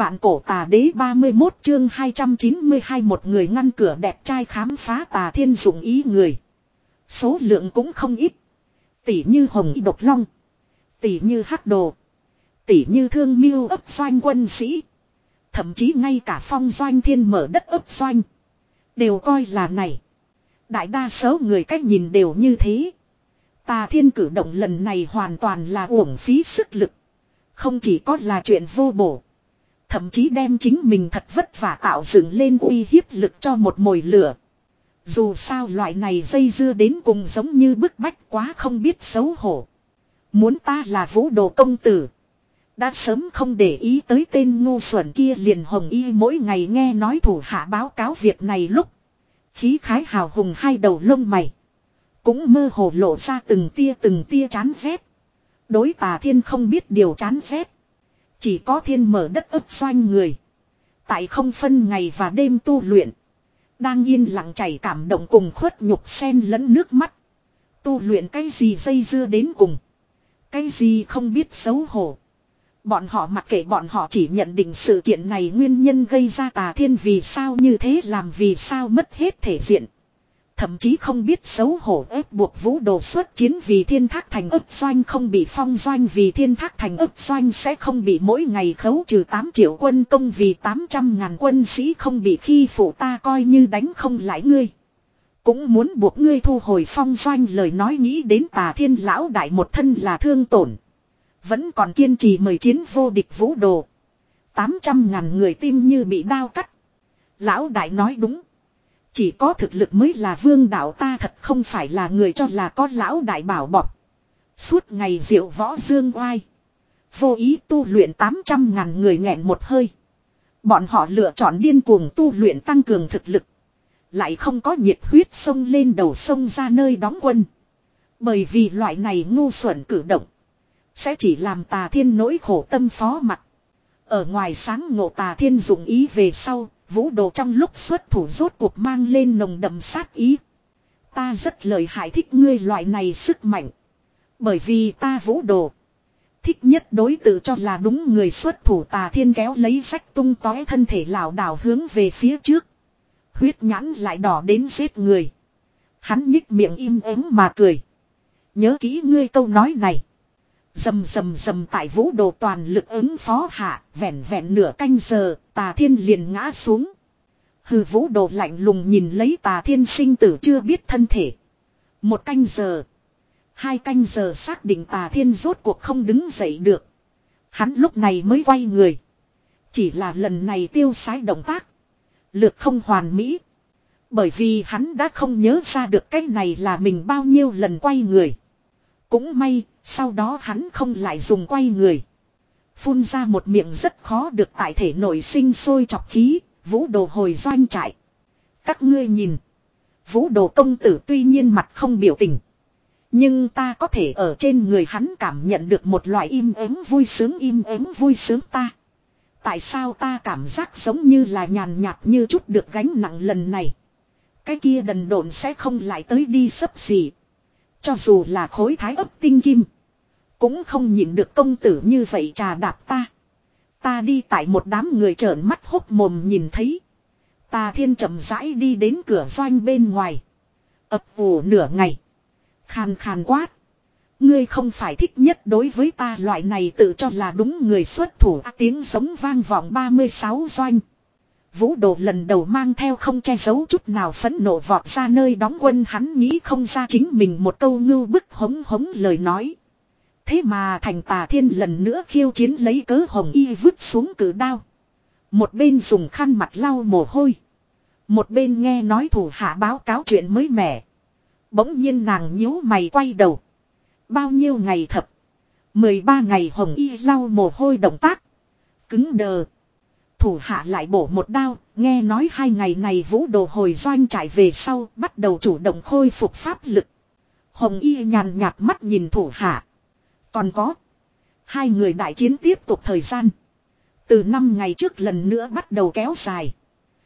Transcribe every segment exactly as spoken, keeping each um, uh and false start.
Vạn cổ tà đế ba mươi mốt chương hai trăm chín mươi hai một người ngăn cửa đẹp trai khám phá tà thiên dụng ý người. Số lượng cũng không ít. Tỷ như hồng y độc long. Tỷ như hắc đồ. Tỷ như thương miêu ấp doanh quân sĩ. Thậm chí ngay cả phong doanh thiên mở đất ấp doanh. Đều coi là này. Đại đa số người cách nhìn đều như thế. Tà thiên cử động lần này hoàn toàn là uổng phí sức lực. Không chỉ có là chuyện vô bổ. Thậm chí đem chính mình thật vất vả tạo dựng lên uy hiếp lực cho một mồi lửa. Dù sao loại này dây dưa đến cùng giống như bức bách quá không biết xấu hổ. Muốn ta là vũ đồ công tử. Đã sớm không để ý tới tên ngu xuẩn kia liền hồng y mỗi ngày nghe nói thủ hạ báo cáo việc này lúc. Khí khái hào hùng hai đầu lông mày. Cũng mơ hồ lộ ra từng tia từng tia chán ghét. Đối tà thiên không biết điều chán ghét. Chỉ có thiên mở đất ấp doanh người. Tại không phân ngày và đêm tu luyện. Đang yên lặng chảy cảm động cùng khuất nhục xen lẫn nước mắt. Tu luyện cái gì dây dưa đến cùng. Cái gì không biết xấu hổ. Bọn họ mặc kệ bọn họ chỉ nhận định sự kiện này nguyên nhân gây ra tà thiên vì sao như thế làm vì sao mất hết thể diện. Thậm chí không biết xấu hổ ép buộc vũ đồ xuất chiến vì thiên thác thành ấp doanh không bị phong doanh vì thiên thác thành ấp doanh sẽ không bị mỗi ngày khấu trừ tám triệu quân công vì tám trăm ngàn quân sĩ không bị khi phụ ta coi như đánh không lại ngươi. Cũng muốn buộc ngươi thu hồi phong doanh lời nói nghĩ đến tà thiên lão đại một thân là thương tổn. Vẫn còn kiên trì mời chiến vô địch vũ đồ. tám trăm ngàn người tim như bị đao cắt. Lão đại nói đúng. Chỉ có thực lực mới là vương đạo ta thật không phải là người cho là có lão đại bảo bọc. Suốt ngày diệu võ dương oai. Vô ý tu luyện tám trăm ngàn người nghẹn một hơi. Bọn họ lựa chọn điên cuồng tu luyện tăng cường thực lực. Lại không có nhiệt huyết sông lên đầu sông ra nơi đóng quân. Bởi vì loại này ngu xuẩn cử động. Sẽ chỉ làm tà thiên nỗi khổ tâm phó mặc. Ở ngoài sáng ngộ tà thiên dụng ý về sau. Vũ đồ trong lúc xuất thủ rốt cuộc mang lên nồng đậm sát ý. Ta rất lợi hại thích ngươi loại này sức mạnh. Bởi vì ta vũ đồ. Thích nhất đối tự cho là đúng người xuất thủ tà thiên kéo lấy rách tung tói thân thể lảo đảo hướng về phía trước. Huyết nhãn lại đỏ đến giết người. Hắn nhích miệng im ắng mà cười. Nhớ kỹ ngươi câu nói này. Dầm dầm dầm tại vũ đồ toàn lực ứng phó hạ, vẹn vẹn nửa canh giờ, tà thiên liền ngã xuống. Hừ vũ đồ lạnh lùng nhìn lấy tà thiên sinh tử chưa biết thân thể. Một canh giờ. Hai canh giờ xác định tà thiên rốt cuộc không đứng dậy được. Hắn lúc này mới quay người. Chỉ là lần này tiêu sái động tác. Lược không hoàn mỹ. Bởi vì hắn đã không nhớ ra được cái này là mình bao nhiêu lần quay người. Cũng may, sau đó hắn không lại dùng quay người. Phun ra một miệng rất khó được tại thể nội sinh sôi chọc khí, vũ đồ hồi doanh trại. Các ngươi nhìn. Vũ đồ công tử tuy nhiên mặt không biểu tình. Nhưng ta có thể ở trên người hắn cảm nhận được một loại im ắng vui sướng im ắng vui sướng ta. Tại sao ta cảm giác giống như là nhàn nhạt như chút được gánh nặng lần này. Cái kia đần độn sẽ không lại tới đi sấp xỉ. Cho dù là khối thái ấp tinh kim. Cũng không nhịn được công tử như vậy trà đạp ta. Ta đi tại một đám người trợn mắt hốc mồm nhìn thấy. Tà thiên chậm rãi đi đến cửa doanh bên ngoài. Ập ủ nửa ngày. Khàn khàn quát. Ngươi không phải thích nhất đối với ta loại này tự cho là đúng người xuất thủ à, tiếng giống vang vọng ba mươi sáu doanh. Vũ đồ lần đầu mang theo không che giấu chút nào phẫn nộ vọt ra nơi đóng quân hắn nghĩ không ra chính mình một câu ngưu bức hống hống lời nói. Thế mà thành tà thiên lần nữa khiêu chiến lấy cớ hồng y vứt xuống cử đao. Một bên dùng khăn mặt lau mồ hôi. Một bên nghe nói thủ hạ báo cáo chuyện mới mẻ. Bỗng nhiên nàng nhíu mày quay đầu. Bao nhiêu ngày thập. mười ba ngày hồng y lau mồ hôi động tác. Cứng đờ. Thủ hạ lại bổ một đao, nghe nói hai ngày này vũ đồ hồi doanh trại về sau, bắt đầu chủ động khôi phục pháp lực. Hồng y nhàn nhạt mắt nhìn thủ hạ. Còn có. Hai người đại chiến tiếp tục thời gian. Từ năm ngày trước lần nữa bắt đầu kéo dài.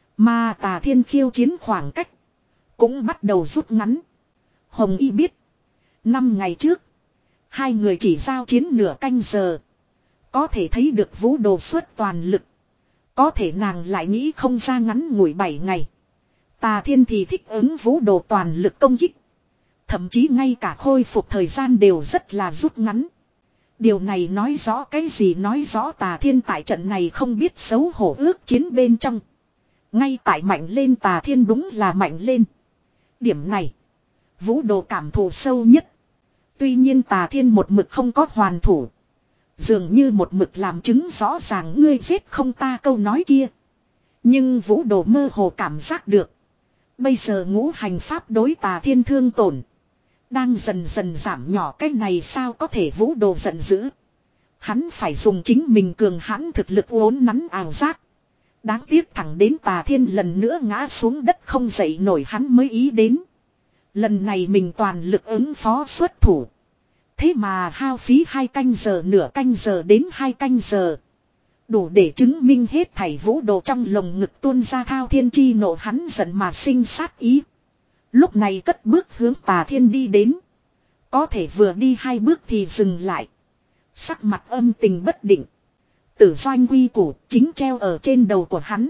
Mà tà thiên khiêu chiến khoảng cách. Cũng bắt đầu rút ngắn. Hồng y biết. Năm ngày trước. Hai người chỉ giao chiến nửa canh giờ. Có thể thấy được vũ đồ xuất toàn lực. Có thể nàng lại nghĩ không ra ngắn ngủi bảy ngày. Tà Thiên thì thích ứng vũ đồ toàn lực công kích. Thậm chí ngay cả khôi phục thời gian đều rất là rút ngắn. Điều này nói rõ cái gì, nói rõ Tà Thiên tại trận này không biết xấu hổ ước chiến bên trong. Ngay tại mạnh lên Tà Thiên đúng là mạnh lên. Điểm này, vũ đồ cảm thụ sâu nhất. Tuy nhiên Tà Thiên một mực không có hoàn thủ. Dường như một mực làm chứng rõ ràng ngươi giết không ta câu nói kia. Nhưng vũ đồ mơ hồ cảm giác được. Bây giờ ngũ hành pháp đối Tà Thiên thương tổn. Đang dần dần giảm nhỏ, cái này sao có thể, vũ đồ giận dữ. Hắn phải dùng chính mình cường hãn thực lực uốn nắn ảo giác. Đáng tiếc thẳng đến Tà Thiên lần nữa ngã xuống đất không dậy nổi hắn mới ý đến. Lần này mình toàn lực ứng phó xuất thủ. Thế mà hao phí hai canh giờ, nửa canh giờ đến hai canh giờ. Đủ để chứng minh hết thảy vũ đồ trong lồng ngực tuôn ra thao thiên chi nộ, hắn giận mà sinh sát ý. Lúc này cất bước hướng Tà Thiên đi đến. Có thể vừa đi hai bước thì dừng lại. Sắc mặt âm tình bất định. Tử doanh quy củ chính treo ở trên đầu của hắn.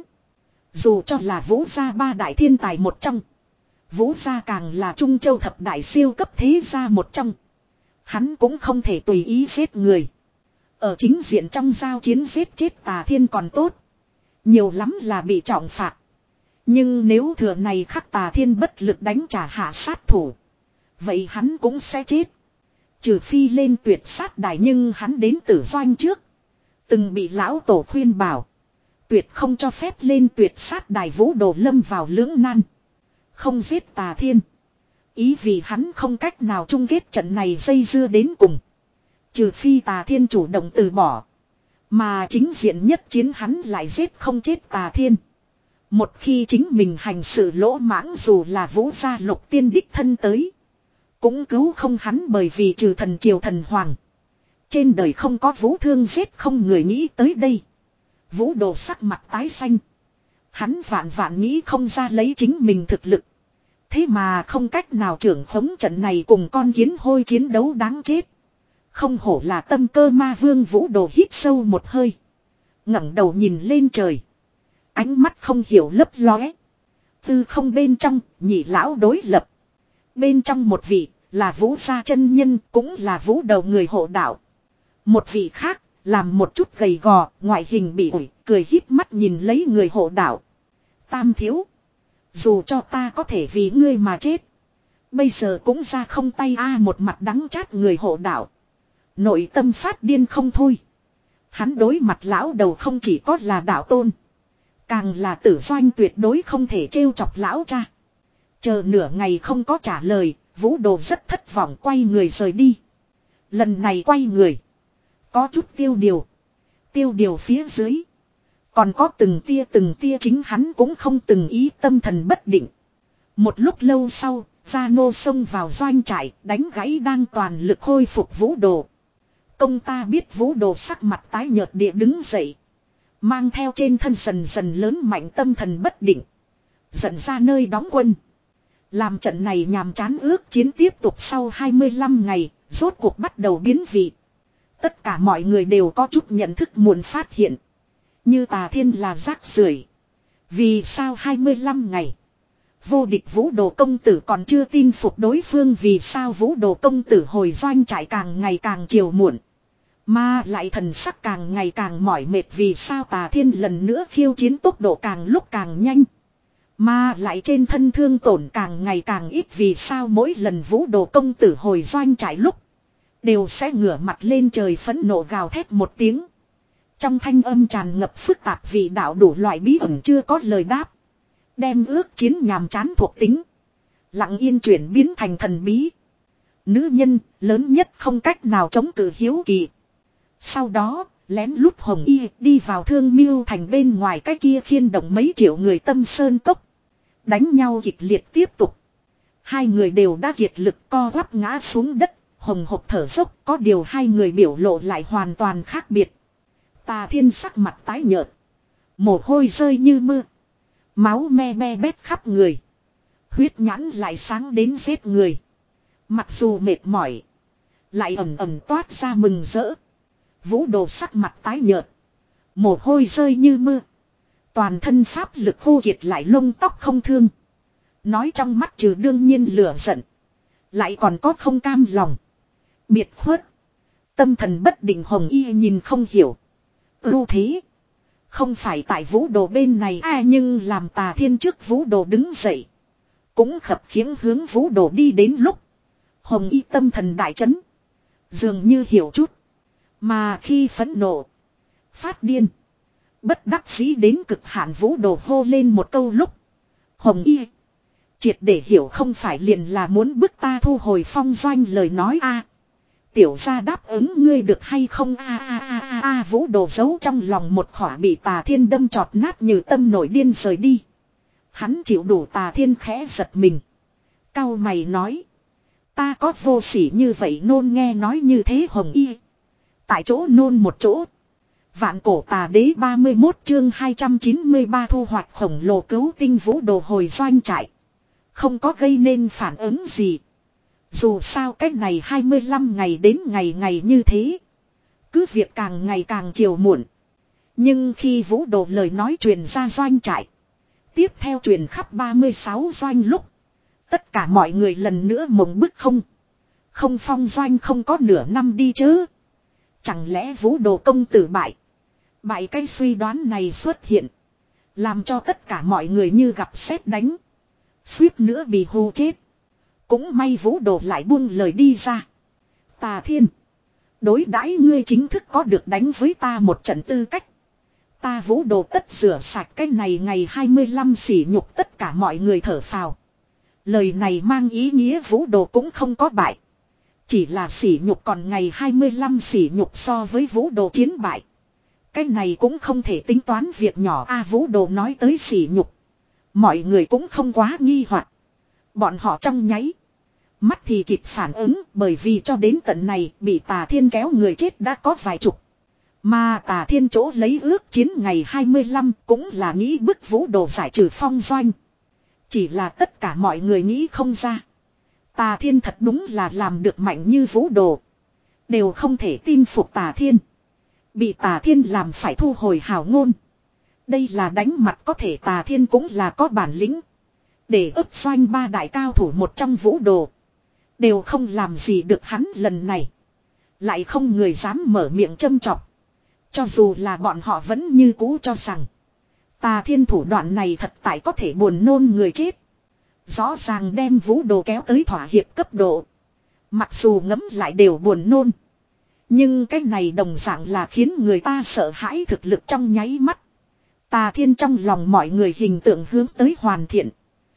Dù cho là vũ gia ba đại thiên tài một trong. Vũ gia càng là Trung Châu thập đại siêu cấp thế gia một trong. Hắn cũng không thể tùy ý giết người. Ở chính diện trong giao chiến giết chết Tà Thiên còn tốt. Nhiều lắm là bị trọng phạt. Nhưng nếu thừa này khắc Tà Thiên bất lực đánh trả hạ sát thủ. Vậy hắn cũng sẽ chết. Trừ phi lên tuyệt sát đài, nhưng hắn đến tử doanh trước. Từng bị lão tổ khuyên bảo. Tuyệt không cho phép lên tuyệt sát đài, vũ đồ lâm vào lưỡng nan. Không giết Tà Thiên. Ý vì hắn không cách nào chung kết trận này dây dưa đến cùng. Trừ phi Tà Thiên chủ động từ bỏ. Mà chính diện nhất chiến hắn lại giết không chết Tà Thiên. Một khi chính mình hành sự lỗ mãng, dù là vũ gia lục tiên đích thân tới. Cũng cứu không hắn, bởi vì trừ thần triều thần hoàng. Trên đời không có vũ thương giết không người nghĩ tới đây. Vũ đồ sắc mặt tái xanh. Hắn vạn vạn nghĩ không ra lấy chính mình thực lực. Thế mà không cách nào trưởng khống trận này cùng con kiến hôi chiến đấu đáng chết. Không hổ là tâm cơ ma vương, vũ đồ hít sâu một hơi. ngẩng đầu nhìn lên trời. Ánh mắt không hiểu lấp lóe. Tư không bên trong, nhị lão đối lập. Bên trong một vị, là vũ gia chân nhân, cũng là vũ đầu người hộ đạo. Một vị khác, làm một chút gầy gò, ngoại hình bị ủi, cười híp mắt nhìn lấy người hộ đạo. Tam thiếu. Dù cho ta có thể vì ngươi mà chết. Bây giờ cũng ra không tay a một mặt đắng chát người hộ đạo. Nội tâm phát điên không thôi. Hắn đối mặt lão đầu không chỉ có là đạo tôn. Càng là tử doanh tuyệt đối không thể trêu chọc lão cha. Chờ nửa ngày không có trả lời, vũ đồ rất thất vọng quay người rời đi. Lần này quay người. Có chút tiêu điều. Tiêu điều phía dưới. Còn có từng tia từng tia chính hắn cũng không từng ý, tâm thần bất định. Một lúc lâu sau, Gia Nô xông vào doanh trại, đánh gãy đang toàn lực khôi phục vũ đồ. Công ta biết vũ đồ sắc mặt tái nhợt địa đứng dậy. Mang theo trên thân dần dần lớn mạnh tâm thần bất định. Dẫn ra nơi đóng quân. Làm trận này nhàm chán ước chiến tiếp tục sau hai mươi lăm ngày, rốt cuộc bắt đầu biến vị. Tất cả mọi người đều có chút nhận thức muộn phát hiện. Như Tà Thiên là rác rưởi. Vì sao hai mươi lăm ngày? Vô địch vũ đồ công tử còn chưa tin phục đối phương, vì sao vũ đồ công tử hồi doanh trại càng ngày càng chiều muộn. Mà lại thần sắc càng ngày càng mỏi mệt, vì sao Tà Thiên lần nữa khiêu chiến tốc độ càng lúc càng nhanh. Mà lại trên thân thương tổn càng ngày càng ít, vì sao mỗi lần vũ đồ công tử hồi doanh trại lúc. Đều sẽ ngửa mặt lên trời phẫn nộ gào thét một tiếng. Trong thanh âm tràn ngập phức tạp vị đạo đủ loại bí ẩn chưa có lời đáp. Đem ước chiến nhàm chán thuộc tính. Lặng yên chuyển biến thành thần bí. Nữ nhân lớn nhất không cách nào chống cự hiếu kỳ. Sau đó lén lút Hồng Y đi vào Thương Miêu thành bên ngoài cái kia khiên động mấy triệu người Tâm Sơn Cốc. Đánh nhau kịch liệt tiếp tục. Hai người đều đã kiệt lực co quắp ngã xuống đất. Hồng hộc thở dốc, có điều hai người biểu lộ lại hoàn toàn khác biệt. Tà Thiên sắc mặt tái nhợt. Mồ hôi rơi như mưa. Máu me me bét khắp người. Huyết nhãn lại sáng đến giết người. Mặc dù mệt mỏi. Lại ẩm ẩm toát ra mừng rỡ. Vũ đồ sắc mặt tái nhợt. Mồ hôi rơi như mưa. Toàn thân pháp lực khô kiệt lại lông tóc không thương. Nói trong mắt trừ đương nhiên lửa giận. Lại còn có không cam lòng. Biệt khuất. Tâm thần bất định Hồng Y nhìn không hiểu. Ưu thế. Không phải tại vũ đồ bên này à, nhưng làm Tà Thiên trước vũ đồ đứng dậy. Cũng khập khiễng hướng vũ đồ đi đến lúc. Hồng Y tâm thần đại chấn. Dường như hiểu chút. Mà khi phẫn nộ. Phát điên. Bất đắc dĩ đến cực hạn vũ đồ hô lên một câu lúc. Hồng Y. Triệt để hiểu không phải liền là muốn bức ta thu hồi phong doanh lời nói a. Tiểu gia đáp ứng ngươi được hay không a a a a a vũ đồ giấu trong lòng một khỏa bị Tà Thiên đâm trọt nát như tâm nổi điên rời đi. Hắn chịu đủ Tà Thiên khẽ giật mình. Cau mày nói. Ta có vô sỉ như vậy nôn nghe nói như thế Hồng Y. Tại chỗ nôn một chỗ. Vạn cổ tà đế ba mươi mốt chương hai trăm chín mươi ba thu hoạch khổng lồ cứu tinh vũ đồ hồi doanh trại. Không có gây nên phản ứng gì. Dù sao cách này hai mươi lăm ngày đến ngày ngày như thế. Cứ việc càng ngày càng chiều muộn. Nhưng khi vũ đồ lời nói truyền ra doanh trại. Tiếp theo truyền khắp ba mươi sáu doanh lúc. Tất cả mọi người lần nữa mộng bức không. Không phong doanh không có nửa năm đi chứ. Chẳng lẽ vũ đồ công tử bại. Bại cái suy đoán này xuất hiện. Làm cho tất cả mọi người như gặp sét đánh. Suýt nữa bị hù chết. Cũng may vũ đồ lại buông lời đi ra. Tà Thiên. Đối đãi ngươi chính thức có được đánh với ta một trận tư cách. Ta vũ đồ tất rửa sạch cái này ngày hai mươi lăm sỉ nhục tất cả mọi người thở phào. Lời này mang ý nghĩa vũ đồ cũng không có bại. Chỉ là sỉ nhục còn ngày hai mươi lăm sỉ nhục so với vũ đồ chiến bại. Cái này cũng không thể tính toán việc nhỏ a vũ đồ nói tới sỉ nhục. Mọi người cũng không quá nghi hoặc. Bọn họ trong nháy. Mắt thì kịp phản ứng bởi vì cho đến tận này bị Tà Thiên kéo người chết đã có vài chục. Mà Tà Thiên chỗ lấy ước chiến ngày hai mươi lăm cũng là nghĩ bức vũ đồ giải trừ phong doanh. Chỉ là tất cả mọi người nghĩ không ra. Tà Thiên thật đúng là làm được mạnh như vũ đồ. Đều không thể tin phục Tà Thiên. Bị Tà Thiên làm phải thu hồi hào ngôn. Đây là đánh mặt có thể Tà Thiên cũng là có bản lĩnh. Để ấp doanh ba đại cao thủ một trong vũ đồ. Đều không làm gì được hắn lần này. Lại không người dám mở miệng châm chọc. Cho dù là bọn họ vẫn như cũ cho rằng. Tà Thiên thủ đoạn này thật tại có thể buồn nôn người chết. Rõ ràng đem vũ đồ kéo tới thỏa hiệp cấp độ. Mặc dù ngấm lại đều buồn nôn. Nhưng cái này đồng dạng là khiến người ta sợ hãi thực lực trong nháy mắt. Tà Thiên trong lòng mọi người hình tượng hướng tới hoàn thiện.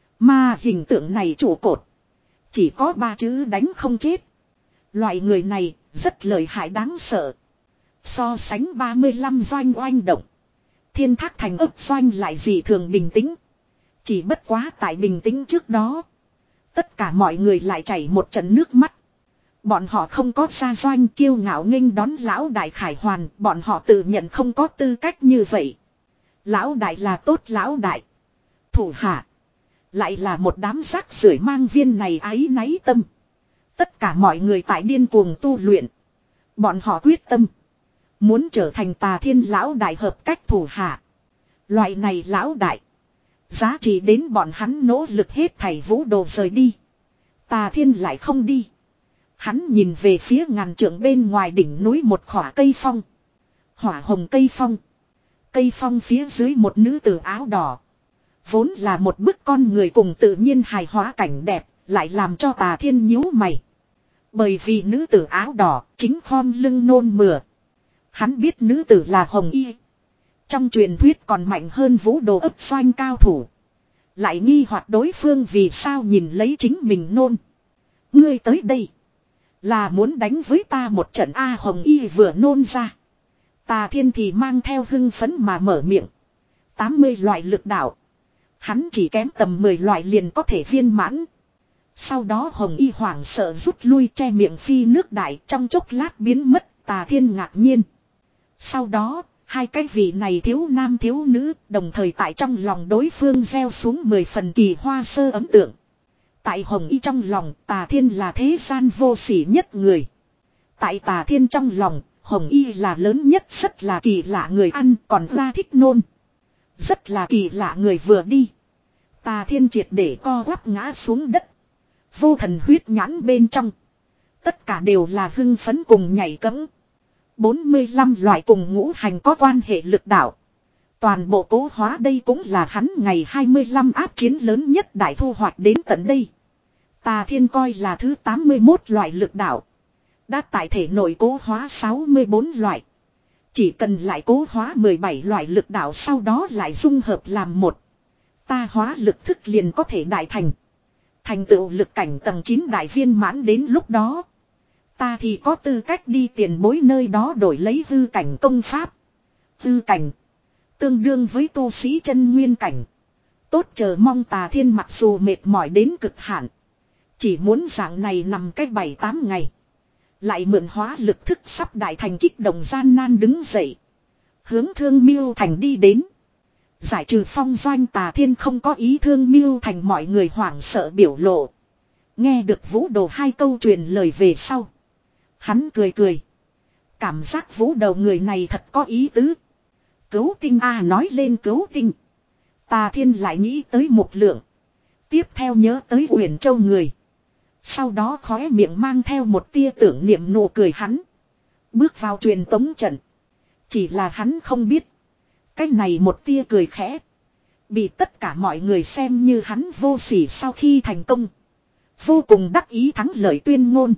Mà hình tượng này trụ cột. Chỉ có ba chữ đánh không chết. Loại người này rất lợi hại đáng sợ. So sánh ba mươi lăm doanh oanh động. Thiên Thác Thành ấp doanh lại dị thường bình tĩnh. Chỉ bất quá tại bình tĩnh trước đó. Tất cả mọi người lại chảy một trận nước mắt. Bọn họ không có ra doanh kiêu ngạo nghênh đón lão đại khải hoàn. Bọn họ tự nhận không có tư cách như vậy. Lão đại là tốt lão đại. Thủ hạ. Lại là một đám rác rưởi mang viên này áy náy tâm. Tất cả mọi người tại điên cuồng tu luyện. Bọn họ quyết tâm. Muốn trở thành Tà Thiên lão đại hợp cách thủ hạ. Loại này lão đại. Giá trị đến bọn hắn nỗ lực hết thảy vũ đồ rời đi. Tà Thiên lại không đi. Hắn nhìn về phía ngàn trượng bên ngoài đỉnh núi một khỏa cây phong. Hỏa hồng cây phong. Cây phong phía dưới một nữ tử áo đỏ. Vốn là một bức con người cùng tự nhiên hài hóa cảnh đẹp. Lại làm cho Tà Thiên nhíu mày. Bởi vì nữ tử áo đỏ chính khom lưng nôn mửa. Hắn biết nữ tử là Hồng Y. Trong truyền thuyết còn mạnh hơn vũ đồ ấp doanh cao thủ. Lại nghi hoặc đối phương vì sao nhìn lấy chính mình nôn. Ngươi tới đây. Là muốn đánh với ta một trận A Hồng Y vừa nôn ra. Tà Thiên thì mang theo hưng phấn mà mở miệng. tám mươi loại lực đạo. Hắn chỉ kém tầm mười loại liền có thể viên mãn. Sau đó Hồng Y hoảng sợ rút lui che miệng phi nước đại trong chốc lát biến mất. Tà Thiên ngạc nhiên. Sau đó, hai cái vị này thiếu nam thiếu nữ đồng thời tại trong lòng đối phương gieo xuống mười phần kỳ hoa sơ ấn tượng. Tại Hồng Y trong lòng Tà Thiên là thế gian vô sỉ nhất người. Tại Tà Thiên trong lòng, Hồng Y là lớn nhất rất là kỳ lạ người ăn còn ra thích nôn. Rất là kỳ lạ, người vừa đi. Tà Thiên triệt để co quắp ngã xuống đất. Vô thần huyết nhãn bên trong. Tất cả đều là hưng phấn cùng nhảy cẫng. bốn mươi lăm loại cùng ngũ hành có quan hệ lực đạo. Toàn bộ cố hóa, đây cũng là hắn ngày hai mươi lăm áp chiến lớn nhất đại thu hoạch đến tận đây. Tà Thiên coi là thứ tám mươi mốt loại lực đạo. Đã tại thể nội cố hóa sáu mươi bốn loại. Chỉ cần lại cố hóa mười bảy loại lực đạo, sau đó lại dung hợp làm một. Ta hóa lực thức liền có thể đại thành. Thành tựu lực cảnh tầng chín đại viên mãn, đến lúc đó. Ta thì có tư cách đi tiền bối nơi đó đổi lấy hư cảnh công pháp. Hư cảnh. Tương đương với tu sĩ chân nguyên cảnh. Tốt, chờ mong. Tà Thiên mặc dù mệt mỏi đến cực hạn. Chỉ muốn dạng này nằm cách bảy tám ngày. Lại mượn hóa lực thức sắp đại thành kích động gian nan đứng dậy. Hướng Thương Miêu Thành đi đến. Giải trừ phong doanh, Tà Thiên không có ý Thương Miêu Thành mọi người hoảng sợ biểu lộ. Nghe được Vũ Đồ hai câu truyền lời về sau. Hắn cười cười. Cảm giác Vũ Đầu người này thật có ý tứ. Cứu tinh a, nói lên cứu tinh. Tà Thiên lại nghĩ tới Mục Lượng. Tiếp theo nhớ tới Uyển Châu người. Sau đó khóe miệng mang theo một tia tưởng niệm nụ cười, hắn bước vào truyền tống trận. Chỉ là hắn không biết, cái này một tia cười khẽ bị tất cả mọi người xem như hắn vô sỉ sau khi thành công. Vô cùng đắc ý thắng lợi tuyên ngôn.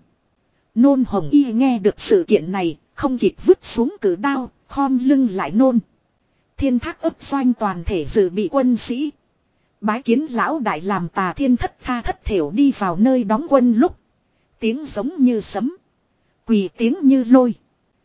Nôn Hồng Y nghe được sự kiện này, không kịp vứt xuống cử đao, khom lưng lại nôn. Thiên Thác ấp doanh toàn thể dự bị quân sĩ. Bái kiến lão đại. Làm Tà Thiên thất tha thất thểu đi vào nơi đóng quân lúc. Tiếng giống như sấm. Quỳ tiếng như lôi.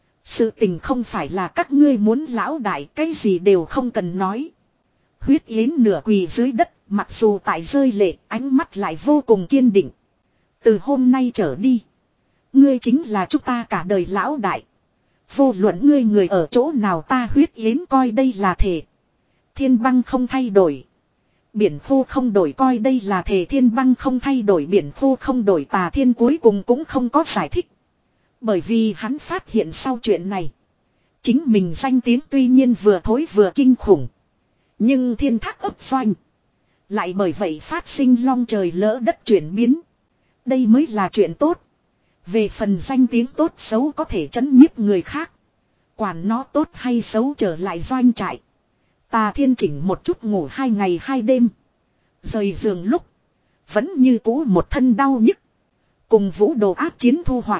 Sự tình không phải là các ngươi muốn lão đại, cái gì đều không cần nói. Huyết Yến nửa quỳ dưới đất, mặc dù tại rơi lệ, ánh mắt lại vô cùng kiên định. Từ hôm nay trở đi, ngươi chính là chúng ta cả đời lão đại. Vô luận ngươi người ở chỗ nào, ta Huyết Yến coi đây là thể. Thiên băng không thay đổi. Biển khô không đổi, coi đây là thể. Thiên băng không thay đổi, biển khô không đổi. Tà Thiên cuối cùng cũng không có giải thích. Bởi vì hắn phát hiện sau chuyện này, chính mình danh tiếng tuy nhiên vừa thối vừa kinh khủng. Nhưng Thiên Thác ấp doanh lại bởi vậy phát sinh long trời lỡ đất chuyển biến. Đây mới là chuyện tốt. Về phần danh tiếng tốt xấu có thể trấn nhiếp người khác. Quản nó tốt hay xấu, trở lại doanh trại. Tà Thiên chỉnh một chút ngủ hai ngày hai đêm. Rời giường lúc vẫn như cũ một thân đau nhức. Cùng Vũ Đồ áp chiến thu hoạch,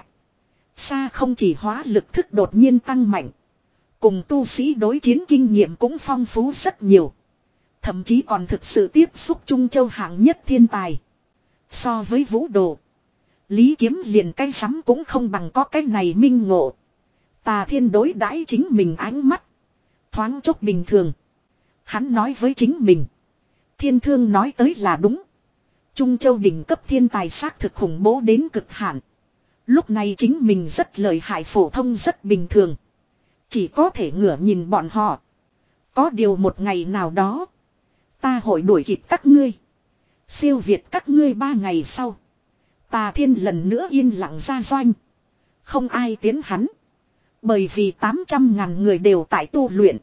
xa không chỉ hóa lực thức đột nhiên tăng mạnh, cùng tu sĩ đối chiến kinh nghiệm cũng phong phú rất nhiều. Thậm chí còn thực sự tiếp xúc Trung Châu hạng nhất thiên tài. So với Vũ Đồ, Lý Kiếm liền cái sắm cũng không bằng, có cái này minh ngộ. Tà Thiên đối đãi chính mình ánh mắt thoáng chốc bình thường. Hắn nói với chính mình, Thiên Thương nói tới là đúng. Trung Châu đỉnh cấp thiên tài xác thực khủng bố đến cực hạn. Lúc này chính mình rất lợi hại, phổ thông rất bình thường. Chỉ có thể ngửa nhìn bọn họ. Có điều một ngày nào đó, ta hội đuổi kịp các ngươi, siêu việt các ngươi. Ba ngày sau, Tà Thiên lần nữa yên lặng ra doanh. Không ai tiến hắn. Bởi vì tám trăm ngàn người đều tại tu luyện.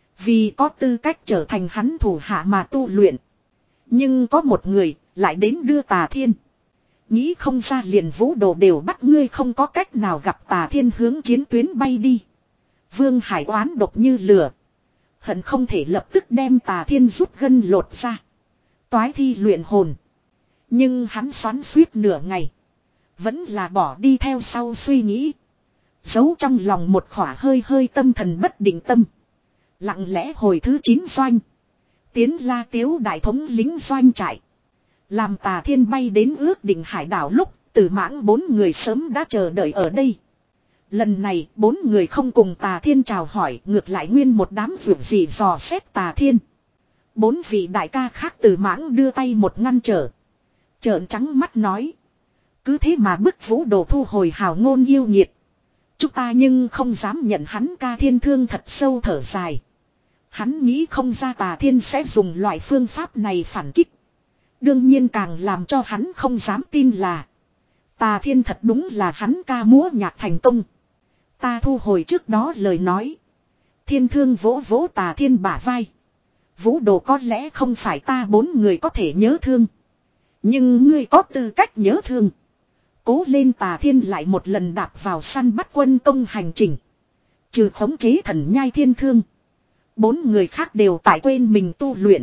Vì có tư cách trở thành hắn thủ hạ mà tu luyện. Nhưng có một người lại đến đưa Tà Thiên. Nghĩ không ra liền Vũ Đồ đều bắt ngươi, không có cách nào gặp. Tà Thiên hướng chiến tuyến bay đi. Vương Hải oán độc như lửa, hận không thể lập tức đem Tà Thiên rút gân lột ra, toái thi luyện hồn. Nhưng hắn xoắn suýt nửa ngày, vẫn là bỏ đi theo sau suy nghĩ. Giấu trong lòng một khỏa hơi hơi tâm thần bất định tâm. Lặng lẽ hồi thứ chín doanh. Tiến La Tiếu đại thống lính doanh trại. Làm Tà Thiên bay đến ước định hải đảo lúc, Tử Mãng bốn người sớm đã chờ đợi ở đây. Lần này bốn người không cùng Tà Thiên chào hỏi, ngược lại nguyên một đám vượt gì dò xét Tà Thiên. Bốn vị đại ca khác Tử Mãng đưa tay một ngăn trở, trợn trắng mắt nói: cứ thế mà bức Vũ Đồ thu hồi hào ngôn yêu nhiệt. Chúng ta nhưng không dám nhận hắn. Ca Thiên Thương thật sâu thở dài. Hắn nghĩ không ra Tà Thiên sẽ dùng loại phương pháp này phản kích. Đương nhiên càng làm cho hắn không dám tin là Tà Thiên thật đúng là hắn ca múa nhạc thành công. Ta thu hồi trước đó lời nói. Thiên Thương vỗ vỗ Tà Thiên bả vai. Vũ đồ có lẽ không phải ta bốn người có thể nhớ thương. Nhưng ngươi có tư cách nhớ thương. Cố lên Tà Thiên lại một lần đạp vào săn bắt quân công hành trình. Trừ khống chế thần nhai thiên thương. Bốn người khác đều tại quên mình tu luyện.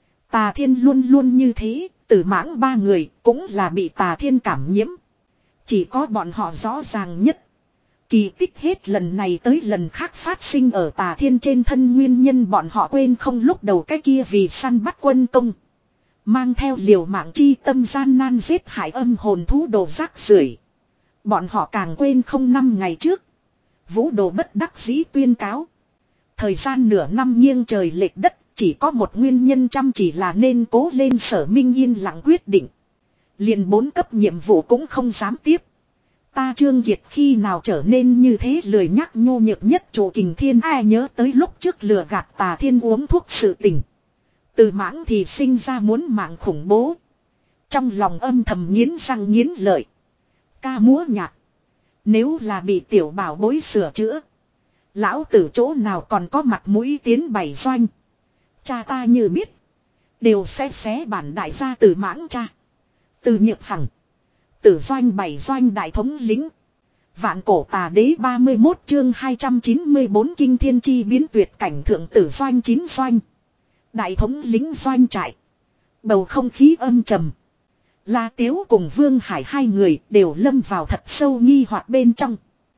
Tà Thiên luôn luôn như thế, Tử Mãng ba người cũng là bị Tà Thiên cảm nhiễm. Chỉ có bọn họ rõ ràng nhất. Kỳ tích hết lần này tới lần khác phát sinh ở Tà Thiên trên thân, nguyên nhân bọn họ quên không lúc đầu cái kia vì săn bắt quân công. Mang theo liều mạng chi tâm gian nan giết hại âm hồn thú đồ rác rưởi. Bọn họ càng quên không năm ngày trước. Vũ đồ bất đắc dĩ tuyên cáo. Thời gian nửa năm nghiêng trời lệch đất, chỉ có một nguyên nhân chăm chỉ là nên cố lên. Sở Minh yên lặng quyết định. Liền bốn cấp nhiệm vụ cũng không dám tiếp. Ta Trương Kiệt khi nào trở nên như thế lười nhắc nhu nhược nhất chủ Kình Thiên. Ai nhớ tới lúc trước lừa gạt Tà Thiên uống thuốc sự tình. Từ Mãng thì sinh ra muốn mạng khủng bố. Trong lòng âm thầm nghiến răng nghiến lợi. Ca múa nhạc. Nếu là bị tiểu bảo bối sửa chữa. Lão tử chỗ nào còn có mặt mũi tiến bảy doanh. Cha ta như biết. Đều sẽ xé bản đại gia Từ Mãng cha. Từ Nhược Hằng. Tử doanh bảy doanh đại thống lĩnh. Vạn cổ tà đế ba mươi mốt chương hai trăm chín mươi bốn kinh thiên chi biến tuyệt cảnh thượng tử doanh chín doanh. Đại thống lĩnh doanh trại. Bầu không khí âm trầm. La Tiếu cùng Vương Hải hai người đều lâm vào thật sâu nghi hoặc bên trong.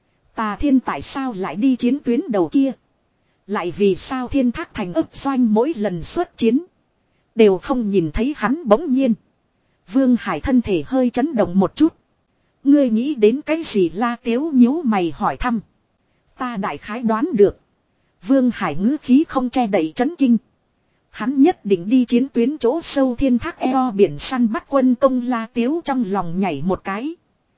Tà Thiên tại sao lại đi chiến tuyến đầu kia? Lại vì sao Thiên Thác Thành ấp doanh mỗi lần xuất chiến đều không nhìn thấy hắn? Bỗng nhiên Vương Hải thân thể hơi chấn động một chút. Ngươi nghĩ đến cái gì? La Tiếu nhíu mày hỏi thăm. Ta đại khái đoán được. Vương Hải ngữ khí không che đậy chấn kinh. Hắn nhất định đi chiến tuyến chỗ sâu Thiên Thác eo biển săn bắt quân công. La Tiếu trong lòng nhảy một cái.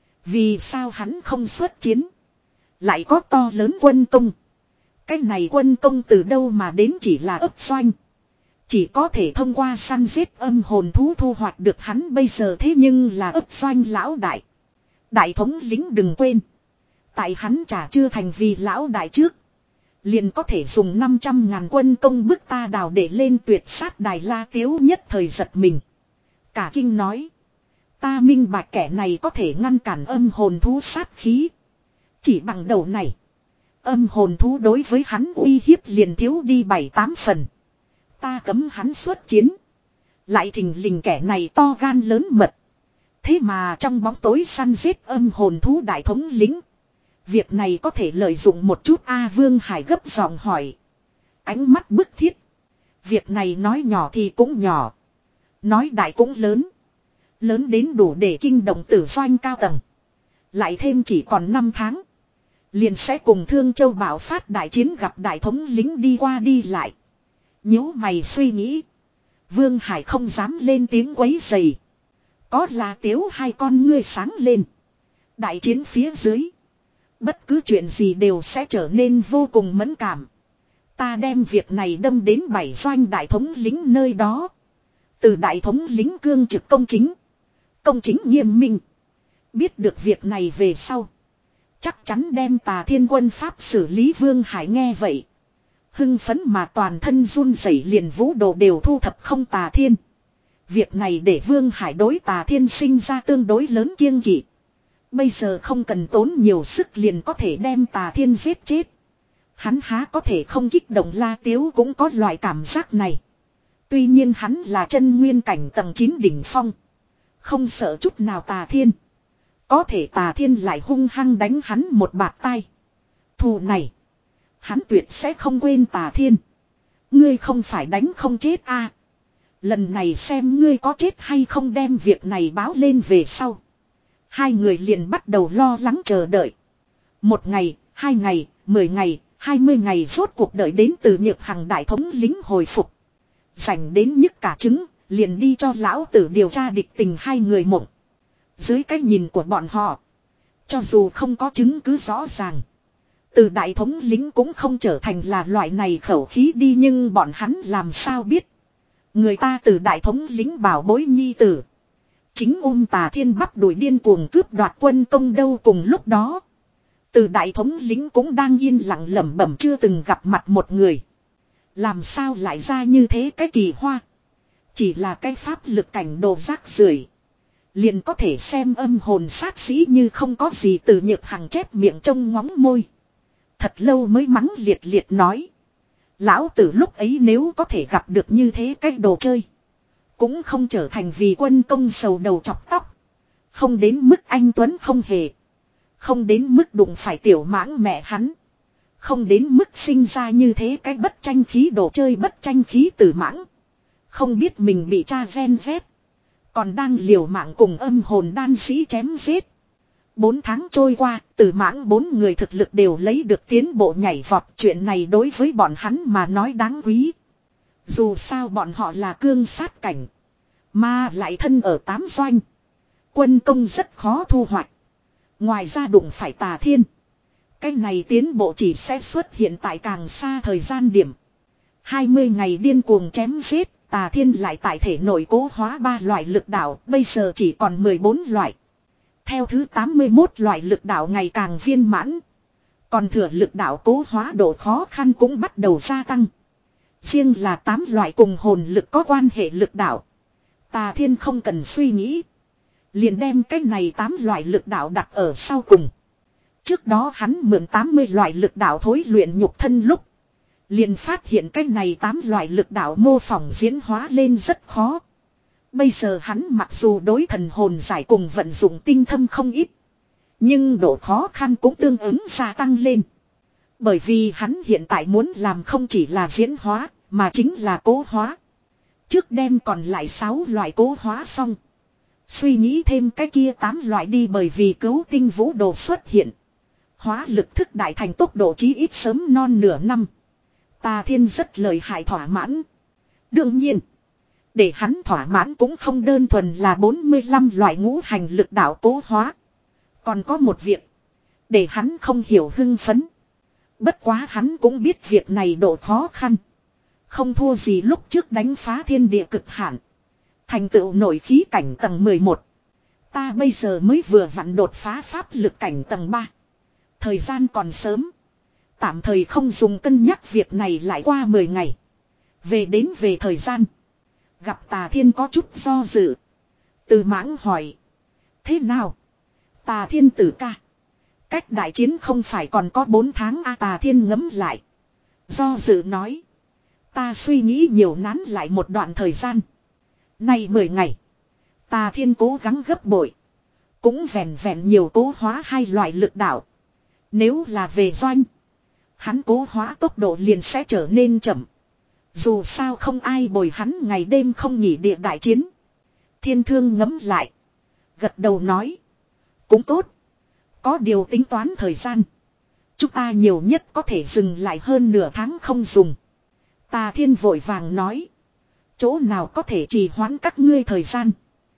Vì sao hắn không xuất chiến? Lại có to lớn quân công. Cái này quân công từ đâu mà đến? Chỉ là ấp doanh. Chỉ có thể thông qua săn giết âm hồn thú thu hoạch được. Hắn bây giờ thế nhưng là ấp doanh lão đại. Đại thống lĩnh đừng quên. Tại hắn trả chưa thành vì lão đại trước. Liền có thể dùng năm trăm ngàn quân công bức ta đào để lên tuyệt sát đài. La Tiếu nhất thời giật mình. Cả kinh nói. Ta minh bạch kẻ này có thể ngăn cản âm hồn thú sát khí. Chỉ bằng đầu này. Âm hồn thú đối với hắn uy hiếp liền thiếu đi bảy tám phần. Ta cấm hắn xuất chiến. Lại thình lình kẻ này to gan lớn mật. Thế mà trong bóng tối săn giết âm hồn thú đại thống lĩnh. Việc này có thể lợi dụng một chút. A Vương Hải gấp giọng hỏi. Ánh mắt bức thiết. Việc này nói nhỏ thì cũng nhỏ. Nói đại cũng lớn. Lớn đến đủ để kinh động tử doanh cao tầng. Lại thêm chỉ còn năm tháng. Liền sẽ cùng Thương Châu bạo phát đại chiến. Gặp đại thống lĩnh đi qua đi lại. Nhíu mày suy nghĩ. Vương Hải không dám lên tiếng quấy rầy. Có La Tiếu hai con ngươi sáng lên. Đại chiến phía dưới. Bất cứ chuyện gì đều sẽ trở nên vô cùng mẫn cảm. Ta đem việc này đâm đến bảy doanh đại thống lĩnh nơi đó. Từ đại thống lĩnh cương trực công chính. Công chính nghiêm minh. Biết được việc này về sau. Chắc chắn đem Tà Thiên quân pháp xử lý. Vương Hải nghe vậy. Hưng phấn mà toàn thân run rẩy, liền vũ đồ đều thu thập không Tà Thiên. Việc này để Vương Hải đối Tà Thiên sinh ra tương đối lớn kiêng kỵ. Bây giờ không cần tốn nhiều sức liền có thể đem Tà Thiên giết chết. Hắn há có thể không kích động. La Tiếu cũng có loại cảm giác này. Tuy nhiên hắn là chân nguyên cảnh tầng chín đỉnh phong. Không sợ chút nào Tà Thiên. Có thể Tà Thiên lại hung hăng đánh hắn một bạt tai. Thù này. Hắn tuyệt sẽ không quên Tà Thiên. Ngươi không phải đánh không chết a? À, lần này xem ngươi có chết hay không. Đem việc này báo lên về sau. Hai người liền bắt đầu lo lắng chờ đợi. Một ngày, hai ngày, mười ngày, hai mươi ngày rốt cuộc đợi đến Từ Nhược Hằng đại thống lĩnh hồi phục. Dành đến nhức cả trứng, liền đi cho lão tử điều tra địch tình hai người mộng. Dưới cái nhìn của bọn họ. Cho dù không có chứng cứ rõ ràng. Từ đại thống lĩnh cũng không trở thành là loại này khẩu khí đi. Nhưng bọn hắn làm sao biết. Người ta từ đại thống lĩnh bảo bối nhi tử. Chính ôm Tà Thiên bắp đuổi điên cuồng cướp đoạt quân công đâu. Cùng lúc đó. Từ đại thống lĩnh cũng đang yên lặng lẩm bẩm chưa từng gặp mặt một người. Làm sao lại ra như thế cái kỳ hoa. Chỉ là cái pháp lực cảnh đồ rác rưởi liền có thể xem âm hồn sát sĩ như không có gì. Từ Nhược Hằng chép miệng trông ngóng môi. Thật lâu mới mắng liệt liệt nói. Lão tử lúc ấy nếu có thể gặp được như thế cái đồ chơi. Cũng không trở thành vì quân công sầu đầu chọc tóc. Không đến mức anh Tuấn không hề. Không đến mức đụng phải tiểu mãng mẹ hắn. Không đến mức sinh ra như thế cái bất tranh khí đồ chơi bất tranh khí tử mãng. Không biết mình bị cha gen rét. Còn đang liều mạng cùng âm hồn đan sĩ chém giết. Bốn tháng trôi qua, tử mãng bốn người thực lực đều lấy được tiến bộ nhảy vọt. Chuyện này đối với bọn hắn mà nói đáng quý. Dù sao bọn họ là cương sát cảnh. Mà lại thân ở tám doanh. Quân công rất khó thu hoạch. Ngoài ra đụng phải Tà Thiên. Cái này tiến bộ chỉ sẽ xuất hiện tại càng xa thời gian điểm. hai mươi ngày điên cuồng chém giết. Tà Thiên lại tại thể nội cố hóa ba loại lực đạo. Bây giờ chỉ còn mười bốn loại. Theo thứ tám mươi mốt loại lực đạo ngày càng viên mãn. Còn thừa lực đạo cố hóa độ khó khăn cũng bắt đầu gia tăng. Riêng là tám loại cùng hồn lực có quan hệ lực đạo. Tà Thiên không cần suy nghĩ. Liền đem cái này tám loại lực đạo đặt ở sau cùng. Trước đó hắn mượn tám mươi loại lực đạo thối luyện nhục thân lúc. Liền phát hiện cái này tám loại lực đạo mô phỏng diễn hóa lên rất khó. Bây giờ hắn mặc dù đối thần hồn giải cùng vận dụng tinh thâm không ít. Nhưng độ khó khăn cũng tương ứng gia tăng lên. Bởi vì hắn hiện tại muốn làm không chỉ là diễn hóa, mà chính là cố hóa. Trước đem còn lại sáu loại cố hóa xong. Suy nghĩ thêm cái kia tám loại đi bởi vì cứu tinh vũ đồ xuất hiện. Hóa lực thức đại thành tốc độ chí ít sớm non nửa năm. Tà Thiên rất lợi hại thỏa mãn. Đương nhiên. Để hắn thỏa mãn cũng không đơn thuần là bốn mươi lăm loại ngũ hành lực đạo cố hóa. Còn có một việc. Để hắn không hiểu hưng phấn. Bất quá hắn cũng biết việc này độ khó khăn. Không thua gì lúc trước đánh phá thiên địa cực hạn. Thành tựu nổi khí cảnh tầng mười một. Ta bây giờ mới vừa vặn đột phá pháp lực cảnh tầng ba. Thời gian còn sớm. Tạm thời không dùng cân nhắc việc này lại qua mười ngày. Về đến về thời gian. Gặp Tà Thiên có chút do dự. Từ Mãng hỏi. Thế nào? Tà Thiên tử ca. Cách đại chiến không phải còn có bốn tháng a à, Tà Thiên ngấm lại. Do dự nói. Ta suy nghĩ nhiều nán lại một đoạn thời gian. Nay mười ngày. Tà Thiên cố gắng gấp bội. Cũng vẹn vẹn nhiều cố hóa hai loại lực đạo. Nếu là về doanh. Hắn cố hóa tốc độ liền sẽ trở nên chậm. Dù sao không ai bồi hắn ngày đêm không nghỉ địa đại chiến. Thiên Thương ngấm lại. Gật đầu nói. Cũng tốt. Có điều tính toán thời gian. Chúng ta nhiều nhất có thể dừng lại hơn nửa tháng không dùng. Tà Thiên vội vàng nói. Chỗ nào có thể trì hoãn các ngươi thời gian.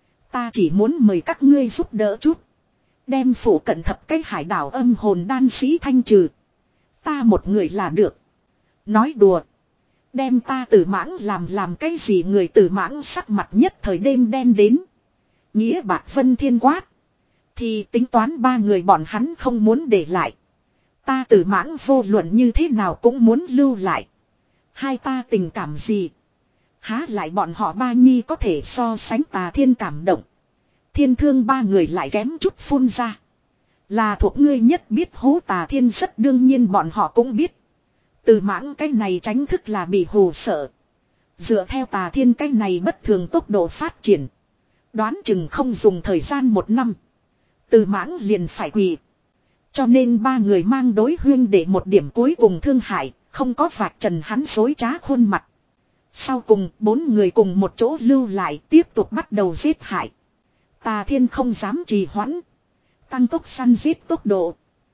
Ta chỉ muốn mời các ngươi giúp đỡ chút. Đem phủ cận thập cái hải đảo âm hồn đan sĩ thanh trừ. Ta một người là được. Nói đùa. Đem ta Tử Mãng làm làm cái gì người Tử Mãng sắc mặt nhất thời đêm đen đến. Nghĩa bạc vân thiên quát. Thì tính toán ba người bọn hắn không muốn để lại. Ta Tử Mãng vô luận như thế nào cũng muốn lưu lại. Hai ta tình cảm gì. Há lại bọn họ ba nhi có thể so sánh Tà Thiên cảm động. Thiên Thương ba người lại kém chút phun ra. Là thuộc ngươi nhất biết hố Tà Thiên rất đương nhiên bọn họ cũng biết. Từ Mãng cái này tránh thức là bị hù sợ. Dựa theo Tà Thiên cái này bất thường tốc độ phát triển. Đoán chừng không dùng thời gian một năm. Từ Mãng liền phải quỳ. Cho nên ba người mang đối huyên để một điểm cuối cùng thương hại. Không có vạch trần hắn dối trá khuôn mặt. Sau cùng bốn người cùng một chỗ lưu lại tiếp tục bắt đầu giết hại. Tà Thiên không dám trì hoãn. Tăng tốc săn giết tốc độ.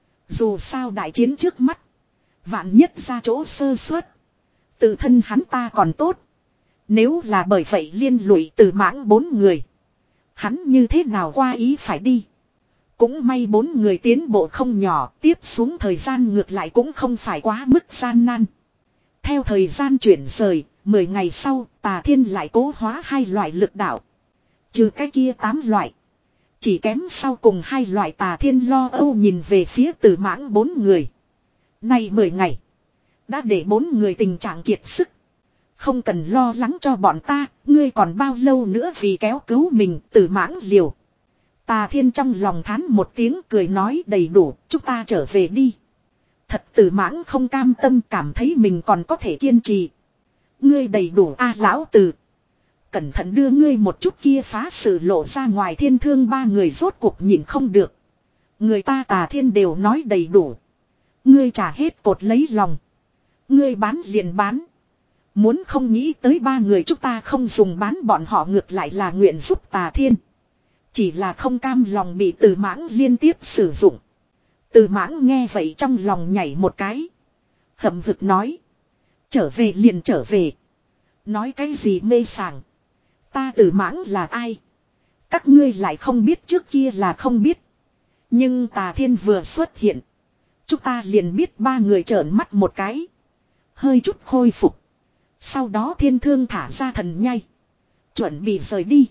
Dù sao đại chiến trước mắt. Vạn nhất ra chỗ sơ suất. Tự thân hắn ta còn tốt. Nếu là bởi vậy liên lụy Từ Mãng bốn người. Hắn như thế nào qua ý phải đi. Cũng may bốn người tiến bộ không nhỏ. Tiếp xuống thời gian ngược lại cũng không phải quá mức gian nan. Theo thời gian chuyển rời. Mười ngày sau Tà Thiên lại cố hóa hai loại lực đạo. Trừ cái kia tám loại. Chỉ kém sau cùng hai loại Tà Thiên lo âu nhìn về phía Từ Mãng bốn người. Nay mười ngày. Đã để bốn người tình trạng kiệt sức. Không cần lo lắng cho bọn ta, ngươi còn bao lâu nữa vì kéo cứu mình, Tử Mãng liều. Tà Thiên trong lòng thán một tiếng cười nói đầy đủ, chúng ta trở về đi. Thật Tử Mãng không cam tâm, cảm thấy mình còn có thể kiên trì. Ngươi đầy đủ a lão tử. Cẩn thận đưa ngươi một chút kia phá sự lộ ra ngoài. Thiên Thương ba người rốt cuộc nhìn không được. Người ta Tà Thiên đều nói đầy đủ. Ngươi trả hết cột lấy lòng. Ngươi bán liền bán. Muốn không nghĩ tới ba người chúng ta không dùng bán bọn họ, ngược lại là nguyện giúp Tà Thiên. Chỉ là không cam lòng bị Từ Mãng liên tiếp sử dụng. Từ Mãng nghe vậy trong lòng nhảy một cái. Hậm hực nói. Trở về liền trở về. Nói cái gì mê sảng. Ta Từ Mãng là ai? Các ngươi lại không biết, trước kia là không biết. Nhưng Tà Thiên vừa xuất hiện. Chúng ta liền biết. Ba người trợn mắt một cái. Hơi chút khôi phục. Sau đó Thiên Thương thả ra thần nhai. Chuẩn bị rời đi.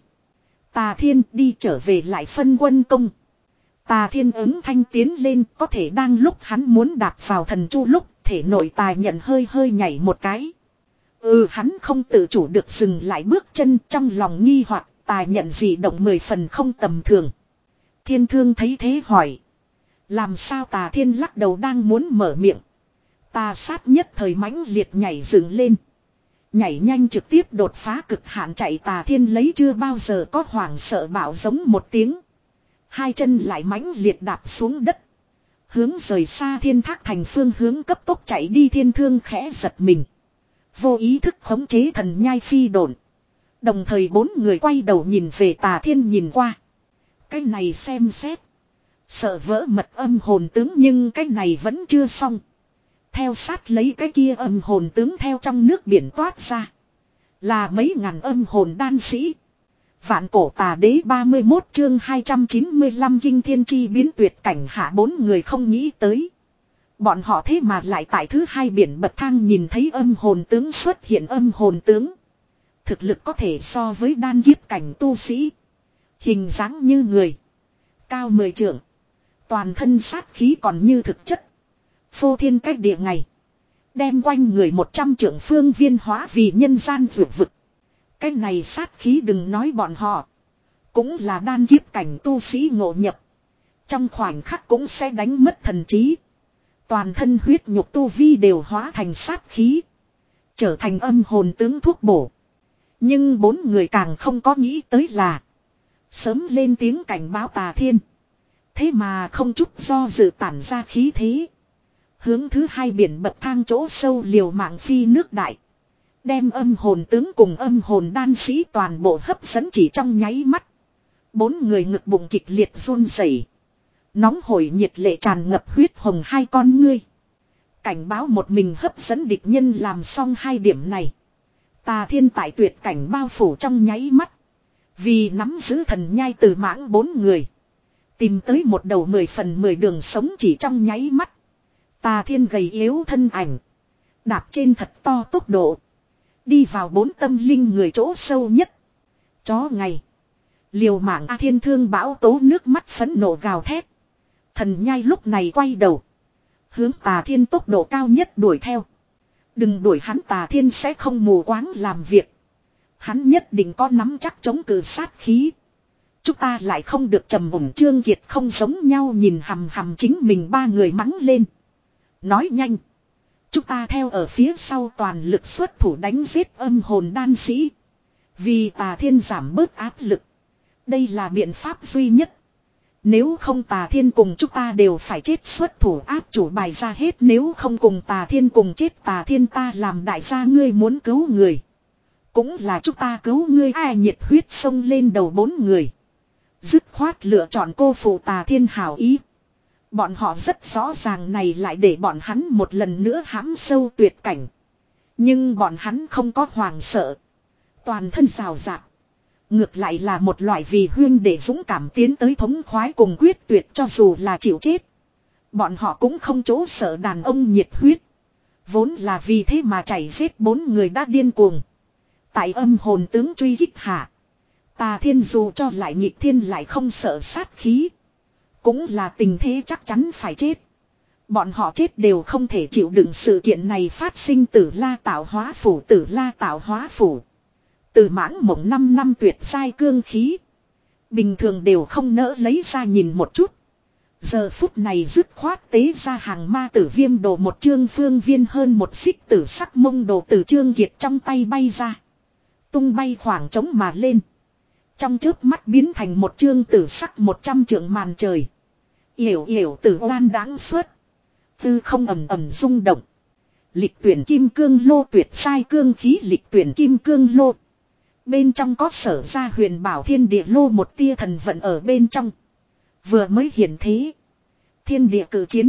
Tà Thiên đi trở về lại phân quân công. Tà Thiên ứng thanh tiến lên, có thể đang lúc hắn muốn đạp vào thần chu lúc, thể nội tà nhận hơi hơi nhảy một cái. Ừ, hắn không tự chủ được dừng lại bước chân, trong lòng nghi hoặc tà nhận dị động mười phần không tầm thường. Thiên Thương thấy thế hỏi. Làm sao? Tà Thiên lắc đầu đang muốn mở miệng. Tà sát nhất thời mãnh liệt nhảy dựng lên. Nhảy nhanh trực tiếp đột phá cực hạn chạy. Tà Thiên lấy chưa bao giờ có hoảng sợ bạo giống một tiếng. Hai chân lại mãnh liệt đạp xuống đất. Hướng rời xa Thiên Thác Thành phương hướng cấp tốc chạy đi. Thiên Thương khẽ giật mình. Vô ý thức khống chế thần nhai phi độn. Đồng thời bốn người quay đầu nhìn về Tà Thiên nhìn qua. Cái này xem xét. Sợ vỡ mật âm hồn tướng, nhưng cái này vẫn chưa xong. Theo sát lấy cái kia âm hồn tướng theo trong nước biển toát ra. Là mấy ngàn âm hồn đan sĩ. Vạn cổ tà đế ba mươi mốt chương hai trăm chín mươi lăm kinh thiên chi biến tuyệt cảnh hạ. Bốn người không nghĩ tới. Bọn họ thế mà lại tại thứ hai biển bậc thang nhìn thấy âm hồn tướng xuất hiện. Âm hồn tướng. Thực lực có thể so với đan kiếp cảnh tu sĩ. Hình dáng như người. Cao mười trượng. Toàn thân sát khí còn như thực chất. Phô thiên cách địa ngày. Đem quanh người một trăm trượng phương viên hóa vì nhân gian vượt vực. Cái này sát khí đừng nói bọn họ. Cũng là đan kiếp cảnh tu sĩ ngộ nhập. Trong khoảnh khắc cũng sẽ đánh mất thần trí. Toàn thân huyết nhục tu vi đều hóa thành sát khí. Trở thành âm hồn tướng thuốc bổ. Nhưng bốn người càng không có nghĩ tới là. Sớm lên tiếng cảnh báo Tà Thiên. Thế mà không chút do dự tản ra khí thế. Hướng thứ hai biển bậc thang chỗ sâu liều mạng phi nước đại. Đem âm hồn tướng cùng âm hồn đan sĩ toàn bộ hấp dẫn chỉ trong nháy mắt. Bốn người ngực bụng kịch liệt run rẩy. Nóng hổi nhiệt lệ tràn ngập huyết hồng hai con ngươi. Cảnh báo một mình hấp dẫn địch nhân làm xong hai điểm này. Tà Thiên tại tuyệt cảnh bao phủ trong nháy mắt. Vì nắm giữ thần nhai Từ Mãng bốn người. Tìm tới một đầu mười phần mười đường sống chỉ trong nháy mắt. Tà Thiên gầy yếu thân ảnh. Đạp trên thật to tốc độ. Đi vào bốn tâm linh người chỗ sâu nhất. Chó ngày. Liều mạng A Thiên Thương bão tố nước mắt phẫn nộ gào thét. Thần nhai lúc này quay đầu. Hướng Tà Thiên tốc độ cao nhất đuổi theo. Đừng đuổi hắn, Tà Thiên sẽ không mù quáng làm việc. Hắn nhất định có nắm chắc chống cự sát khí. Chúng ta lại không được trầm mùng. Trương Kiệt không giống nhau nhìn hằm hằm chính mình ba người mắng lên. Nói nhanh. Chúng ta theo ở phía sau toàn lực xuất thủ đánh giết âm hồn đan sĩ. Vì Tà Thiên giảm bớt áp lực. Đây là biện pháp duy nhất. Nếu không Tà Thiên cùng chúng ta đều phải chết, xuất thủ áp chủ bài ra hết. Nếu không cùng Tà Thiên cùng chết, Tà Thiên ta làm đại gia, ngươi muốn cứu người. Cũng là chúng ta cứu ngươi. Ai nhiệt huyết sông lên đầu bốn người. Dứt khoát lựa chọn cô phụ Tà Thiên hảo ý. Bọn họ rất rõ ràng này lại để bọn hắn một lần nữa hãm sâu tuyệt cảnh. Nhưng bọn hắn không có hoàng sợ. Toàn thân rào rạc. Ngược lại là một loại vì huyên để dũng cảm tiến tới thống khoái cùng quyết tuyệt, cho dù là chịu chết. Bọn họ cũng không chỗ sợ đàn ông nhiệt huyết. Vốn là vì thế mà chảy giết bốn người đã điên cuồng. Tại âm hồn tướng truy kích hạ. Tà Thiên dù cho lại nghịch thiên lại không sợ sát khí. Cũng là tình thế chắc chắn phải chết. Bọn họ chết đều không thể chịu đựng sự kiện này phát sinh. Tử La tạo hóa phủ. Tử La tạo hóa phủ. Từ mãng mộng năm năm tuyệt sai cương khí. Bình thường đều không nỡ lấy ra nhìn một chút. Giờ phút này dứt khoát tế ra hàng ma tử viêm đồ một chương phương viên hơn một xích tử sắc mông đồ từ Trương Kiệt trong tay bay ra. Tung bay khoảng trống mà lên. Trong chớp mắt biến thành một chương tử sắc một trăm trượng màn trời. Yểu yểu tử oan đáng suốt. Tư không ầm ầm rung động. Lịch tuyển kim cương lô tuyệt sai cương khí lịch tuyển kim cương lô. Bên trong có sở ra huyền bảo thiên địa lô một tia thần vận ở bên trong. Vừa mới hiển thế. Thiên địa cử chiến.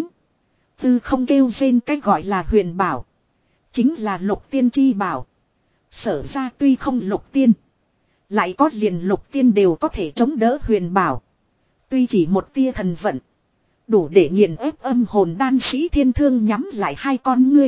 Tư không kêu rên cách gọi là huyền bảo. Chính là lục tiên chi bảo. Sở ra tuy không lục tiên. Lại có liền lục tiên đều có thể chống đỡ huyền bảo. Tuy chỉ một tia thần vận. Đủ để nghiền ép âm hồn đan sĩ thiên thương nhắm lại hai con ngươi.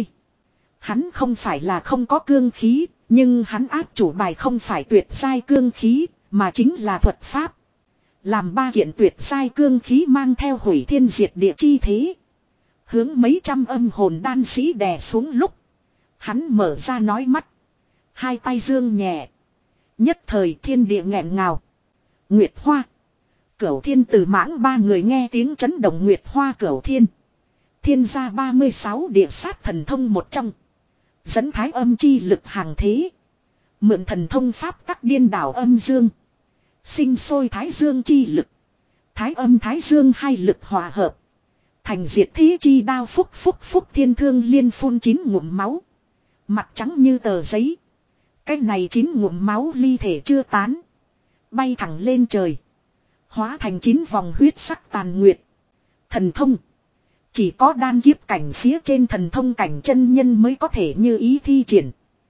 Hắn không phải là không có cương khí. Nhưng hắn áp chủ bài không phải tuyệt sai cương khí. Mà chính là thuật pháp. Làm ba kiện tuyệt sai cương khí mang theo hủy thiên diệt địa chi thế. Hướng mấy trăm âm hồn đan sĩ đè xuống lúc. Hắn mở ra nói mắt. Hai tay dương nhẹ. Nhất thời thiên địa nghẹn ngào. Nguyệt Hoa. Cửu Thiên Tử Mãng ba người nghe tiếng chấn động Nguyệt Hoa Cửu Thiên. Thiên gia ba mươi sáu địa sát thần thông một trong. Dẫn thái âm chi lực hàng thế. Mượn thần thông pháp tắc điên đảo âm dương. Sinh sôi thái dương chi lực. Thái âm thái dương hai lực hòa hợp. Thành diệt thế chi đao phúc phúc phúc thiên thương liên phun chín ngụm máu. Mặt trắng như tờ giấy. Cái này chín ngụm máu ly thể chưa tán. Bay thẳng lên trời. Hóa thành chín vòng huyết sắc tàn nguyệt. Thần thông. Chỉ có đan kiếp cảnh phía trên thần thông cảnh chân nhân mới có thể như ý thi triển.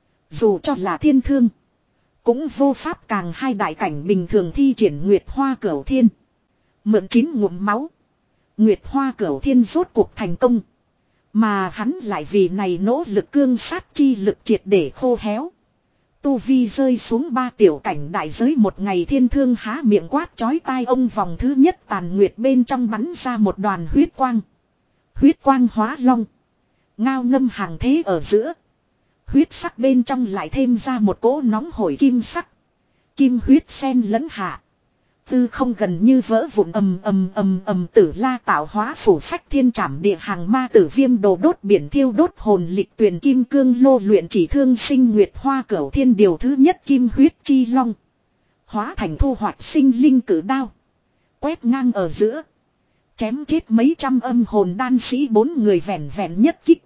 Dù cho là thiên thương. Cũng vô pháp càng hai đại cảnh bình thường thi triển Nguyệt Hoa Cửu Thiên. Mượn chín ngụm máu. Nguyệt Hoa Cửu Thiên rốt cuộc thành công. Mà hắn lại vì này nỗ lực cương sát chi lực triệt để khô héo. Tu vi rơi xuống ba tiểu cảnh đại giới một ngày thiên thương há miệng quát chói tai ông vòng thứ nhất tàn nguyệt bên trong bắn ra một đoàn huyết quang. Huyết quang hóa long. Ngao ngâm hàng thế ở giữa. Huyết sắc bên trong lại thêm ra một cỗ nóng hổi kim sắc. Kim huyết xen lẫn hạ. Tư không gần như vỡ vụn ầm ầm ầm ầm Tử La tạo hóa phủ phách thiên trảm địa hàng ma tử viêm đồ đốt biển thiêu đốt hồn lịch tuyền kim cương lô luyện chỉ thương sinh Nguyệt Hoa Cửu Thiên điều thứ nhất kim huyết chi long. Hóa thành thu hoạch sinh linh cử đao. Quét ngang ở giữa. Chém chết mấy trăm âm hồn đan sĩ bốn người vẹn vẹn nhất kích.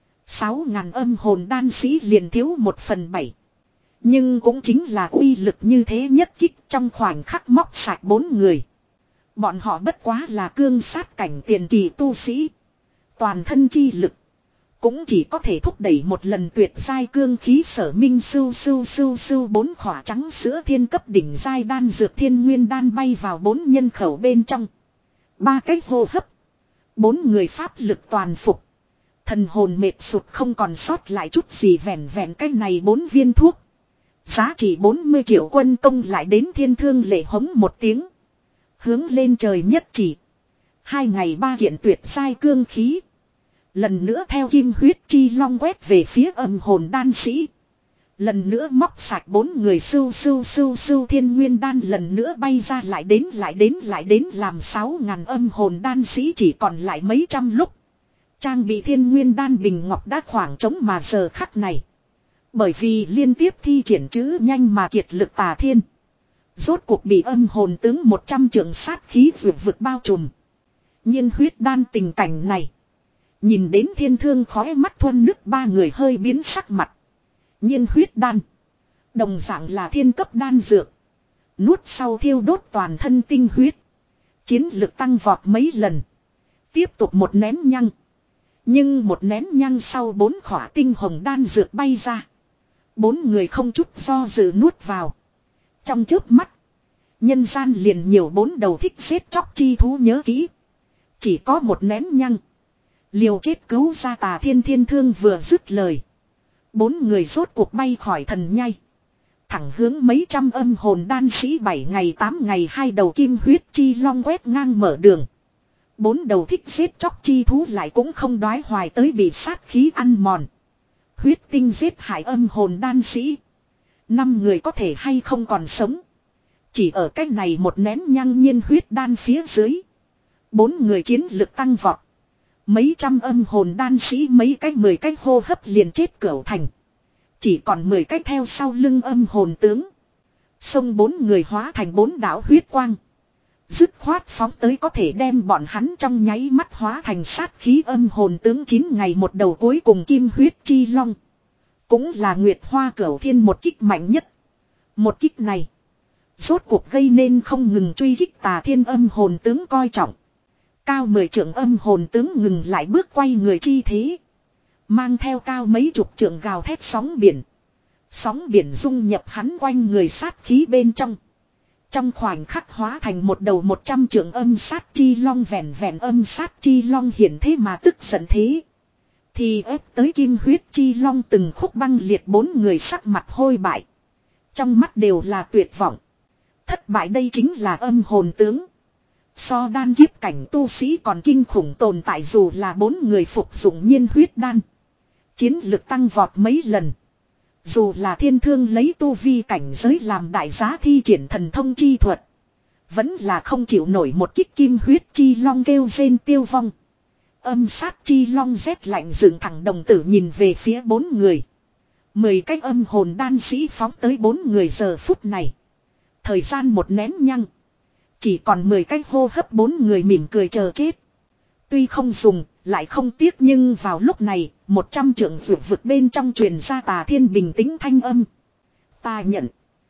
Sáu ngàn âm hồn đan sĩ liền thiếu một phần bảy. Nhưng cũng chính là uy lực như thế nhất kích trong khoảnh khắc móc sạch bốn người. Bọn họ bất quá là cương sát cảnh tiền kỳ tu sĩ. Toàn thân chi lực. Cũng chỉ có thể thúc đẩy một lần tuyệt giai cương khí sở minh sưu sưu sưu sưu bốn khỏa trắng sữa thiên cấp đỉnh giai đan dược thiên nguyên đan bay vào bốn nhân khẩu bên trong. Ba cái hô hấp. Bốn người pháp lực toàn phục. Thần hồn mệt sụt không còn sót lại chút gì vẹn vẹn cái này bốn viên thuốc. Giá trị bốn mươi triệu quân công lại đến thiên thương lệ hống một tiếng. Hướng lên trời nhất chỉ. Hai ngày ba kiện tuyệt sai cương khí. Lần nữa theo kim huyết chi long quét về phía âm hồn đan sĩ. Lần nữa móc sạch bốn người sưu sưu sưu sưu thiên nguyên đan lần nữa bay ra lại đến lại đến lại đến làm sáu ngàn âm hồn đan sĩ chỉ còn lại mấy trăm lúc. Trang bị thiên nguyên đan bình ngọc đã khoảng trống mà giờ khắc này. Bởi vì liên tiếp thi triển chữ nhanh mà kiệt lực tà thiên. Rốt cuộc bị âm hồn tướng một trăm trượng sát khí vượt vực bao trùm. Nhiên huyết đan tình cảnh này. Nhìn đến thiên thương khói mắt thuần nước ba người hơi biến sắc mặt. Nhiên huyết đan. Đồng dạng là thiên cấp đan dược. Nuốt sau thiêu đốt toàn thân tinh huyết. Chiến lực tăng vọt mấy lần. Tiếp tục một nén nhăng. Nhưng một nén nhăng sau bốn khỏa tinh hồng đan dược bay ra. Bốn người không chút do dự nuốt vào. Trong chớp mắt. Nhân gian liền nhiều bốn đầu thích giết chóc chi thú nhớ kỹ. Chỉ có một nén nhăng. Liều chết cứu ra tà thiên thiên thương vừa dứt lời. Bốn người rốt cuộc bay khỏi thần nhai. Thẳng hướng mấy trăm âm hồn đan sĩ bảy ngày tám ngày hai đầu kim huyết chi long quét ngang mở đường. Bốn đầu thích giết chóc chi thú lại cũng không đoái hoài tới bị sát khí ăn mòn. Huyết tinh giết hại âm hồn đan sĩ. Năm người có thể hay không còn sống. Chỉ ở cách này một nén nhăng nhiên huyết đan phía dưới. Bốn người chiến lực tăng vọt. Mấy trăm âm hồn đan sĩ mấy cách mười cách hô hấp liền chết cửu thành. Chỉ còn mười cách theo sau lưng âm hồn tướng. Xông bốn người hóa thành bốn đạo huyết quang. Dứt khoát phóng tới có thể đem bọn hắn trong nháy mắt hóa thành sát khí âm hồn tướng chín ngày một đầu cuối cùng kim huyết chi long. Cũng là Nguyệt Hoa Cửu Thiên một kích mạnh nhất. Một kích này. Rốt cuộc gây nên không ngừng truy kích Tà Thiên âm hồn tướng coi trọng. Cao mười trượng âm hồn tướng ngừng lại bước quay người chi thế. Mang theo cao mấy chục trượng gào thét sóng biển. Sóng biển dung nhập hắn quanh người sát khí bên trong. Trong khoảnh khắc hóa thành một đầu một trăm trượng âm sát chi long vẹn vẹn âm sát chi long hiển thế mà tức giận thế. Thì ép tới kim huyết chi long từng khúc băng liệt bốn người sắc mặt hôi bại. Trong mắt đều là tuyệt vọng. Thất bại đây chính là âm hồn tướng. So đan kiếp cảnh tu sĩ còn kinh khủng tồn tại dù là bốn người phục dụng nhiên huyết đan. Chiến lực tăng vọt mấy lần. Dù là thiên thương lấy tu vi cảnh giới làm đại giá thi triển thần thông chi thuật. Vẫn là không chịu nổi một kích kim huyết chi long kêu rên tiêu vong. Âm sát chi long rét lạnh dựng thẳng đồng tử nhìn về phía bốn người. Mười cách âm hồn đan sĩ phóng tới bốn người giờ phút này. Thời gian một nén nhăng. Chỉ còn mười cách hô hấp bốn người mỉm cười chờ chết. Tuy không dùng, lại không tiếc nhưng vào lúc này, một trăm trượng vượt vực bên trong truyền ra Tà Thiên bình tĩnh thanh âm. Ta nhận.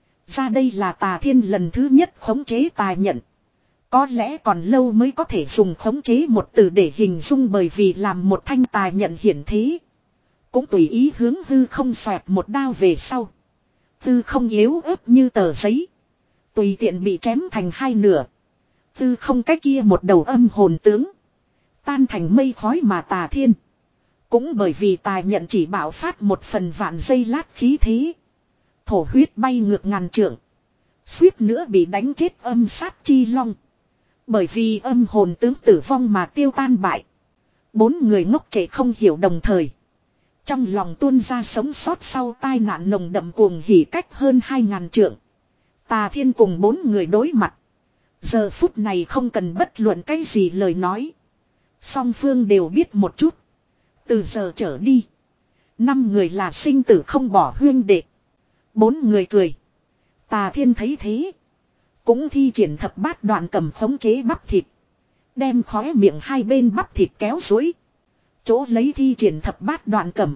Ra đây là Tà Thiên lần thứ nhất khống chế ta nhận. Có lẽ còn lâu mới có thể dùng khống chế một từ để hình dung bởi vì làm một thanh tà nhận hiển thế. Cũng tùy ý hướng hư không xoẹt một đao về sau. Hư không yếu ớt như tờ giấy. Tùy tiện bị chém thành hai nửa. Hư không cái kia một đầu âm hồn tướng. Tan thành mây khói mà Tà Thiên. Cũng bởi vì tà nhận chỉ bảo phát một phần vạn giây lát khí thế. Thổ huyết bay ngược ngàn trượng. Suýt nữa bị đánh chết âm sát chi long. Bởi vì âm hồn tướng tử vong mà tiêu tan bại. Bốn người ngốc trệ không hiểu đồng thời. Trong lòng tuôn ra sống sót sau tai nạn nồng đậm cuồng hỉ cách hơn hai ngàn trượng. Tà Thiên cùng bốn người đối mặt. Giờ phút này không cần bất luận cái gì lời nói. Song phương đều biết một chút. Từ giờ trở đi. Năm người là sinh tử không bỏ huyên đệ. Bốn người cười. Tà Thiên thấy thế. Cũng thi triển thập bát đoạn cầm khống chế bắp thịt. Đem khóe miệng hai bên bắp thịt kéo dối. Chỗ lấy thi triển thập bát đoạn cầm.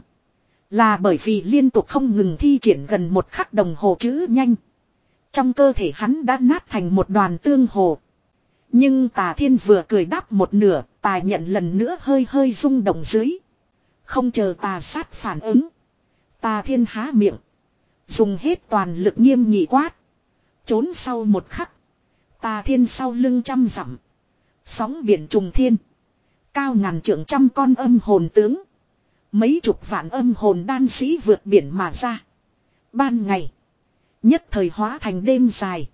Là bởi vì liên tục không ngừng thi triển gần một khắc đồng hồ chữ nhanh. Trong cơ thể hắn đã nát thành một đoàn tương hồ. Nhưng Tà Thiên vừa cười đáp một nửa, Tà nhận lần nữa hơi hơi rung động dưới. Không chờ Tà sát phản ứng. Tà Thiên há miệng. Dùng hết toàn lực nghiêm nghị quát. Trốn sau một khắc. Tà Thiên sau lưng trăm dặm. Sóng biển trùng thiên. Cao ngàn trượng trăm con âm hồn tướng. Mấy chục vạn âm hồn đan sĩ vượt biển mà ra. Ban ngày. Nhất thời hóa thành đêm dài.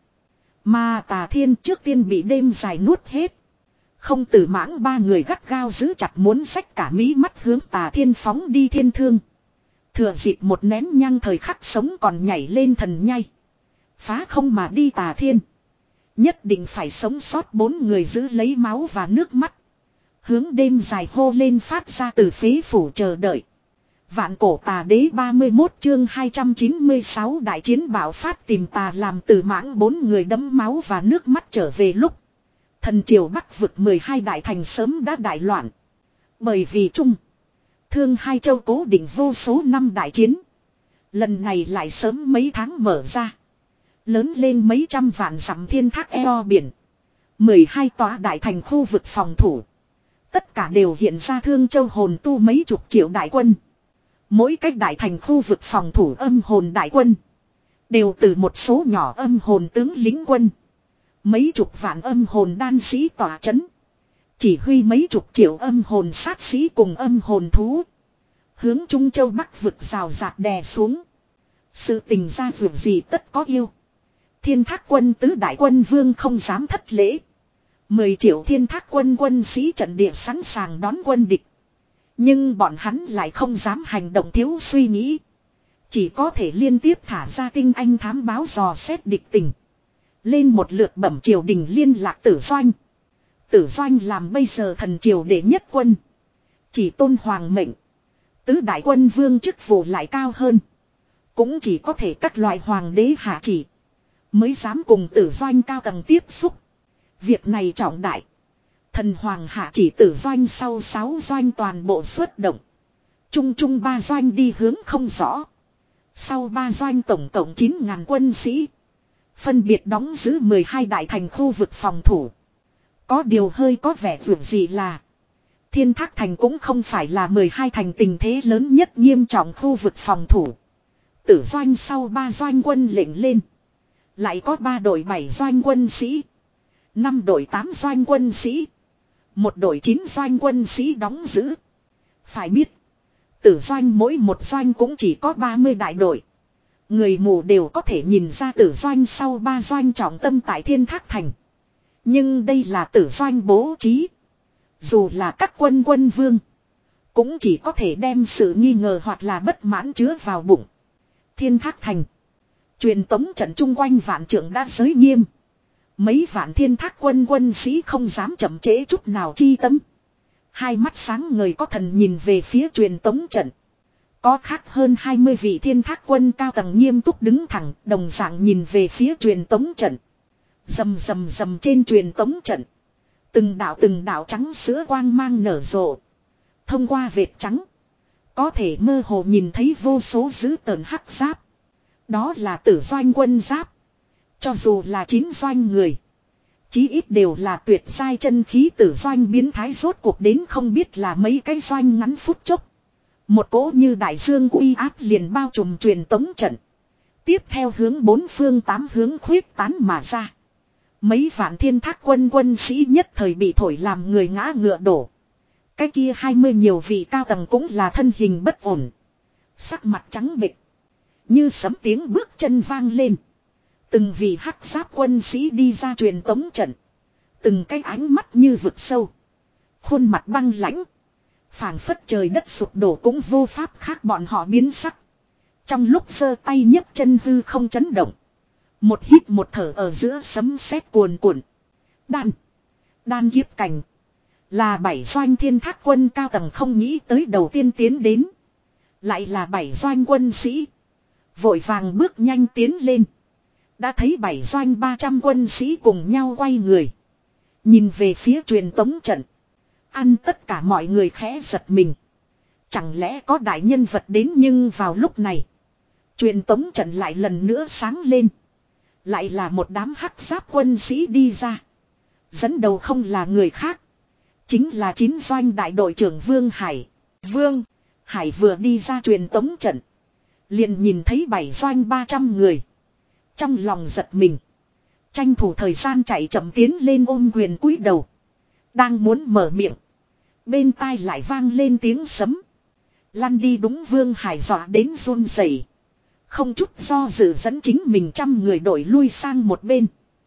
Mà Tà Thiên trước tiên bị đêm dài nuốt hết. Không tử mãng ba người gắt gao giữ chặt muốn xách cả mí mắt hướng Tà Thiên phóng đi thiên thương. Thừa dịp một nén nhang thời khắc sống còn nhảy lên thần nhai. Phá không mà đi Tà Thiên. Nhất định phải sống sót bốn người giữ lấy máu và nước mắt. Hướng đêm dài hô lên phát ra từ phế phủ chờ đợi. Vạn cổ tà đế ba mươi mốt chương hai trăm chín mươi sáu đại chiến bạo phát tìm tà làm từ mãng bốn người đẫm máu và nước mắt trở về lúc. Thần triều Bắc vực mười hai đại thành sớm đã đại loạn. Bởi vì Trung, Thương hai châu cố định vô số năm đại chiến. Lần này lại sớm mấy tháng mở ra. Lớn lên mấy trăm vạn dặm thiên thác eo biển. mười hai tòa đại thành khu vực phòng thủ. Tất cả đều hiện ra Thương châu hồn tu mấy chục triệu đại quân. Mỗi cách đại thành khu vực phòng thủ âm hồn đại quân. Đều từ một số nhỏ âm hồn tướng lính quân. Mấy chục vạn âm hồn đan sĩ tỏa chấn. Chỉ huy mấy chục triệu âm hồn sát sĩ cùng âm hồn thú. Hướng Trung Châu Bắc vực rào rạt đè xuống. Sự tình ra vượt gì tất có yêu. Thiên thác quân tứ đại quân vương không dám thất lễ. Mười triệu thiên thác quân quân sĩ trận địa sẵn sàng đón quân địch. Nhưng bọn hắn lại không dám hành động thiếu suy nghĩ. Chỉ có thể liên tiếp thả ra tinh anh thám báo dò xét địch tình. Lên một lượt bẩm triều đình liên lạc Tử Doanh. Tử Doanh làm bây giờ thần triều đệ nhất quân. Chỉ tôn hoàng mệnh. Tứ đại quân vương chức vụ lại cao hơn. Cũng chỉ có thể các loại hoàng đế hạ chỉ. Mới dám cùng Tử Doanh cao tầng tiếp xúc. Việc này trọng đại. Thần hoàng hạ chỉ Tử Doanh sau sáu doanh toàn bộ xuất động. Trung trung ba doanh đi hướng không rõ. Sau ba doanh tổng cộng chín ngàn quân sĩ. Phân biệt đóng giữ mười hai đại thành khu vực phòng thủ. Có điều hơi có vẻ vượt gì là. Thiên Thác Thành cũng không phải là mười hai thành tình thế lớn nhất nghiêm trọng khu vực phòng thủ. Tử Doanh sau ba doanh quân lệnh lên. Lại có ba đội bảy doanh quân sĩ. năm đội tám doanh quân sĩ. Một đội chín doanh quân sĩ đóng giữ. Phải biết. Tử Doanh mỗi một doanh cũng chỉ có ba mươi đại đội. Người mù đều có thể nhìn ra Tử Doanh sau ba doanh trọng tâm tại Thiên Thác Thành. Nhưng đây là Tử Doanh bố trí. Dù là các quân quân vương. Cũng chỉ có thể đem sự nghi ngờ hoặc là bất mãn chứa vào bụng. Thiên Thác Thành. Truyền tống trận chung quanh vạn trượng đã giới nghiêm. Mấy vạn thiên thác quân quân sĩ không dám chậm trễ chút nào chi tâm. Hai mắt sáng ngời có thần nhìn về phía truyền tống trận. Có khác hơn hai mươi vị thiên thác quân cao tầng nghiêm túc đứng thẳng, đồng dạng nhìn về phía truyền tống trận. Rầm rầm rầm trên truyền tống trận. Từng đạo từng đạo trắng sữa quang mang nở rộ. Thông qua vệt trắng. Có thể mơ hồ nhìn thấy vô số dữ tợn hắc giáp. Đó là Tử Doanh quân giáp. Cho dù là chín doanh người. Chí ít đều là tuyệt giai chân khí Tử Doanh biến thái rốt cuộc đến không biết là mấy cái doanh ngắn phút chốc. Một cỗ như đại dương uy áp liền bao trùm truyền tống trận. Tiếp theo hướng bốn phương tám hướng khuyết tán mà ra. Mấy vạn thiên thác quân quân sĩ nhất thời bị thổi làm người ngã ngựa đổ. Cái kia hai mươi nhiều vị cao tầng cũng là thân hình bất ổn. Sắc mặt trắng bệch. Như sấm tiếng bước chân vang lên. Từng vị hắc giáp quân sĩ đi ra truyền tống trận. Từng cái ánh mắt như vực sâu. Khuôn mặt băng lãnh. Phảng phất trời đất sụp đổ cũng vô pháp khác bọn họ biến sắc. Trong lúc giơ tay nhấc chân hư không chấn động. Một hít một thở ở giữa sấm sét cuồn cuộn. Đan. Đan kiếp cảnh. Là bảy doanh thiên thác quân cao tầng không nghĩ tới đầu tiên tiến đến. Lại là bảy doanh quân sĩ. Vội vàng bước nhanh tiến lên. Đã thấy bảy doanh ba trăm quân sĩ cùng nhau quay người. Nhìn về phía truyền tống trận. Ăn tất cả mọi người khẽ giật mình. Chẳng lẽ có đại nhân vật đến nhưng vào lúc này. Truyền tống trận lại lần nữa sáng lên. Lại là một đám hắc giáp quân sĩ đi ra. Dẫn đầu không là người khác. Chính là chín doanh đại đội trưởng Vương Hải. Vương Hải vừa đi ra truyền tống trận. Liền nhìn thấy bảy doanh ba trăm người. Trong lòng giật mình. Tranh thủ thời gian chạy chậm tiến lên ôm quyền cúi đầu. Đang muốn mở miệng. Bên tai lại vang lên tiếng sấm. Lăn đi đúng Vương Hải dọa đến run rẩy. Không chút do dự dẫn chính mình trăm người đổi lui sang một bên.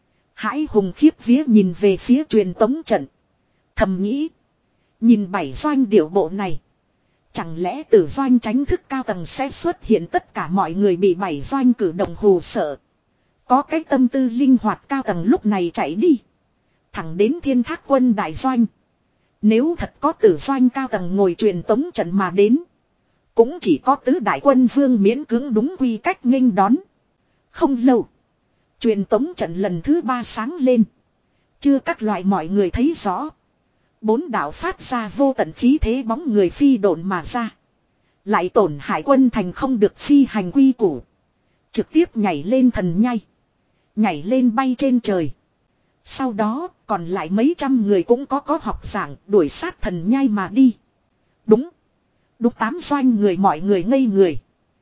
Hãi hùng khiếp vía nhìn về phía truyền tống trận. Thầm nghĩ. Nhìn bảy doanh điệu bộ này. Chẳng lẽ Tử Doanh tránh thức cao tầng sẽ xuất hiện tất cả mọi người bị bảy doanh cử động hù sợ. Có cái tâm tư linh hoạt cao tầng lúc này chạy đi. Thẳng đến Thiên Thác quân đại doanh. Nếu thật có Tử Doanh cao tầng ngồi truyền tống trận mà đến. Cũng chỉ có tứ đại quân vương miễn cưỡng đúng quy cách nghênh đón. Không lâu. Truyền tống trận lần thứ ba sáng lên. Chưa các loại mọi người thấy rõ. Bốn đạo phát ra vô tận khí thế bóng người phi độn mà ra. Lại tổn hại quân thành không được phi hành quy củ. Trực tiếp nhảy lên thần nhai. Nhảy lên bay trên trời. Sau đó còn lại mấy trăm người cũng có có học giảng đuổi sát thần nhai mà đi. Đúng. Đúng tám doanh người mọi người ngây người.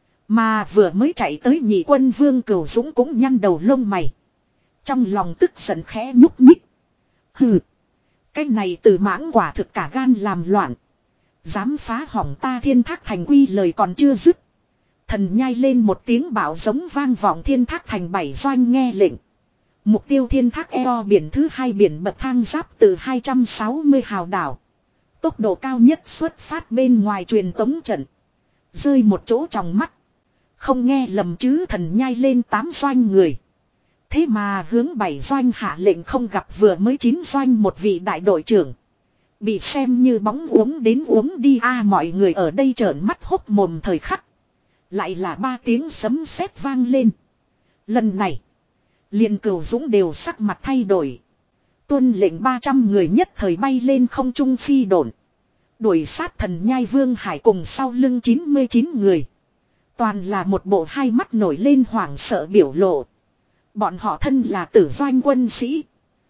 Mà vừa mới chạy tới nhị quân Vương Cửu Dũng cũng nhăn đầu lông mày. Trong lòng tức giận khẽ nhúc nhích. Hừ. Cái này từ mãng quả thực cả gan làm loạn. Dám phá hỏng ta Thiên Thác Thành quy lời còn chưa dứt. Thần nhai lên một tiếng bảo giống vang vọng Thiên Thác Thành bảy doanh nghe lệnh. Mục tiêu thiên thác eo biển thứ hai biển bậc thang giáp từ hai trăm sáu mươi hào đảo. Tốc độ cao nhất xuất phát bên ngoài truyền tống trận. Rơi một chỗ trong mắt. Không nghe lầm chứ, thần nhai lên tám doanh người. Thế mà hướng bảy doanh hạ lệnh không gặp vừa mới chín doanh một vị đại đội trưởng. Bị xem như bóng uống đến uống đi a à, mọi người ở đây trợn mắt hốc mồm thời khắc. Lại là ba tiếng sấm sét vang lên. Lần này. Liền Cửu Dũng đều sắc mặt thay đổi. Tuân lệnh ba trăm người nhất thời bay lên không trung phi độn. Đuổi sát thần nhai Vương Hải cùng sau lưng chín mươi chín người. Toàn là một bộ hai mắt nổi lên hoảng sợ biểu lộ. Bọn họ thân là tử doanh quân sĩ.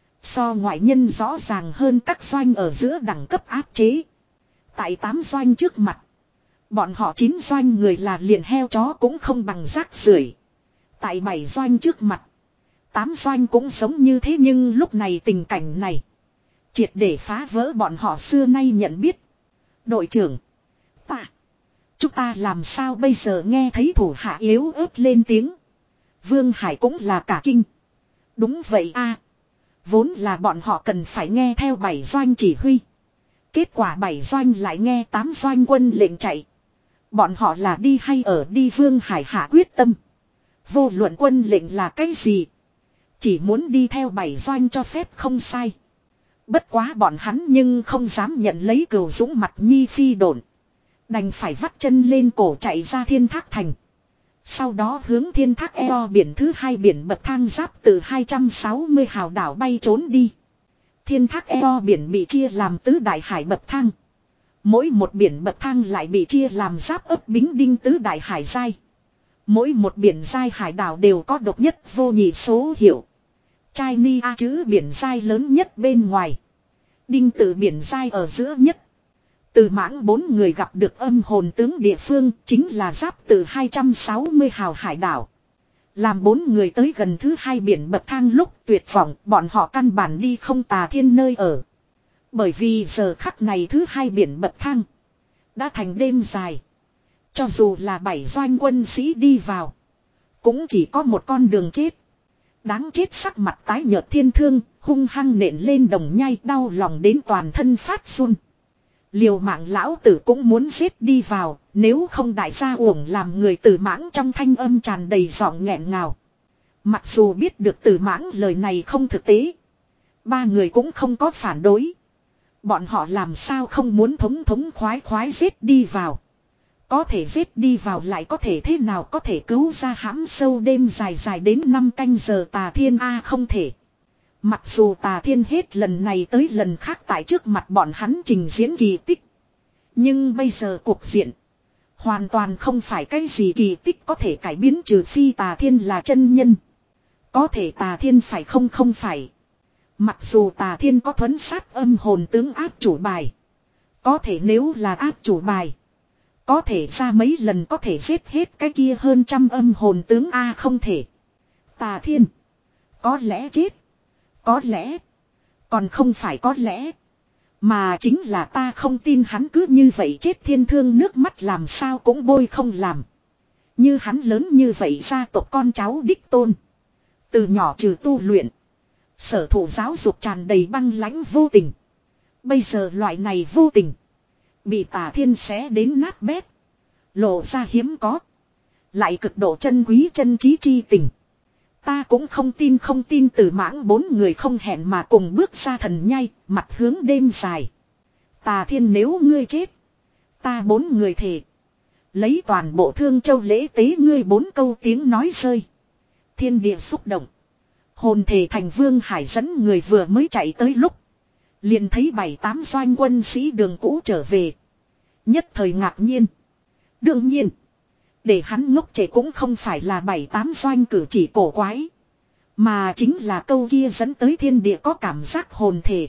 So ngoại nhân rõ ràng hơn các doanh ở giữa đẳng cấp áp chế. Tại tám doanh trước mặt. Bọn họ chín doanh người là liền heo chó cũng không bằng rác rưởi. Tại bảy doanh trước mặt. Tám doanh cũng giống như thế, nhưng lúc này tình cảnh này. Triệt để phá vỡ bọn họ xưa nay nhận biết. Đội trưởng. Ta. Chúng ta làm sao bây giờ, nghe thấy thủ hạ yếu ớt lên tiếng. Vương Hải cũng là cả kinh. Đúng vậy a, vốn là bọn họ cần phải nghe theo bảy doanh chỉ huy. Kết quả bảy doanh lại nghe tám doanh quân lệnh chạy. Bọn họ là đi hay ở đi, Vương Hải hạ quyết tâm. Vô luận quân lệnh là cái gì. Chỉ muốn đi theo bảy doanh cho phép không sai. Bất quá bọn hắn nhưng không dám nhận lấy Cửu Dũng mặt nhi phi độn. Đành phải vắt chân lên cổ chạy ra thiên thác thành. Sau đó hướng thiên thác eo biển thứ hai biển bậc thang giáp từ hai trăm sáu mươi hào đảo bay trốn đi. Thiên thác eo biển bị chia làm tứ đại hải bậc thang. Mỗi một biển bậc thang lại bị chia làm giáp ấp Bính Đinh tứ đại hải giai. Mỗi một biển giai hải đảo đều có độc nhất vô nhị số hiệu. Chai A chữ biển giai lớn nhất bên ngoài. Đinh tự biển giai ở giữa nhất. Từ mãng bốn người gặp được âm hồn tướng địa phương chính là giáp từ hai trăm sáu mươi hào hải đảo. Làm bốn người tới gần thứ hai biển bậc thang lúc tuyệt vọng, bọn họ căn bản đi không Tà Thiên nơi ở. Bởi vì giờ khắc này thứ hai biển bậc thang đã thành đêm dài. Cho dù là bảy doanh quân sĩ đi vào, cũng chỉ có một con đường chết. Đáng chết, sắc mặt tái nhợt Thiên Thương hung hăng nện lên đồng nhai, đau lòng đến toàn thân phát run. Liều mạng lão tử cũng muốn giết đi vào, nếu không đại gia uổng làm người. Tử Mãng trong thanh âm tràn đầy giọng nghẹn ngào. Mặc dù biết được Tử Mãng lời này không thực tế, ba người cũng không có phản đối. Bọn họ làm sao không muốn thống thống khoái khoái giết đi vào. Có thể giết đi vào lại có thể thế nào, có thể cứu ra hãm sâu đêm dài dài đến năm canh giờ Tà Thiên a không thể. Mặc dù Tà Thiên hết lần này tới lần khác tại trước mặt bọn hắn trình diễn kỳ tích. Nhưng bây giờ cuộc diện hoàn toàn không phải cái gì kỳ tích có thể cải biến, trừ phi Tà Thiên là chân nhân. Có thể Tà Thiên phải không không phải. Mặc dù Tà Thiên có thuấn sát âm hồn tướng áp chủ bài. Có thể nếu là áp chủ bài, có thể ra mấy lần có thể giết hết cái kia hơn trăm âm hồn tướng a không thể. Tà Thiên có lẽ chết. Có lẽ. Còn không phải có lẽ. Mà chính là ta không tin hắn cứ như vậy chết. Thiên Thương nước mắt làm sao cũng bôi không làm. Như hắn lớn như vậy gia tộc con cháu đích tôn. Từ nhỏ trừ tu luyện. Sở thụ giáo dục tràn đầy băng lãnh vô tình. Bây giờ loại này vô tình. Bị Tà Thiên xé đến nát bét. Lộ ra hiếm có. Lại cực độ chân quý chân trí chi tình. Ta cũng không tin không tin. Tử Mãng bốn người không hẹn mà cùng bước ra thần nhai, mặt hướng đêm dài. Tà Thiên nếu ngươi chết, ta bốn người thề lấy toàn bộ Thương Châu lễ tế ngươi. Bốn câu tiếng nói rơi, thiên địa xúc động. Hồn thể thành Vương Hải dẫn người vừa mới chạy tới lúc, liền thấy bảy tám doanh quân sĩ đường cũ trở về. Nhất thời ngạc nhiên. Đương nhiên, để hắn ngốc trệ cũng không phải là bảy tám doanh cử chỉ cổ quái, mà chính là câu kia dẫn tới thiên địa có cảm giác hồn thể.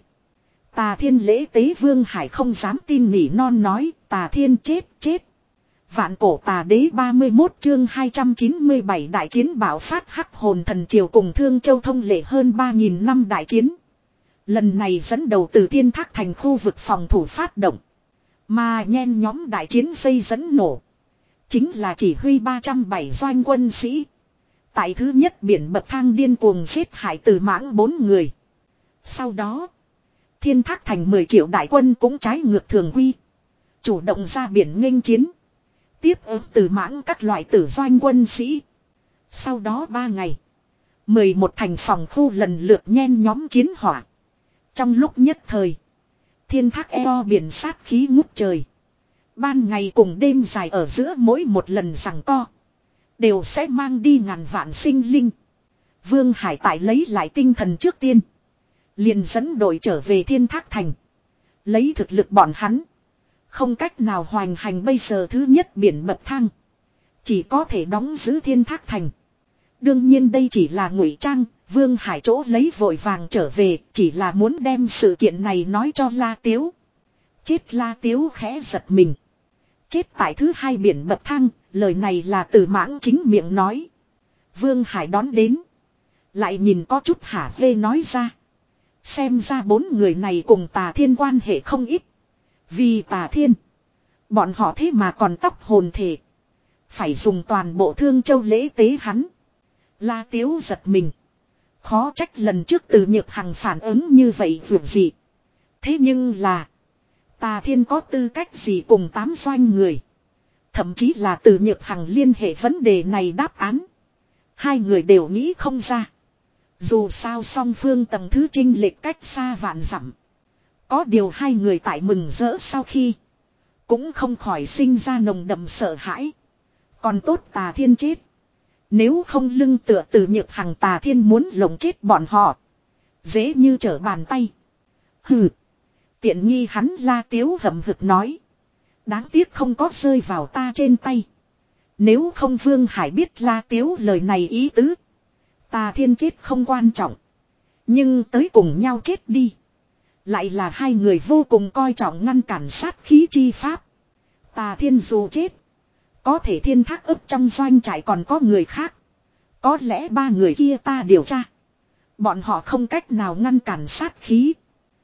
Tà Thiên lễ tế. Vương Hải không dám tin nỉ non nói, Tà Thiên chết chết. Vạn cổ tà đế ba mươi mốt chương hai trăm chín mươi bảy đại chiến bạo phát. Hắc hồn thần triều cùng Thương Châu thông lệ hơn ba nghìn năm đại chiến. Lần này dẫn đầu từ Thiên Thác thành khu vực phòng thủ phát động. Mà nhen nhóm đại chiến dây dẫn nổ, chính là chỉ huy ba trăm bảy doanh quân sĩ. Tại thứ nhất biển bậc thang điên cuồng giết hại Từ Mãng bốn người. Sau đó, Thiên Thác Thành mười triệu đại quân cũng trái ngược thường quy. Chủ động ra biển nghênh chiến. Tiếp ứng Từ Mãng các loại tử doanh quân sĩ. Sau đó ba ngày, mười một thành phòng khu lần lượt nhen nhóm chiến hỏa. Trong lúc nhất thời, Thiên Thác eo biển sát khí ngút trời. Ban ngày cùng đêm dài ở giữa mỗi một lần giằng co, đều sẽ mang đi ngàn vạn sinh linh. Vương Hải tại lấy lại tinh thần trước tiên, liền dẫn đội trở về Thiên Thác Thành. Lấy thực lực bọn hắn, không cách nào hoành hành bây giờ thứ nhất biển bậc thang. Chỉ có thể đóng giữ Thiên Thác Thành. Đương nhiên đây chỉ là ngụy trang. Vương Hải chỗ lấy vội vàng trở về, chỉ là muốn đem sự kiện này nói cho La Tiếu. Chết La Tiếu khẽ giật mình. Chết tại thứ hai biển bậc thang, lời này là Từ Mãng chính miệng nói. Vương Hải đón đến, lại nhìn có chút hả hê nói ra. Xem ra bốn người này cùng Tà Thiên quan hệ không ít. Vì Tà Thiên, bọn họ thế mà còn tóc hồn thể. Phải dùng toàn bộ Thương Châu lễ tế hắn. La Tiếu giật mình. Khó trách lần trước Từ Nhược Hằng phản ứng như vậy vượt gì. Thế nhưng là, Tà Thiên có tư cách gì cùng tám doanh người. Thậm chí là Từ Nhược Hằng liên hệ vấn đề này đáp án. Hai người đều nghĩ không ra. Dù sao song phương tầng thứ chênh lệch cách xa vạn dặm. Có điều hai người tại mừng rỡ sau khi, cũng không khỏi sinh ra nồng đậm sợ hãi. Còn tốt Tà Thiên chết. Nếu không lưng tựa Từ Nhược Hằng, Tà Thiên muốn lồng chết bọn họ, dễ như trở bàn tay. Hừ, tiện nghi hắn, La Tiếu hậm hực nói. Đáng tiếc không có rơi vào ta trên tay. Nếu không Vương Hải biết La Tiếu lời này ý tứ. Tà Thiên chết không quan trọng, nhưng tới cùng nhau chết đi, lại là hai người vô cùng coi trọng ngăn cản sát khí chi pháp. Tà Thiên dù chết, có thể Thiên Thác ấp trong doanh trại còn có người khác. Có lẽ ba người kia ta điều tra, bọn họ không cách nào ngăn cản sát khí.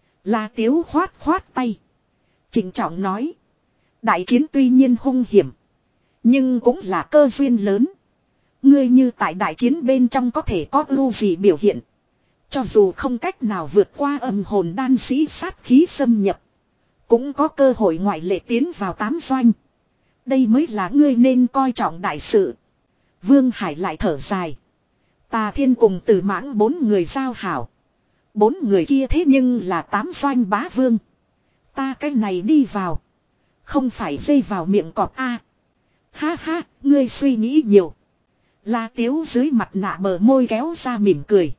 La Tiếu khoát khoát tay, trịnh trọng nói. Đại chiến tuy nhiên hung hiểm, nhưng cũng là cơ duyên lớn. Ngươi như tại đại chiến bên trong có thể có ưu gì biểu hiện, cho dù không cách nào vượt qua âm hồn đan sĩ sát khí xâm nhập, cũng có cơ hội ngoại lệ tiến vào tám doanh. Đây mới là ngươi nên coi trọng đại sự. Vương Hải lại thở dài. Tà Thiên cùng Từ Mãng bốn người giao hảo. Bốn người kia thế nhưng là tám doanh bá vương. Ta cái này đi vào, không phải dây vào miệng cọp a. À. Ha ha, ngươi suy nghĩ nhiều. La Tiếu dưới mặt nạ bờ môi kéo ra mỉm cười.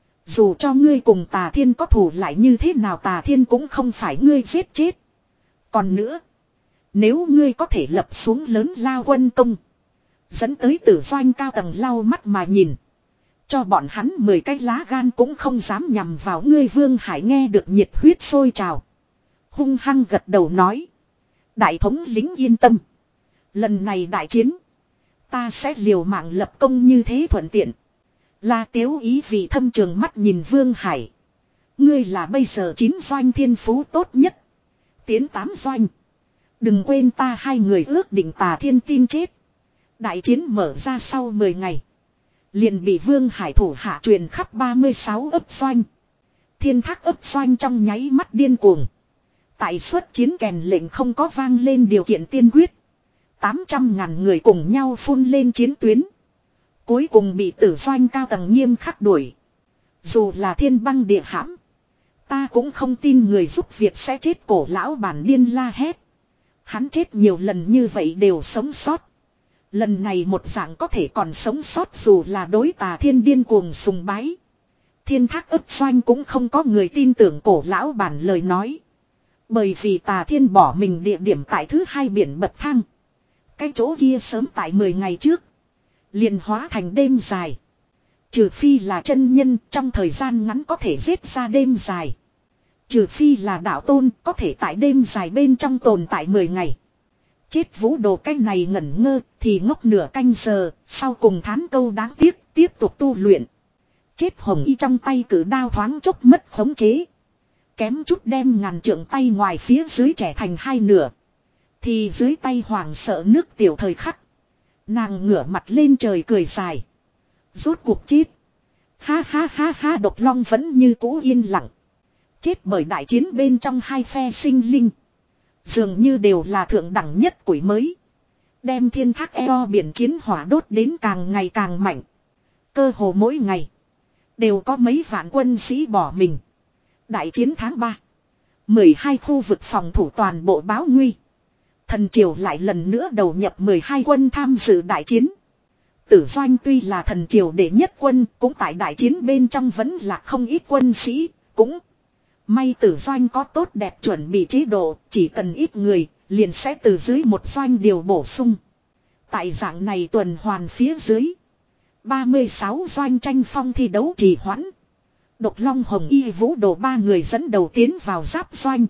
Dù cho ngươi cùng Tà Thiên có thù lại như thế nào, Tà Thiên cũng không phải ngươi giết chết. Còn nữa, nếu ngươi có thể lập xuống lớn lao quân công, dẫn tới tử doanh cao tầng lau mắt mà nhìn, cho bọn hắn mười cái lá gan cũng không dám nhằm vào ngươi. Vương Hải nghe được nhiệt huyết sôi trào, hung hăng gật đầu nói. Đại thống lĩnh yên tâm, lần này đại chiến, ta sẽ liều mạng lập công như thế thuận tiện. La Tiếu ý vị thâm trường mắt nhìn Vương Hải. Ngươi là bây giờ chín doanh thiên phú tốt nhất, tiến tám doanh. Đừng quên ta hai người ước định Tà Thiên tin chết. Đại chiến mở ra sau mười ngày, liền bị Vương Hải thủ hạ truyền khắp ba mươi sáu ấp doanh. Thiên Thác ấp doanh trong nháy mắt điên cuồng. Tại xuất chiến kèn lệnh không có vang lên điều kiện tiên quyết, tám trăm ngàn người cùng nhau phun lên chiến tuyến. Cuối cùng bị tử doanh cao tầng nghiêm khắc đuổi. Dù là thiên băng địa hãm, ta cũng không tin người giúp việc sẽ chết. Cổ lão bản điên la hét. Hắn chết nhiều lần như vậy đều sống sót, lần này một dạng có thể còn sống sót. Dù là đối Tà Thiên điên cuồng sùng bái, Thiên Thác ấp doanh cũng không có người tin tưởng cổ lão bản lời nói. Bởi vì Tà Thiên bỏ mình địa điểm tại thứ hai biển bậc thang. Cái chỗ kia sớm tại mười ngày trước liền hóa thành đêm dài. Trừ phi là chân nhân, trong thời gian ngắn có thể giết ra đêm dài. Trừ phi là đạo tôn, có thể tại đêm dài bên trong tồn tại mười ngày. Chết Vũ Đồ cái này ngẩn ngơ thì ngốc nửa canh giờ, sau cùng thán câu đáng tiếc, tiếp tục tu luyện. Chết Hồng Y trong tay cử đao thoáng chốc mất khống chế, kém chút đem ngàn trượng tay ngoài phía dưới trẻ thành hai nửa. Thì dưới tay hoàng sợ nước tiểu thời khắc, nàng ngửa mặt lên trời cười dài. Rốt cuộc chết. Ha ha ha ha, Độc Long vẫn như cũ yên lặng. Chết bởi đại chiến bên trong hai phe sinh linh. Dường như đều là thượng đẳng nhất quỷ mới. Đem thiên thác eo biển chiến hỏa đốt đến càng ngày càng mạnh. Cơ hồ mỗi ngày. Đều có mấy vạn quân sĩ bỏ mình. Đại chiến tháng ba. mười hai khu vực phòng thủ toàn bộ báo nguy. Thần triều lại lần nữa đầu nhập mười hai quân tham dự đại chiến. Tử Doanh tuy là thần triều đệ nhất quân, cũng tại đại chiến bên trong vẫn là không ít quân sĩ, cũng may Tử Doanh có tốt đẹp chuẩn bị chế độ, chỉ cần ít người, liền sẽ từ dưới một doanh điều bổ sung. Tại dạng này tuần hoàn phía dưới, ba mươi sáu doanh tranh phong thi đấu trì hoãn. Độc Long Hồng Y Vũ Đồ ba người dẫn đầu tiến vào giáp doanh.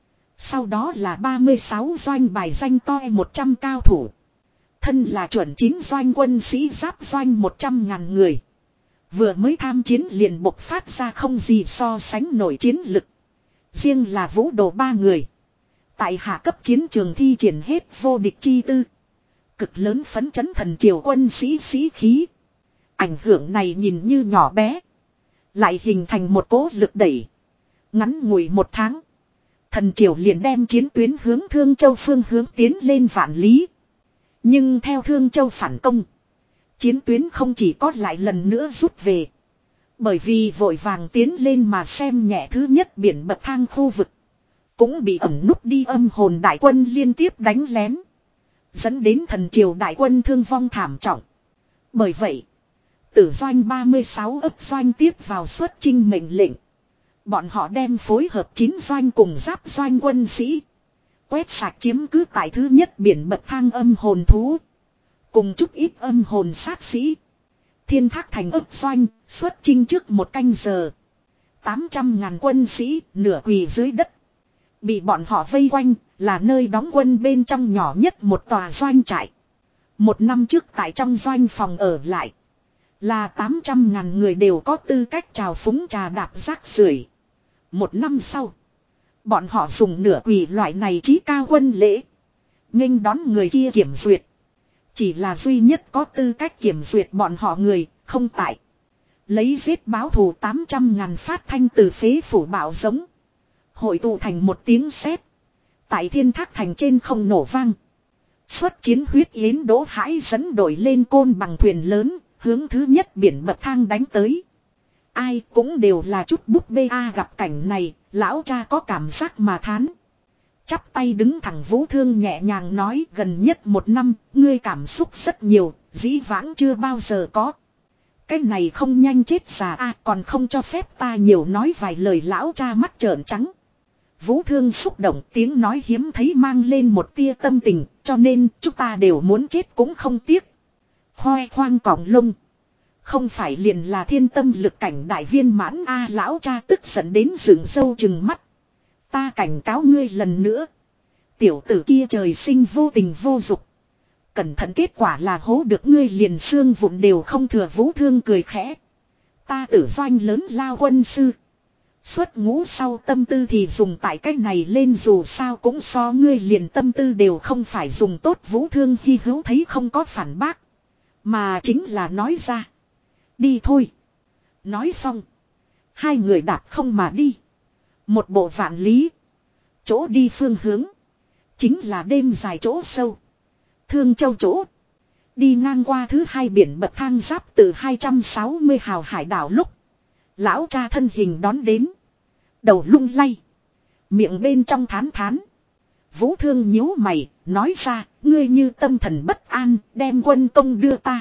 Sau đó là ba mươi sáu doanh bài danh toi một trăm cao thủ. Thân là chuẩn chín doanh quân sĩ giáp doanh một trăm ngàn người. Vừa mới tham chiến liền bộc phát ra không gì so sánh nổi chiến lực. Riêng là Vũ Đồ ba người. Tại hạ cấp chiến trường thi triển hết vô địch chi tư. Cực lớn phấn chấn thần triều quân sĩ sĩ khí. Ảnh hưởng này nhìn như nhỏ bé. Lại hình thành một cỗ lực đẩy. Ngắn ngủi một tháng. Thần triều liền đem chiến tuyến hướng Thương Châu phương hướng tiến lên vạn lý. Nhưng theo Thương Châu phản công. Chiến tuyến không chỉ có lại lần nữa rút về. Bởi vì vội vàng tiến lên mà xem nhẹ thứ nhất biển bậc thang khu vực. Cũng bị ẩn núp đi âm hồn đại quân liên tiếp đánh lén. Dẫn đến thần triều đại quân thương vong thảm trọng. Bởi vậy. Tử Doanh ba mươi sáu ấp doanh tiếp vào xuất chinh mệnh lệnh. Bọn họ đem phối hợp chín doanh cùng giáp doanh quân sĩ. Quét sạch chiếm cứ tại thứ nhất biển bậc thang âm hồn thú. Cùng chút ít âm hồn sát sĩ. Thiên Thác thành ấp doanh, xuất chinh trước một canh giờ. tám trăm ngàn quân sĩ, nửa quỳ dưới đất. Bị bọn họ vây quanh, là nơi đóng quân bên trong nhỏ nhất một tòa doanh trại. Một năm trước tại trong doanh phòng ở lại. Là tám trăm ngàn người đều có tư cách trào phúng trà đạp rác rưởi. Một năm sau. Bọn họ dùng nửa quỳ loại này chí cao quân lễ. Nghênh đón người kia kiểm duyệt. Chỉ là duy nhất có tư cách kiểm duyệt bọn họ người, không tại. Lấy giết báo thù tám trăm ngàn phát thanh từ phế phủ bạo giống. Hội tụ thành một tiếng sét. Tại Thiên Thác thành trên không nổ vang. Xuất chiến huyết yến Đỗ Hãi dẫn đội lên côn bằng thuyền lớn. Hướng thứ nhất biển bậc thang đánh tới. Ai cũng đều là chút búp bê a, gặp cảnh này, lão cha có cảm giác mà thán. Chắp tay đứng thẳng Vũ Thương nhẹ nhàng nói, gần nhất một năm, ngươi cảm xúc rất nhiều, dĩ vãng chưa bao giờ có. Cái này không nhanh chết già a, còn không cho phép ta nhiều nói vài lời, lão cha mắt trợn trắng. Vũ Thương xúc động, tiếng nói hiếm thấy mang lên một tia tâm tình, cho nên chúng ta đều muốn chết cũng không tiếc. Khoe khoang còng lông. Không phải liền là thiên tâm lực cảnh đại viên mãn a, lão cha tức giận đến dựng râu chừng mắt. Ta cảnh cáo ngươi lần nữa. Tiểu tử kia trời sinh vô tình vô dục. Cẩn thận kết quả là hố được ngươi liền xương vụn đều không thừa. Vũ Thương cười khẽ. Ta Tử Doanh lớn lao quân sư. Xuất ngũ sau tâm tư thì dùng tại cách này lên, dù sao cũng so ngươi liền tâm tư đều không phải dùng tốt. Vũ Thương hy hữu thấy không có phản bác. Mà chính là nói ra. Đi thôi. Nói xong. Hai người đạp không mà đi. Một bộ vạn lý. Chỗ đi phương hướng. Chính là đêm dài chỗ sâu. Thương Châu chỗ. Đi ngang qua thứ hai biển bậc thang giáp từ hai trăm sáu mươi hào hải đảo lúc. Lão cha thân hình đón đến. Đầu lung lay. Miệng bên trong thán thán. Vũ Thương nhíu mày. Nói ra. Ngươi như tâm thần bất an. Đem quân công đưa ta.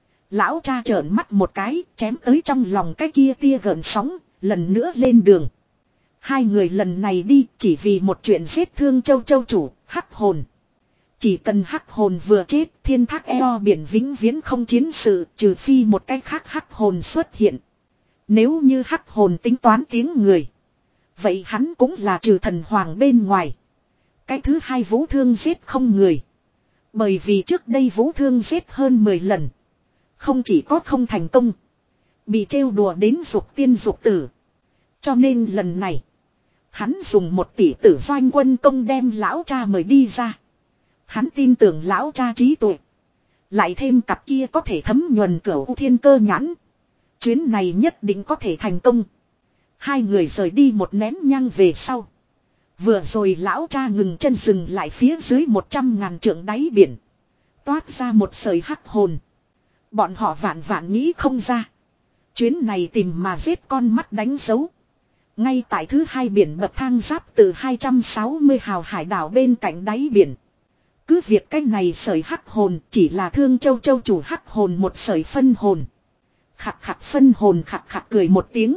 Lão cha trợn mắt một cái. Chém tới trong lòng cái kia tia gợn sóng. Lần nữa lên đường. Hai người lần này đi chỉ vì một chuyện giết Thương Châu châu chủ. Hắc hồn. Chỉ cần hắc hồn vừa chết, Thiên Thác eo biển vĩnh viễn không chiến sự, trừ phi một cách khác hắc hồn xuất hiện. Nếu như hắc hồn tính toán tiếng người, vậy hắn cũng là trừ thần hoàng bên ngoài. Cái thứ hai Vũ Thương giết không người. Bởi vì trước đây Vũ Thương giết hơn mười lần. Không chỉ có không thành công, bị trêu đùa đến dục tiên dục tử. Cho nên lần này, hắn dùng một tỷ tử doanh quân công đem lão cha mời đi ra. Hắn tin tưởng lão cha trí tuệ. Lại thêm cặp kia có thể thấm nhuần cửu u thiên cơ nhãn. Chuyến này nhất định có thể thành công. Hai người rời đi một nén nhang về sau. Vừa rồi lão cha ngừng chân dừng lại phía dưới một trăm ngàn trượng đáy biển. Toát ra một sợi hắc hồn. Bọn họ vạn vạn nghĩ không ra. Chuyến này tìm mà giết con mắt đánh dấu. Ngay tại thứ hai biển bậc thang giáp từ hai trăm sáu mươi hào hải đảo bên cạnh đáy biển. Cứ việc cái này sợi hắc hồn chỉ là Thương Châu Châu chủ hắc hồn một sợi phân hồn. Khặt khặt phân hồn khặt khặt cười một tiếng.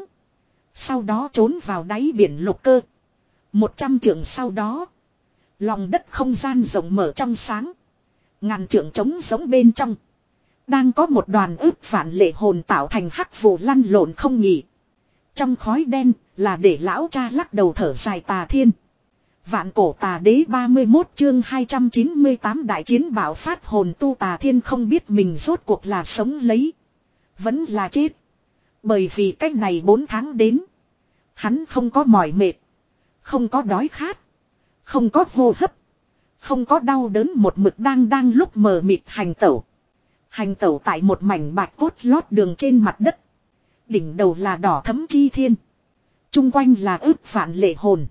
Sau đó trốn vào đáy biển lục cơ. Một trăm trượng sau đó. Lòng đất không gian rộng mở trong sáng. Ngàn trượng trống giống bên trong. Đang có một đoàn ước vạn lệ hồn tạo thành hắc vụ lăn lộn không nghỉ. Trong khói đen là để lão cha lắc đầu thở dài Tà Thiên. Vạn cổ tà đế ba mươi mốt chương hai trăm chín mươi tám đại chiến bạo phát hồn tu Tà Thiên không biết mình rốt cuộc là sống lấy. Vẫn là chết. Bởi vì cách này bốn tháng đến. Hắn không có mỏi mệt. Không có đói khát. Không có hô hấp. Không có đau đớn một mực đang đang lúc mờ mịt hành tẩu. Hành tẩu tại một mảnh bạch cốt lót đường trên mặt đất. Đỉnh đầu là đỏ thấm chi thiên. Trung quanh là ước vạn lệ hồn.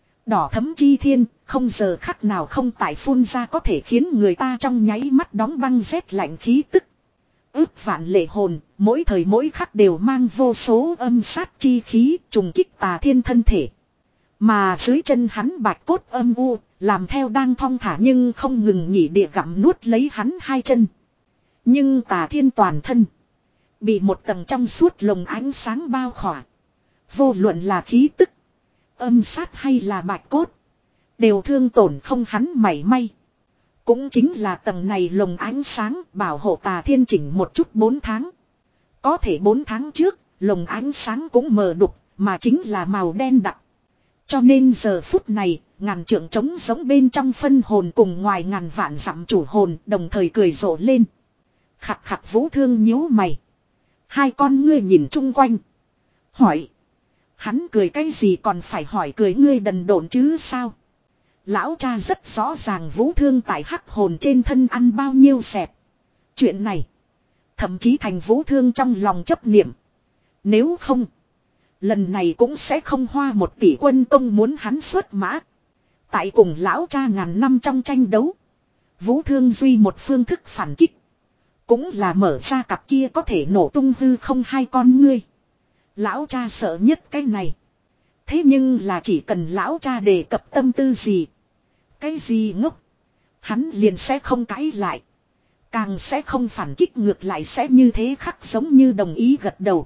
Đỏ thấm chi thiên, không giờ khắc nào không tại phun ra có thể khiến người ta trong nháy mắt đóng băng rét lạnh khí tức. Ước vạn lệ hồn, mỗi thời mỗi khắc đều mang vô số âm sát chi khí trùng kích Tà Thiên thân thể. Mà dưới chân hắn bạch cốt âm u, làm theo đang thong thả nhưng không ngừng nghỉ địa gặm nuốt lấy hắn hai chân. Nhưng Tà Thiên toàn thân bị một tầng trong suốt lồng ánh sáng bao khỏa. Vô luận là khí tức, âm sát hay là bạch cốt, đều thương tổn không hắn mảy may. Cũng chính là tầng này lồng ánh sáng bảo hộ Tà Thiên chỉnh một chút bốn tháng. Có thể bốn tháng trước, lồng ánh sáng cũng mờ đục, mà chính là màu đen đặc. Cho nên giờ phút này, ngàn trượng trống giống bên trong phân hồn cùng ngoài ngàn vạn dặm chủ hồn đồng thời cười rộ lên. Khặt khặt Vũ Thương nhíu mày. Hai con ngươi nhìn chung quanh. Hỏi. Hắn cười cái gì còn phải hỏi cười ngươi đần độn chứ sao? Lão cha rất rõ ràng Vũ Thương tại hắc hồn trên thân ăn bao nhiêu xẹp. Chuyện này. Thậm chí thành Vũ Thương trong lòng chấp niệm. Nếu không. Lần này cũng sẽ không hoa một tỷ quân công muốn hắn xuất mã. Tại cùng lão cha ngàn năm trong tranh đấu. Vũ Thương duy một phương thức phản kích. Cũng là mở ra cặp kia có thể nổ tung hư không hai con ngươi. Lão cha sợ nhất cái này. Thế nhưng là chỉ cần lão cha đề cập tâm tư gì. Cái gì ngốc. Hắn liền sẽ không cãi lại. Càng sẽ không phản kích ngược lại sẽ như thế khắc giống như đồng ý gật đầu.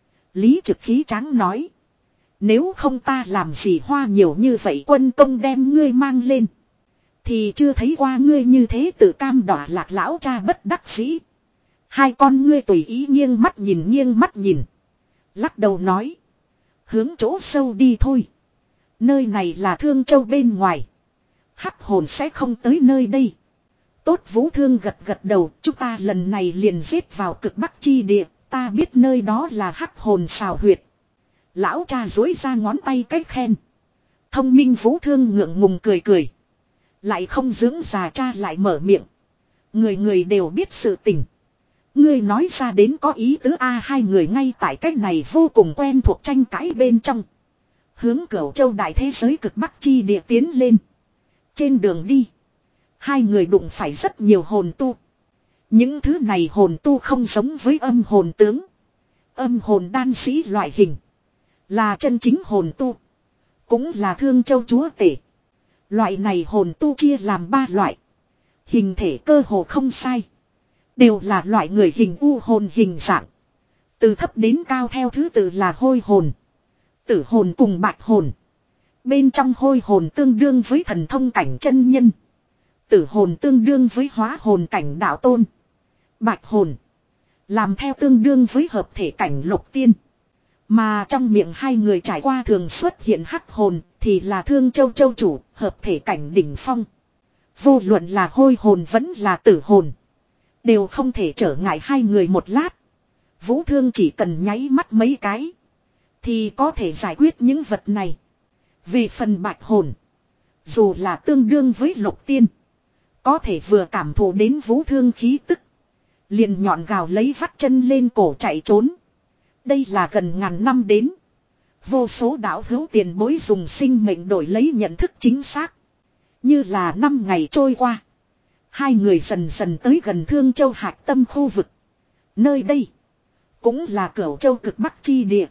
Lý Trực khí tráng nói. Nếu không ta làm gì hoa nhiều như vậy quân công đem ngươi mang lên. Thì chưa thấy qua ngươi như thế tự cam đọa lạc lão cha bất đắc dĩ. Hai con ngươi tùy ý nghiêng mắt nhìn nghiêng mắt nhìn. Lắc đầu nói. Hướng chỗ sâu đi thôi. Nơi này là Thương Châu bên ngoài. Hắc hồn sẽ không tới nơi đây. Tốt Vũ Thương gật gật đầu. Chúng ta lần này liền giết vào cực bắc chi địa. Ta biết nơi đó là hắc hồn xào huyệt. Lão cha dối ra ngón tay cách khen. Thông minh Vũ Thương ngượng ngùng cười cười. Lại không dưỡng già cha lại mở miệng. Người người đều biết sự tình. Ngươi nói ra đến có ý tứ A hai người ngay tại cách này vô cùng quen thuộc tranh cãi bên trong. Hướng Cửu Châu đại thế giới cực bắc chi địa tiến lên. Trên đường đi. Hai người đụng phải rất nhiều hồn tu. Những thứ này hồn tu không giống với âm hồn tướng. Âm hồn đan sĩ loại hình. Là chân chính hồn tu. Cũng là Thương Châu chúa tể. Loại này hồn tu chia làm ba loại. Hình thể cơ hồ không sai. Đều là loại người hình u hồn hình dạng. Từ thấp đến cao theo thứ tự là hôi hồn. Tử hồn cùng bạch hồn. Bên trong hôi hồn tương đương với thần thông cảnh chân nhân. Tử hồn tương đương với hóa hồn cảnh đạo tôn. Bạch hồn. Làm theo tương đương với hợp thể cảnh lục tiên. Mà trong miệng hai người trải qua thường xuất hiện hắc hồn thì là Thương Châu Châu chủ hợp thể cảnh đỉnh phong. Vô luận là hôi hồn vẫn là tử hồn. Đều không thể trở ngại hai người một lát. Vũ Thương chỉ cần nháy mắt mấy cái. Thì có thể giải quyết những vật này. Về phần bạch hồn. Dù là tương đương với lục tiên. Có thể vừa cảm thụ đến Vũ Thương khí tức. Liền nhọn gào lấy vắt chân lên cổ chạy trốn. Đây là gần ngàn năm đến. Vô số đạo hữu tiền bối dùng sinh mệnh đổi lấy nhận thức chính xác. Như là năm ngày trôi qua. Hai người dần dần tới gần Thương Châu hạch tâm khu vực. Nơi đây cũng là Cửu Châu cực bắc chi địa.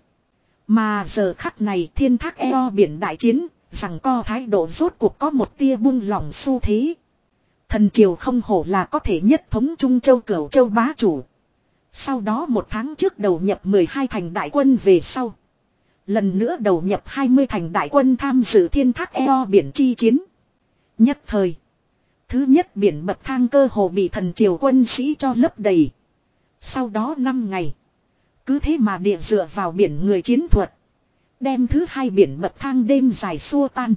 Mà giờ khắc này thiên thác eo biển đại chiến, rằng co thái độ rốt cuộc có một tia buông lỏng xu thế. Thần triều không hổ là có thể nhất thống Trung Châu Cửu Châu bá chủ. Sau đó một tháng trước đầu nhập mười hai thành đại quân về sau. Lần nữa đầu nhập hai mươi thành đại quân tham dự thiên thác eo biển chi chiến. Nhất thời. Thứ nhất biển bậc thang cơ hồ bị thần triều quân sĩ cho lấp đầy. Sau đó năm ngày. Cứ thế mà địa dựa vào biển người chiến thuật. Đem thứ hai biển bậc thang đêm dài xua tan.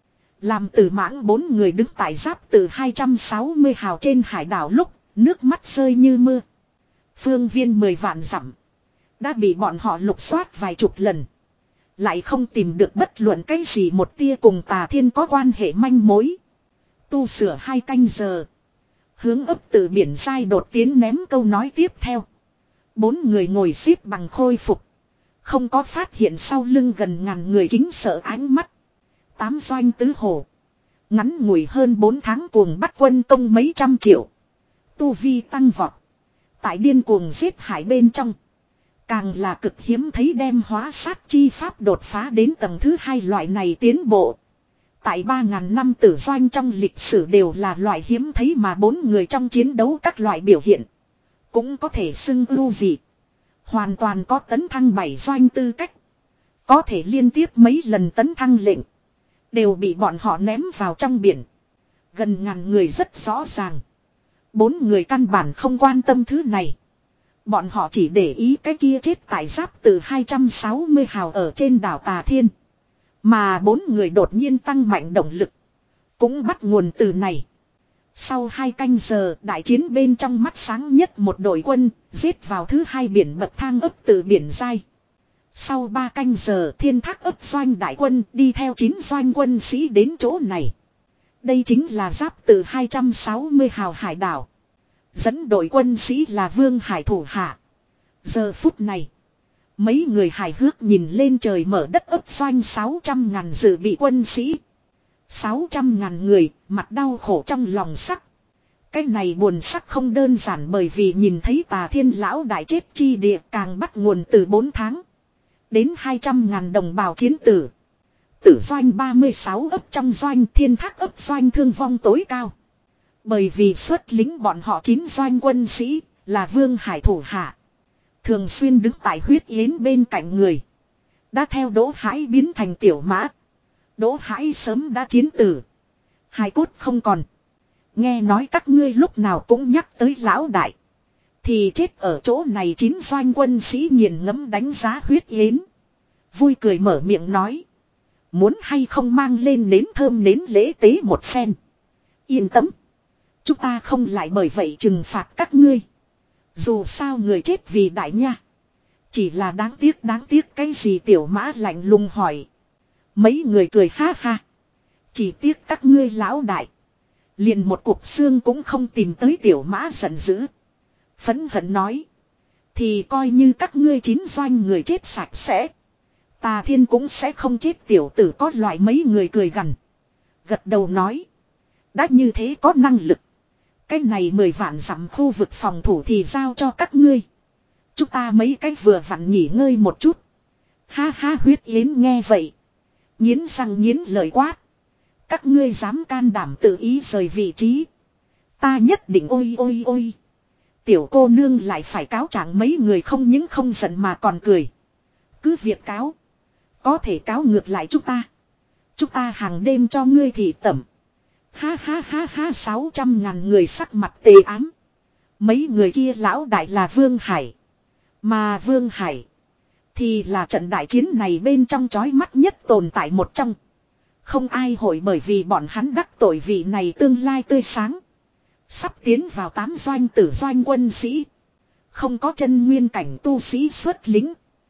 Làm từ mãng bốn người đứng tại giáp từ hai trăm sáu mươi hào trên hải đảo lúc. Nước mắt rơi như mưa. Phương viên mười vạn dặm. Đã bị bọn họ lục soát vài chục lần. Lại không tìm được bất luận cái gì một tia cùng Tà Thiên có quan hệ manh mối. Tu sửa hai canh giờ. Hướng ấp từ biển dai đột tiến ném câu nói tiếp theo. Bốn người ngồi xếp bằng khôi phục. Không có phát hiện sau lưng gần ngàn người kính sợ ánh mắt. Tám doanh tứ hồ. Ngắn ngủi hơn bốn tháng cuồng bắt quân công mấy trăm triệu. Tu vi tăng vọt. Tại điên cuồng giết hại bên trong. Càng là cực hiếm thấy đem hóa sát chi pháp đột phá đến tầng thứ hai loại này tiến bộ. Tại ba ngàn năm tử doanh trong lịch sử đều là loại hiếm thấy mà bốn người trong chiến đấu các loại biểu hiện. Cũng có thể xưng ưu dị. Hoàn toàn có tấn thăng bảy doanh tư cách. Có thể liên tiếp mấy lần tấn thăng lệnh. Đều bị bọn họ ném vào trong biển. Gần ngàn người rất rõ ràng. Bốn người căn bản không quan tâm thứ này. Bọn họ chỉ để ý cái kia chết tại giáp từ hai trăm sáu mươi hào ở trên đảo Tà Thiên. Mà bốn người đột nhiên tăng mạnh động lực. Cũng bắt nguồn từ này. Sau hai canh giờ đại chiến bên trong mắt sáng nhất một đội quân. Giết vào thứ hai biển bậc thang ấp từ biển dai. Sau ba canh giờ thiên thác ấp doanh đại quân đi theo chín doanh quân sĩ đến chỗ này. Đây chính là giáp từ hai trăm sáu mươi hào hải đảo. Dẫn đội quân sĩ là Vương Hải thủ hạ. Giờ phút này. Mấy người hài hước nhìn lên trời mở đất ấp doanh sáu trăm ngàn dự bị quân sĩ. sáu trăm ngàn người, mặt đau khổ trong lòng sắc. Cái này buồn sắc không đơn giản bởi vì nhìn thấy Tà Thiên lão đại chết chi địa càng bắt nguồn từ bốn tháng. Đến hai trăm ngàn đồng bào chiến tử. Tử doanh ba mươi sáu ấp trong doanh thiên thác ấp doanh thương vong tối cao. Bởi vì xuất lính bọn họ chín doanh quân sĩ là Vương Hải thủ hạ. Thường xuyên đứng tại huyết yến bên cạnh người. Đã theo Đỗ Hải biến thành tiểu mã. Đỗ Hải sớm đã chiến tử. Hài cốt không còn. Nghe nói các ngươi lúc nào cũng nhắc tới lão đại. Thì chết ở chỗ này chín doanh quân sĩ nghiền ngẫm đánh giá huyết yến. Vui cười mở miệng nói. Muốn hay không mang lên nến thơm nến lễ tế một phen. Yên tâm. Chúng ta không lại bởi vậy trừng phạt các ngươi. Dù sao người chết vì đại nha. Chỉ là đáng tiếc đáng tiếc cái gì tiểu mã lạnh lùng hỏi. Mấy người cười ha ha. Chỉ tiếc các ngươi lão đại. Liền một cục xương cũng không tìm tới tiểu mã giận dữ. Phẫn hận nói. Thì coi như các ngươi chín doanh người chết sạch sẽ. Tà Thiên cũng sẽ không chết tiểu tử có loại mấy người cười gằn. Gật đầu nói. Đã như thế có năng lực. Cái này mười vạn dặm khu vực phòng thủ thì giao cho các ngươi. Chúng ta mấy cái vừa vặn nghỉ ngơi một chút. Ha ha huyết yến nghe vậy. Nghiến răng nghiến lời quát. Các ngươi dám can đảm tự ý rời vị trí. Ta nhất định ôi ôi ôi. Tiểu cô nương lại phải cáo trạng mấy người không những không giận mà còn cười. Cứ việc cáo. Có thể cáo ngược lại chúng ta. Chúng ta hàng đêm cho ngươi thị tẩm. Ha ha ha ha sáu trăm ngàn người sắc mặt tê ám. Mấy người kia lão đại là Vương Hải. Mà Vương Hải. Thì là trận đại chiến này bên trong chói mắt nhất tồn tại một trong. Không ai hội bởi vì bọn hắn đắc tội vị này tương lai tươi sáng. Sắp tiến vào tám doanh tử doanh quân sĩ. Không có chân nguyên cảnh tu sĩ xuất lính.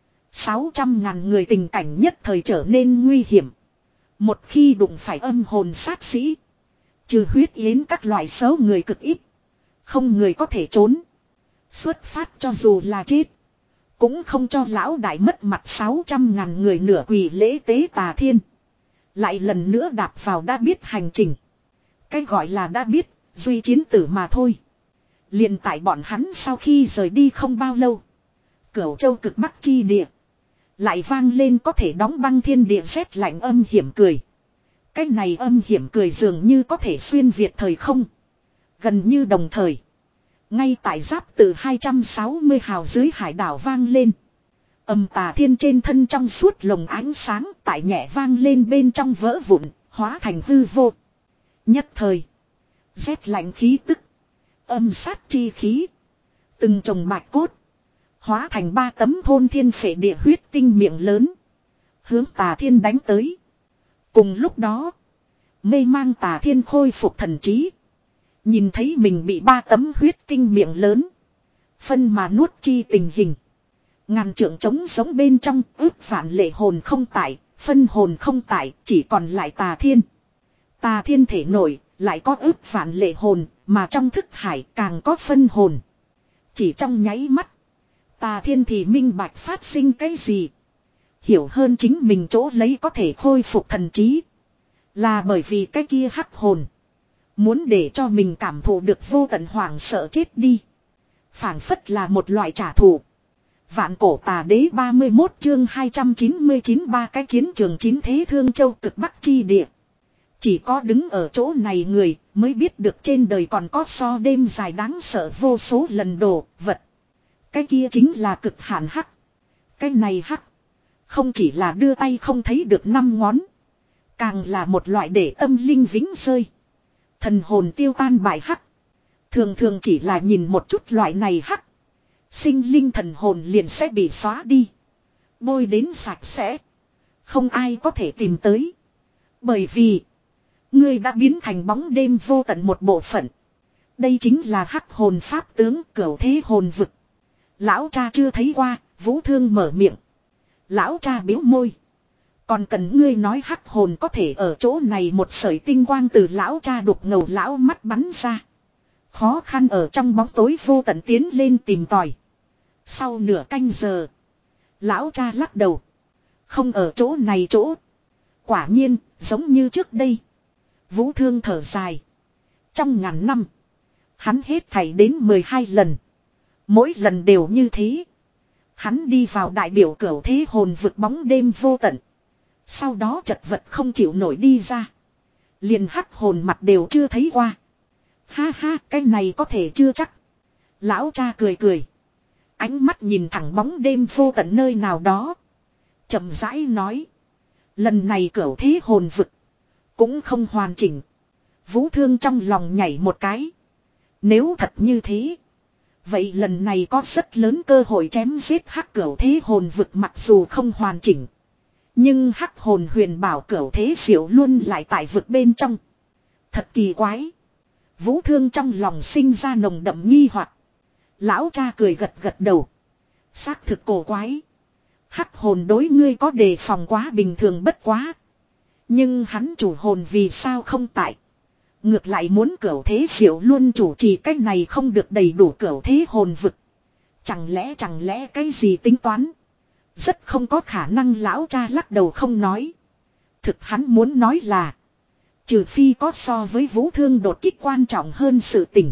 Sáu trăm ngàn người tình cảnh nhất thời trở nên nguy hiểm. Một khi đụng phải âm hồn sát sĩ. Trừ huyết yến các loại xấu người cực ít. Không người có thể trốn. Xuất phát cho dù là chết. Cũng không cho lão đại mất mặt sáu trăm ngàn người nửa quỳ lễ tế tà thiên. Lại lần nữa đạp vào đã biết hành trình. Cái gọi là đã biết, duy chiến tử mà thôi. Liền tại bọn hắn sau khi rời đi không bao lâu. Cửu châu cực bắc chi địa. Lại vang lên có thể đóng băng thiên địa rét lạnh âm hiểm cười. Cái này âm hiểm cười dường như có thể xuyên việt thời không. Gần như đồng thời. Ngay tại giáp từ hai trăm sáu mươi hào dưới hải đảo vang lên. Âm tà thiên trên thân trong suốt lồng ánh sáng tại nhẹ vang lên bên trong vỡ vụn, hóa thành hư vô. Nhất thời. Rét lạnh khí tức. Âm sát chi khí. Từng chồng bạch cốt. Hóa thành ba tấm thôn thiên phệ địa huyết tinh miệng lớn. Hướng tà thiên đánh tới. Cùng lúc đó. Mê mang tà thiên khôi phục thần trí. Nhìn thấy mình bị ba tấm huyết tinh miệng lớn. Phân mà nuốt chi tình hình. Ngàn trượng trống sống bên trong ước vạn lệ hồn không tại. Phân hồn không tại chỉ còn lại tà thiên. Tà thiên thể nổi lại có ước vạn lệ hồn. Mà trong thức hải càng có phân hồn. Chỉ trong nháy mắt. Tà thiên thì minh bạch phát sinh cái gì. Hiểu hơn chính mình chỗ lấy có thể khôi phục thần trí. Là bởi vì cái kia hắc hồn. Muốn để cho mình cảm thụ được vô tận hoảng sợ chết đi. Phảng phất là một loại trả thù. Vạn cổ tà đế ba mươi mốt chương hai trăm chín mươi chín ba cái chiến trường chín thế thương châu cực bắc chi địa. Chỉ có đứng ở chỗ này người mới biết được trên đời còn có so đêm dài đáng sợ vô số lần đồ vật. Cái kia chính là cực hạn hắc. Cái này hắc. Không chỉ là đưa tay không thấy được năm ngón. Càng là một loại để tâm linh vĩnh rơi. Thần hồn tiêu tan bại hắc. Thường thường chỉ là nhìn một chút loại này hắc. Sinh linh thần hồn liền sẽ bị xóa đi. Bôi đến sạch sẽ. Không ai có thể tìm tới. Bởi vì. Ngươi đã biến thành bóng đêm vô tận một bộ phận. Đây chính là hắc hồn pháp tướng cửu thế hồn vực. Lão cha chưa thấy qua. Vũ Thương mở miệng. Lão cha biếu môi. Còn cần ngươi nói hắc hồn có thể ở chỗ này một sợi tinh quang từ lão cha đục ngầu lão mắt bắn ra. Khó khăn ở trong bóng tối vô tận tiến lên tìm tòi. Sau nửa canh giờ. Lão cha lắc đầu. Không ở chỗ này chỗ. Quả nhiên giống như trước đây. Vũ Thương thở dài. Trong ngàn năm. Hắn hết thảy đến mười hai lần. Mỗi lần đều như thế. Hắn đi vào đại biểu cửu thế hồn vực bóng đêm vô tận. Sau đó chật vật không chịu nổi đi ra. Liền hắc hồn mặt đều chưa thấy qua. Ha ha, cái này có thể chưa chắc. Lão cha cười cười. Ánh mắt nhìn thẳng bóng đêm vô tận nơi nào đó. Chậm rãi nói. Lần này cửu thế hồn vực. Cũng không hoàn chỉnh. Vũ Thương trong lòng nhảy một cái. Nếu thật như thế. Vậy lần này có rất lớn cơ hội chém giết hắc cửu thế hồn vực mặc dù không hoàn chỉnh. Nhưng hắc hồn huyền bảo cửu thế diệu luôn lại tại vực bên trong. Thật kỳ quái. Vũ Thương trong lòng sinh ra nồng đậm nghi hoặc. Lão cha cười gật gật đầu. Xác thực cổ quái. Hắc hồn đối ngươi có đề phòng quá bình thường bất quá. Nhưng hắn chủ hồn vì sao không tại. Ngược lại muốn cửu thế diệu luôn chủ trì cách này không được đầy đủ cửu thế hồn vực. Chẳng lẽ chẳng lẽ cái gì tính toán. Rất không có khả năng lão cha lắc đầu không nói. Thực hắn muốn nói là. Trừ phi có so với Vũ Thương đột kích quan trọng hơn sự tình.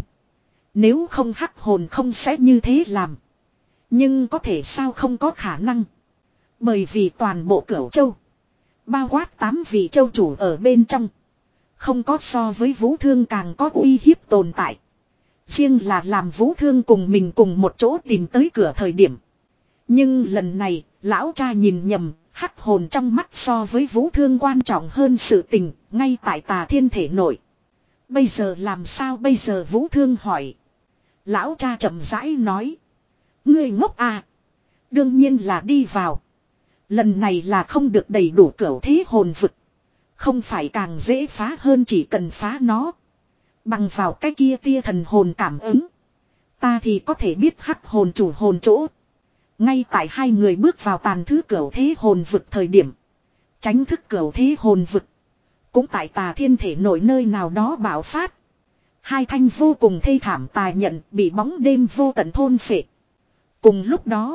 Nếu không hắc hồn không sẽ như thế làm. Nhưng có thể sao không có khả năng. Bởi vì toàn bộ cửu châu. Bao quát tám vị châu chủ ở bên trong. Không có so với Vũ Thương càng có uy hiếp tồn tại. Riêng là làm Vũ Thương cùng mình cùng một chỗ tìm tới cửa thời điểm. Nhưng lần này, lão cha nhìn nhầm, hắc hồn trong mắt so với Vũ Thương quan trọng hơn sự tình, ngay tại tà thiên thể nội. Bây giờ làm sao bây giờ Vũ Thương hỏi. Lão cha chậm rãi nói. Ngươi ngốc à. Đương nhiên là đi vào. Lần này là không được đầy đủ cửu thế hồn vực. Không phải càng dễ phá hơn chỉ cần phá nó. Bằng vào cái kia tia thần hồn cảm ứng. Ta thì có thể biết hắc hồn chủ hồn chỗ. Ngay tại hai người bước vào tàn thứ cửu thế hồn vực thời điểm. Tránh thức cửu thế hồn vực. Cũng tại tà thiên thể nội nơi nào đó bạo phát. Hai thanh vô cùng thê thảm tà nhận bị bóng đêm vô tận thôn phệ. Cùng lúc đó,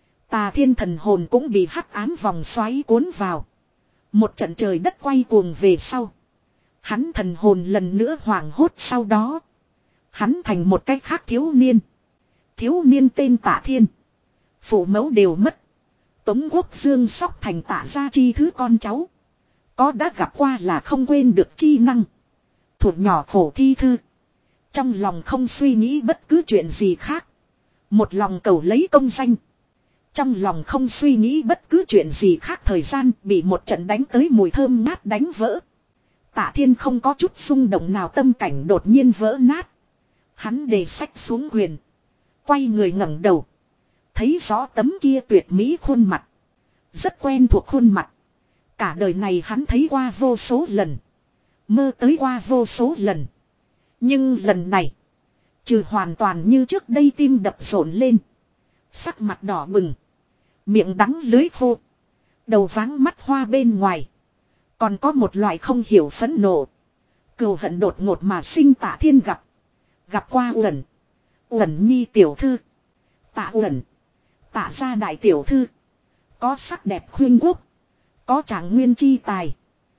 Tà Thiên thần hồn cũng bị hắc ám vòng xoáy cuốn vào. Một trận trời đất quay cuồng về sau. Hắn thần hồn lần nữa hoảng hốt sau đó. Hắn thành một cách khác thiếu niên. Thiếu niên tên Tà Thiên. Phụ mẫu đều mất. Tống Quốc Dương sóc thành Tà gia chi thứ con cháu. Có đã gặp qua là không quên được chi năng. Thuộc nhỏ khổ thi thư. Trong lòng không suy nghĩ bất cứ chuyện gì khác. Một lòng cầu lấy công danh. Trong lòng không suy nghĩ bất cứ chuyện gì khác, thời gian bị một trận đánh tới mùi thơm ngát đánh vỡ. Tạ Thiên không có chút xung động nào, tâm cảnh đột nhiên vỡ nát. Hắn đề sách xuống quyền. Quay người ngẩng đầu. Thấy rõ tấm kia tuyệt mỹ khuôn mặt. Rất quen thuộc khuôn mặt. Cả đời này hắn thấy qua vô số lần. Mơ tới qua vô số lần. Nhưng lần này. Trừ hoàn toàn như trước đây tim đập rộn lên. Sắc mặt đỏ bừng. Miệng đắng lưới khô. Đầu váng mắt hoa bên ngoài. Còn có một loại không hiểu phẫn nộ. Cừu hận đột ngột mà sinh Tạ Thiên gặp. Gặp qua Uẩn. Uẩn nhi tiểu thư. Tạ Uẩn. Tạ gia đại tiểu thư. Có sắc đẹp khuyên quốc. Có trạng nguyên chi tài.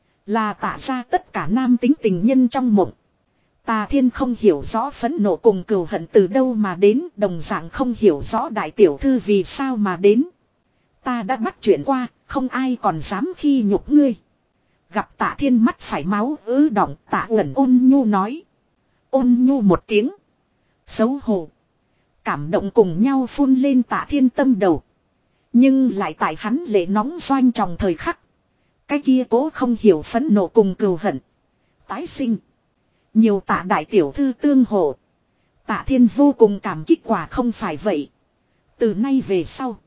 Là Tạ gia tất cả nam tính tình nhân trong mộng. Tà Thiên không hiểu rõ phẫn nộ cùng cừu hận từ đâu mà đến, đồng dạng không hiểu rõ đại tiểu thư vì sao mà đến. Ta đã bắt chuyện qua, không ai còn dám khi nhục ngươi. Gặp Tạ Thiên mắt phải máu ứ đọng, Tạ Uẩn ôn nhu nói. Ôn nhu một tiếng. Xấu hổ. Cảm động cùng nhau phun lên Tạ Thiên tâm đầu. Nhưng lại tại hắn lệ nóng doanh trong thời khắc. Cái kia cố không hiểu phẫn nộ cùng cừu hận. Tái sinh. Nhiều Tạ đại tiểu thư tương hộ. Tạ Thiên vô cùng cảm kích, quả không phải vậy. Từ nay về sau.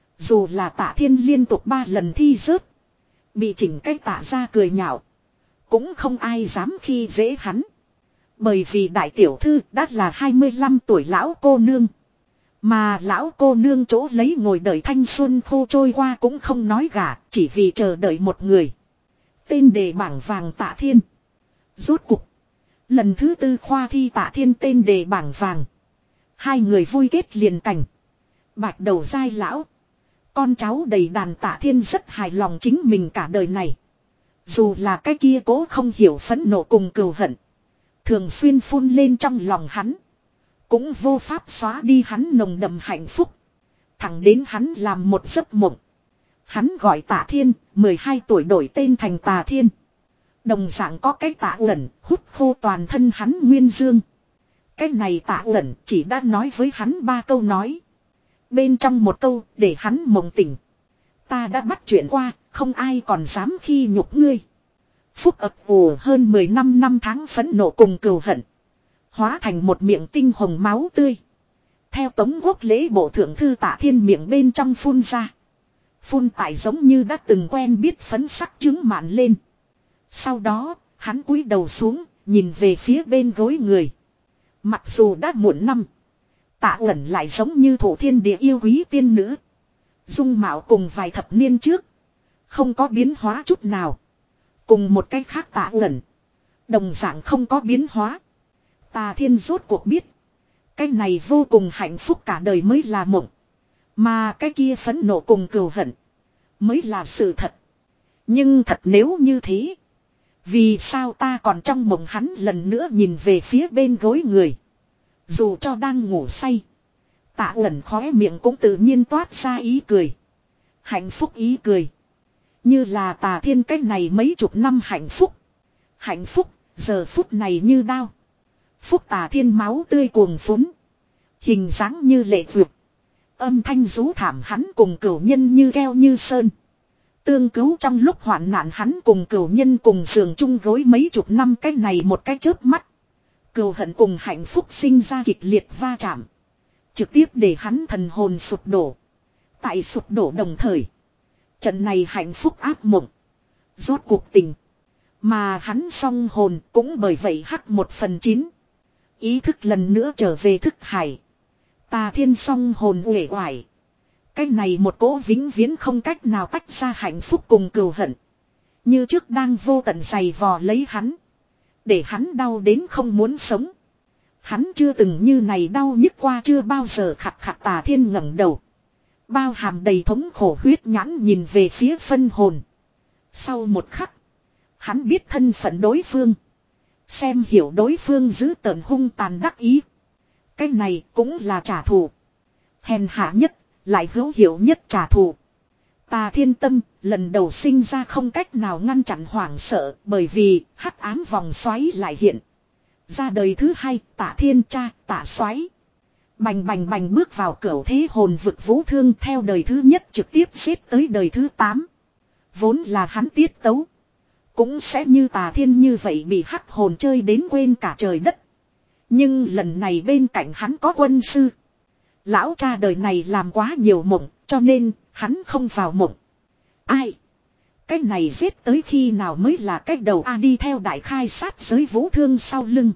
Dù là Tạ Thiên liên tục ba lần thi rớt. Bị chỉnh cách Tạ ra cười nhạo. Cũng không ai dám khi dễ hắn. Bởi vì đại tiểu thư đã là hai mươi lăm tuổi lão cô nương. Mà lão cô nương chỗ lấy ngồi đợi thanh xuân khô trôi qua cũng không nói gả. Chỉ vì chờ đợi một người. Tên đề bảng vàng Tạ Thiên. Rốt cục. Lần thứ tư khoa thi Tạ Thiên tên đề bảng vàng. Hai người vui kết liền cảnh. Bạch đầu dai lão. Con cháu đầy đàn Tạ Thiên rất hài lòng chính mình cả đời này. Dù là cái kia cố không hiểu phẫn nộ cùng cừu hận. Thường xuyên phun lên trong lòng hắn. Cũng vô pháp xóa đi hắn nồng đậm hạnh phúc. Thẳng đến hắn làm một giấc mộng. Hắn gọi Tạ Thiên, mười hai tuổi đổi tên thành Tà Thiên. Đồng dạng có cái Tạ Uẩn hút khô toàn thân hắn nguyên dương. Cái này Tạ Uẩn chỉ đã nói với hắn ba câu nói. Bên trong một câu để hắn mộng tỉnh. Ta đã bắt chuyện qua, không ai còn dám khi nhục ngươi. Phúc ập ù hơn mười năm năm tháng phẫn nộ cùng cừu hận. Hóa thành một miệng tinh hồng máu tươi. Theo Tống Quốc lễ bộ thượng thư Tạ Thiên miệng bên trong phun ra. Phun tại giống như đã từng quen biết phấn sắc trứng mạn lên. Sau đó, hắn cúi đầu xuống, nhìn về phía bên gối người. Mặc dù đã muộn năm. Tạ Uẩn lại giống như thổ thiên địa yêu quý tiên nữ. Dung mạo cùng vài thập niên trước. Không có biến hóa chút nào. Cùng một cách khác Tạ Uẩn. Đồng dạng không có biến hóa. Tà Thiên rốt cuộc biết. Cái này vô cùng hạnh phúc cả đời mới là mộng. Mà cái kia phẫn nộ cùng cừu hận. Mới là sự thật. Nhưng thật nếu như thế. Vì sao ta còn trong mộng hắn lần nữa nhìn về phía bên gối người. Dù cho đang ngủ say. Tạ Uẩn khóe miệng cũng tự nhiên toát ra ý cười. Hạnh phúc ý cười. Như là Tà Thiên cách này mấy chục năm hạnh phúc. Hạnh phúc giờ phút này như đao. Phúc Tà Thiên máu tươi cuồng phúng. Hình dáng như lệ vượt. Âm thanh rú thảm hắn cùng cửu nhân như keo như sơn. Tương cứu trong lúc hoạn nạn hắn cùng cửu nhân cùng giường chung gối mấy chục năm, cái này một cái chớp mắt. Cừu hận cùng hạnh phúc sinh ra kịch liệt va chạm. Trực tiếp để hắn thần hồn sụp đổ. Tại sụp đổ đồng thời. Trận này hạnh phúc ác mộng. Rốt cuộc tình. Mà hắn song hồn cũng bởi vậy hắc một phần chín. Ý thức lần nữa trở về thức hải. Tà Thiên song hồn uể oải. Cái này một cỗ vĩnh viễn không cách nào tách ra hạnh phúc cùng cừu hận. Như trước đang vô tận giày vò lấy hắn. Để hắn đau đến không muốn sống. Hắn chưa từng như này đau nhức qua, chưa bao giờ. Khặt khặt Tà Thiên ngẩng đầu. Bao hàm đầy thống khổ huyết nhãn nhìn về phía phân hồn. Sau một khắc. Hắn biết thân phận đối phương. Xem hiểu đối phương giữ tợn hung tàn đắc ý. Cái này cũng là trả thù. Hèn hạ nhất, lại hữu hiệu nhất trả thù. Tà Thiên tâm, lần đầu sinh ra không cách nào ngăn chặn hoảng sợ, bởi vì hắc ám vòng xoáy lại hiện. Ra đời thứ hai, Tả Thiên cha, Tả xoáy. Bành bành bành bước vào cửu thế hồn vực Vũ Thương, theo đời thứ nhất trực tiếp xếp tới đời thứ tám. Vốn là hắn tiết tấu. Cũng sẽ như Tà Thiên như vậy bị hắc hồn chơi đến quên cả trời đất. Nhưng lần này bên cạnh hắn có quân sư. Lão cha đời này làm quá nhiều mộng, cho nên hắn không vào mộng. Ai? Cái này giết tới khi nào mới là cái đầu A, đi theo đại khai sát giới Vũ Thương sau lưng.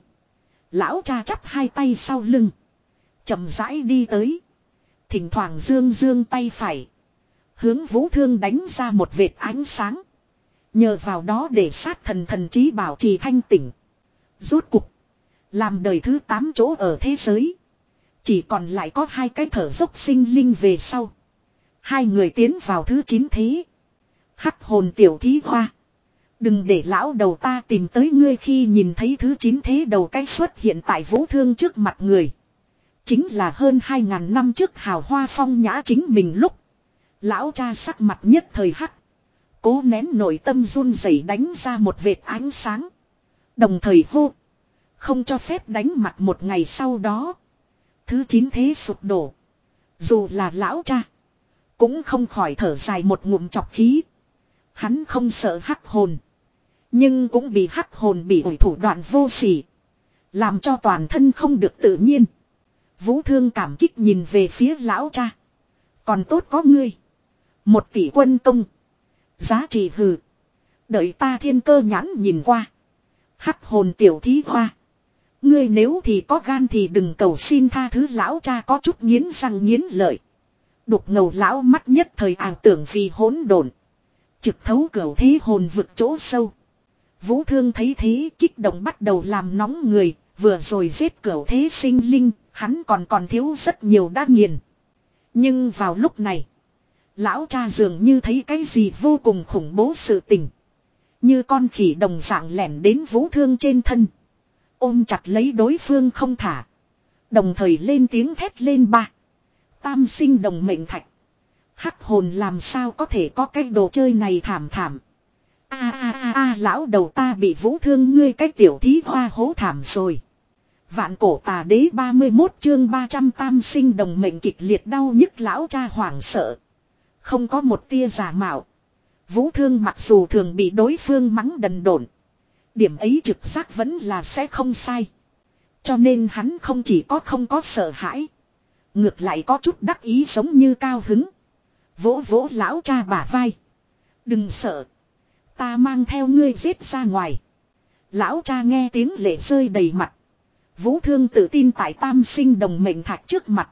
Lão cha chắp hai tay sau lưng. Chậm rãi đi tới. Thỉnh thoảng dương dương tay phải. Hướng Vũ Thương đánh ra một vệt ánh sáng. Nhờ vào đó để sát thần thần trí bảo trì thanh tỉnh. Rốt cục. Làm đời thứ tám chỗ ở thế giới. Chỉ còn lại có hai cái thở dốc sinh linh về sau. Hai người tiến vào thứ chín thế. Hắc hồn tiểu thí hoa. Đừng để lão đầu ta tìm tới ngươi, khi nhìn thấy thứ chín thế đầu cái xuất hiện tại Vũ Thương trước mặt người. Chính là hơn hai ngàn năm trước hào hoa phong nhã chính mình lúc. Lão cha sắc mặt nhất thời hắc. Cố nén nội tâm run rẩy đánh ra một vệt ánh sáng. Đồng thời hô. Không cho phép đánh mặt. Một ngày sau đó. Thứ chín thế sụp đổ. Dù là lão cha. Cũng không khỏi thở dài một ngụm chọc khí. Hắn không sợ hắc hồn. Nhưng cũng bị hắc hồn bị ủi thủ đoạn vô sỉ. Làm cho toàn thân không được tự nhiên. Vũ Thương cảm kích nhìn về phía lão cha. Còn tốt có ngươi. Một tỷ quân công. Giá trị hừ. Đợi ta thiên cơ nhãn nhìn qua. Hắc hồn tiểu thí hoa. Ngươi nếu thì có gan thì đừng cầu xin tha thứ. Lão cha có chút nghiến răng nghiến lợi. Đục ngầu lão mắt nhất thời ảo tưởng vì hỗn độn. Trực thấu cửu thế hồn vực chỗ sâu. Vũ Thương thấy thế kích động bắt đầu làm nóng người. Vừa rồi giết cửu thế sinh linh. Hắn còn còn thiếu rất nhiều đã nghiền. Nhưng vào lúc này. Lão cha dường như thấy cái gì vô cùng khủng bố sự tình. Như con khỉ đồng dạng lẻn đến Vũ Thương trên thân. Ôm chặt lấy đối phương không thả. Đồng thời lên tiếng thét lên ba. Tam sinh đồng mệnh thạch. Hắc hồn làm sao có thể có cái đồ chơi này thảm thảm. A a a a lão đầu ta bị Vũ Thương ngươi cái tiểu thí hoa hố thảm rồi. Vạn cổ tà đế ba mươi mốt chương ba trăm tam sinh đồng mệnh kịch liệt đau nhức lão cha hoảng sợ. Không có một tia giả mạo. Vũ Thương mặc dù thường bị đối phương mắng đần độn. Điểm ấy trực giác vẫn là sẽ không sai. Cho nên hắn không chỉ có không có sợ hãi. Ngược lại có chút đắc ý giống như cao hứng. Vỗ vỗ lão cha bả vai. Đừng sợ. Ta mang theo ngươi giết ra ngoài. Lão cha nghe tiếng lệ rơi đầy mặt. Vũ Thương tự tin tại tam sinh đồng mệnh thạch trước mặt.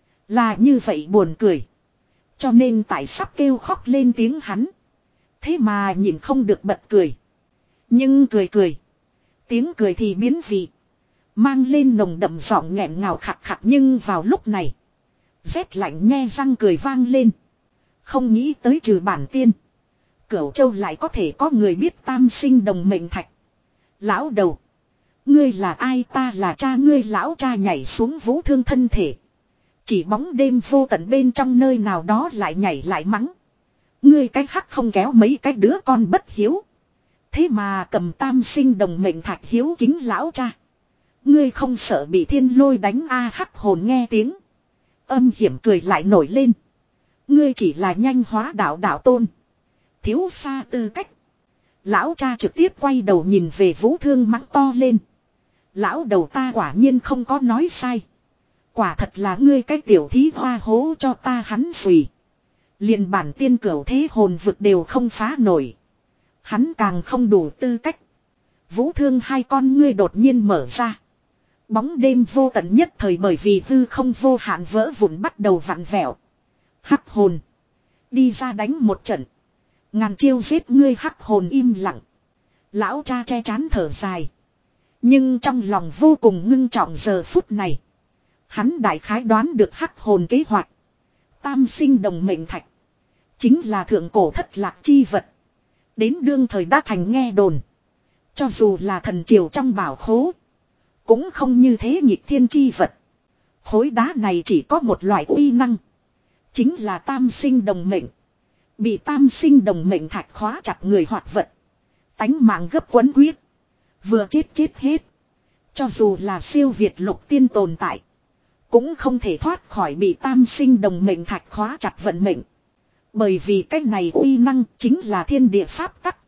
Là như vậy buồn cười. Cho nên tại sắp kêu khóc lên tiếng hắn. Thế mà nhìn không được bật cười. Nhưng cười cười. Tiếng cười thì biến vị. Mang lên nồng đậm giọng nghẹn ngào khặt khặt, nhưng vào lúc này. Rét lạnh nghe răng cười vang lên. Không nghĩ tới trừ bản tiên. Cửu Châu lại có thể có người biết tam sinh đồng mệnh thạch. Lão đầu. Ngươi là ai? Ta là cha ngươi. Lão cha nhảy xuống Vũ Thương thân thể. Chỉ bóng đêm vô tận bên trong nơi nào đó lại nhảy lại mắng. Ngươi cái hắc không kéo mấy cái đứa con bất hiếu. Thế mà cầm tam sinh đồng mệnh thạch hiếu kính lão cha. Ngươi không sợ bị thiên lôi đánh a? Hắc hồn nghe tiếng. Âm hiểm cười lại nổi lên. Ngươi chỉ là nhanh hóa đạo đạo tôn. Thiếu xa tư cách. Lão cha trực tiếp quay đầu nhìn về Vũ Thương mắng to lên. Lão đầu ta quả nhiên không có nói sai. Quả thật là ngươi cái tiểu thí hoa hố cho ta hắn xùy. Liền bản tiên cửu thế hồn vực đều không phá nổi. Hắn càng không đủ tư cách. Vũ Thương hai con ngươi đột nhiên mở ra. Bóng đêm vô tận nhất thời bởi vì hư không vô hạn vỡ vụn bắt đầu vặn vẹo. Hắc hồn. Đi ra đánh một trận. Ngàn chiêu giết ngươi. Hắc hồn im lặng. Lão cha che chán thở dài. Nhưng trong lòng vô cùng ngưng trọng giờ phút này. Hắn đại khái đoán được hắc hồn kế hoạch. Tam sinh đồng mệnh thạch. Chính là thượng cổ thất lạc chi vật. Đến đương thời đã thành nghe đồn. Cho dù là thần triều trong bảo khố. Cũng không như thế nhịp thiên chi vật. Khối đá này chỉ có một loại uy năng. Chính là tam sinh đồng mệnh. Bị tam sinh đồng mệnh thạch khóa chặt người hoạt vật. Tánh mạng gấp quấn quyết. Vừa chết chết hết. Cho dù là siêu việt lục tiên tồn tại. Cũng không thể thoát khỏi bị tam sinh đồng mệnh thạch khóa chặt vận mệnh. Bởi vì cái này uy năng chính là thiên địa pháp tắc.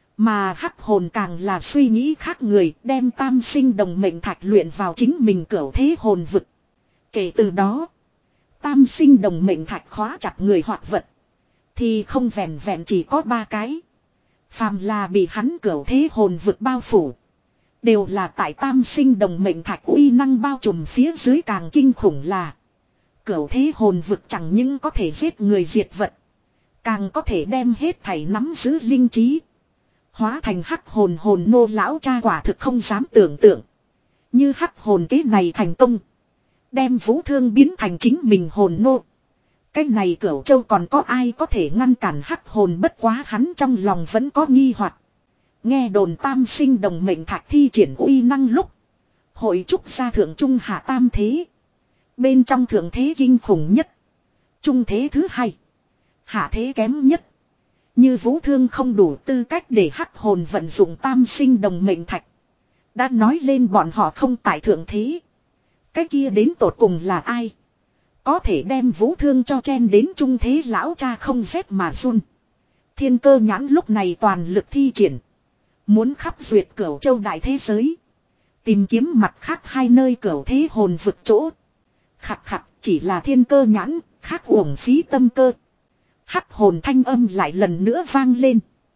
Mà hắc hồn càng là suy nghĩ khác người đem tam sinh đồng mệnh thạch luyện vào chính mình cửu thế hồn vực. Kể từ đó, tam sinh đồng mệnh thạch khóa chặt người hoạt vật. Thì không vẹn vẹn chỉ có ba cái. Phàm là bị hắn cửu thế hồn vực bao phủ. Đều là tại tam sinh đồng mệnh thạch uy năng bao trùm phía dưới càng kinh khủng là. Cửu thế hồn vực chẳng những có thể giết người diệt vật. Càng có thể đem hết thảy nắm giữ linh trí. Hóa thành hắc hồn hồn nô lão cha quả thực không dám tưởng tượng. Như hắc hồn kế này thành công. Đem vũ thương biến thành chính mình hồn nô. Cái này Cửu Châu còn có ai có thể ngăn cản hắc hồn bất quá hắn trong lòng vẫn có nghi hoặc. Nghe đồn tam sinh đồng mệnh thạch thi triển uy năng lúc. Hội trúc gia thượng trung hạ tam thế. Bên trong thượng thế kinh khủng nhất. Trung thế thứ hai. Hạ thế kém nhất. Như vũ thương không đủ tư cách để hắc hồn vận dụng tam sinh đồng mệnh thạch. Đã nói lên bọn họ không tại thượng thế. Cái kia đến tột cùng là ai? Có thể đem vũ thương cho chen đến trung thế lão cha không rét mà run. Thiên cơ nhãn lúc này toàn lực thi triển. Muốn khắp duyệt Cửu Châu đại thế giới. Tìm kiếm mặt khác hai nơi cửu thế hồn vực chỗ. Khặt khặt chỉ là thiên cơ nhãn, khác uổng phí tâm cơ. Hắc hồn thanh âm lại lần nữa vang lên.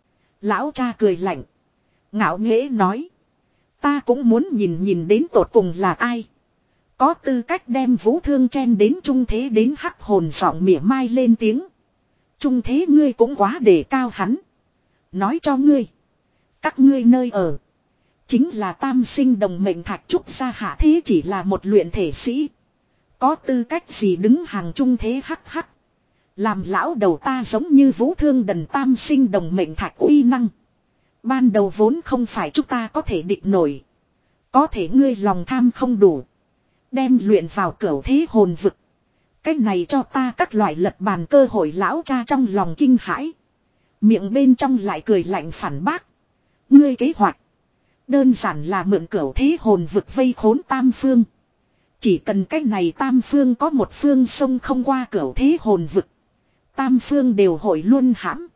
Lão cha cười lạnh. Ngạo nghễ nói. Ta cũng muốn nhìn nhìn đến tột cùng là ai. Có tư cách đem vũ thương chen đến trung thế đến hắc hồn giọng mỉa mai lên tiếng. Trung thế ngươi cũng quá đề cao hắn. Nói cho ngươi. Các ngươi nơi ở. Chính là tam sinh đồng mệnh thạch trúc gia hạ thế chỉ là một luyện thể sĩ. Có tư cách gì đứng hàng trung thế hắc hắc. Làm lão đầu ta giống như vũ thương đần tam sinh đồng mệnh thạch uy năng. Ban đầu vốn không phải chúng ta có thể địch nổi. Có thể ngươi lòng tham không đủ. Đem luyện vào cửu thế hồn vực. Cái này cho ta các loại lật bàn cơ hội lão cha trong lòng kinh hãi. Miệng bên trong lại cười lạnh phản bác. Ngươi kế hoạch. Đơn giản là mượn cửu thế hồn vực vây khốn tam phương. Chỉ cần cái này tam phương có một phương sông không qua cửu thế hồn vực. Tam phương đều hội luôn hãm.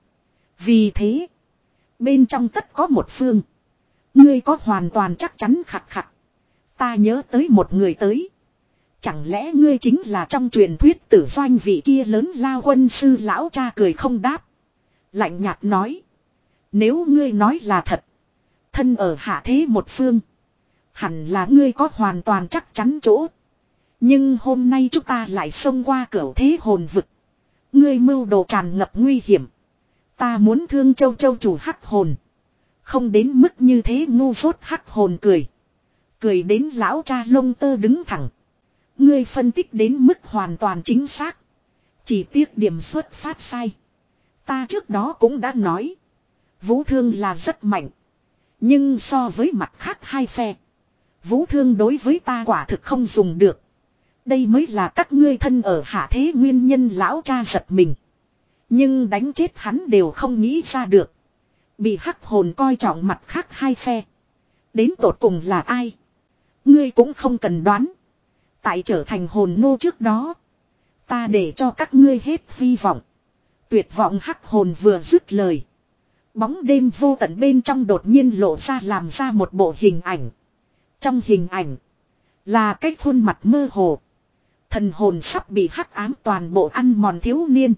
Vì thế. Bên trong tất có một phương. Ngươi có hoàn toàn chắc chắn khặt khặt. Ta nhớ tới một người tới. Chẳng lẽ ngươi chính là trong truyền thuyết tử doanh vị kia lớn lao quân sư lão cha cười không đáp. Lạnh nhạt nói. Nếu ngươi nói là thật. Thân ở hạ thế một phương. Hẳn là ngươi có hoàn toàn chắc chắn chỗ. Nhưng hôm nay chúng ta lại xông qua cửu thế hồn vực. Ngươi mưu đồ tràn ngập nguy hiểm. Ta muốn thương châu châu chủ hắc hồn. Không đến mức như thế ngu dốt hắc hồn cười. Cười đến lão cha lông tơ đứng thẳng. Ngươi phân tích đến mức hoàn toàn chính xác. Chỉ tiếc điểm xuất phát sai. Ta trước đó cũng đã nói. Vũ thương là rất mạnh. Nhưng so với mặt khác hai phe. Vũ thương đối với ta quả thực không dùng được. Đây mới là các ngươi thân ở hạ thế nguyên nhân lão cha giật mình. Nhưng đánh chết hắn đều không nghĩ ra được. Bị hắc hồn coi trọng mặt khác hai phe. Đến tột cùng là ai? Ngươi cũng không cần đoán. Tại trở thành hồn nô trước đó. Ta để cho các ngươi hết hy vọng. Tuyệt vọng hắc hồn vừa dứt lời. Bóng đêm vô tận bên trong đột nhiên lộ ra làm ra một bộ hình ảnh. Trong hình ảnh. Là cái khuôn mặt mơ hồ. Thần hồn sắp bị hắc ám toàn bộ ăn mòn thiếu niên.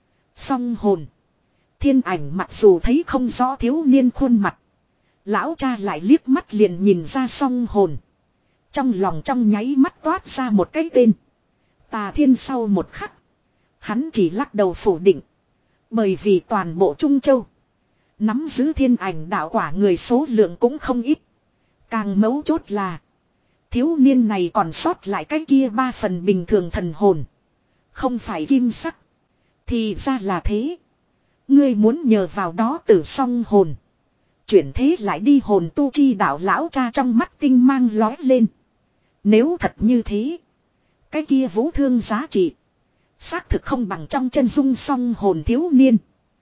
Song hồn. Thiên ảnh mặc dù thấy không rõ thiếu niên khuôn mặt. Lão cha lại liếc mắt liền nhìn ra song hồn. Trong lòng trong nháy mắt toát ra một cái tên. Tà Thiên sau một khắc. Hắn chỉ lắc đầu phủ định. Bởi vì toàn bộ Trung Châu. Nắm giữ thiên ảnh đạo quả người số lượng cũng không ít. Càng mấu chốt là. Thiếu niên này còn sót lại cái kia ba phần bình thường thần hồn. Không phải kim sắc. Thì ra là thế. Ngươi muốn nhờ vào đó tử song hồn. Chuyển thế lại đi hồn tu chi đạo lão cha trong mắt tinh mang lói lên. Nếu thật như thế. Cái kia vũ thương giá trị. Xác thực không bằng trong chân dung song hồn thiếu niên.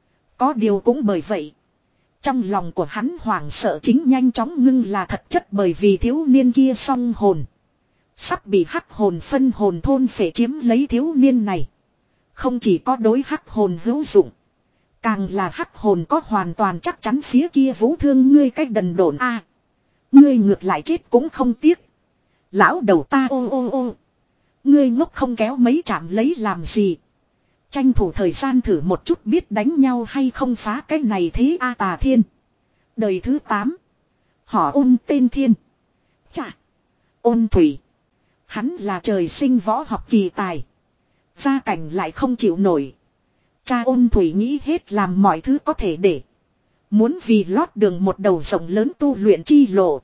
Có điều cũng bởi vậy. Trong lòng của hắn hoảng sợ chính nhanh chóng ngưng là thật chất bởi vì thiếu niên kia song hồn. Sắp bị hắc hồn phân hồn thôn phệ chiếm lấy thiếu niên này. Không chỉ có đối hắc hồn hữu dụng. Càng là hắc hồn có hoàn toàn chắc chắn phía kia vũ thương ngươi cách đần độn a à, ngươi ngược lại chết cũng không tiếc. Lão đầu ta ô ô ô. Ngươi ngốc không kéo mấy chạm lấy làm gì. Tranh thủ thời gian thử một chút biết đánh nhau hay không phá cái này thế a Tà Thiên. Đời thứ tám. Họ Ôn tên Thiên. Chà. Ôn Thủy. Hắn là trời sinh võ học kỳ tài. Gia cảnh lại không chịu nổi. Cha Ôn Thủy nghĩ hết làm mọi thứ có thể để. Muốn vì lót đường một đầu rộng lớn tu luyện chi lộ.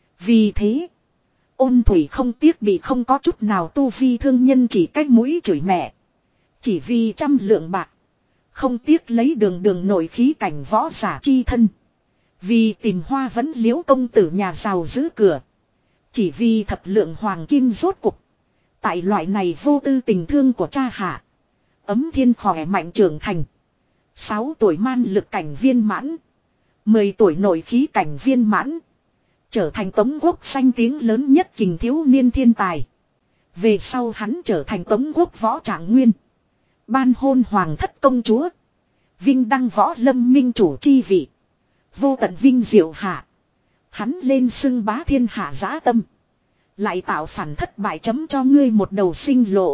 Vì thế. Ôn Thủy không tiếc bị không có chút nào tu vi thương nhân chỉ cách mũi chửi mẹ. Chỉ vì trăm lượng bạc. Không tiếc lấy đường đường nổi khí cảnh võ giả chi thân. Vì tìm hoa vẫn liễu công tử nhà giàu giữ cửa. Chỉ vì thập lượng hoàng kim rốt cục. Tại loại này vô tư tình thương của cha hạ. Ấm Thiên khỏe mạnh trưởng thành. Sáu tuổi man lực cảnh viên mãn. Mười tuổi nổi khí cảnh viên mãn. Trở thành Tống Quốc danh tiếng lớn nhất kình thiếu niên thiên tài. Về sau hắn trở thành Tống Quốc võ trạng nguyên. Ban hôn hoàng thất công chúa. Vinh đăng võ lâm minh chủ chi vị. Vô tận vinh diệu hạ. Hắn lên xưng bá thiên hạ dã tâm. Lại tạo phản thất bại chấm cho ngươi một đầu sinh lộ.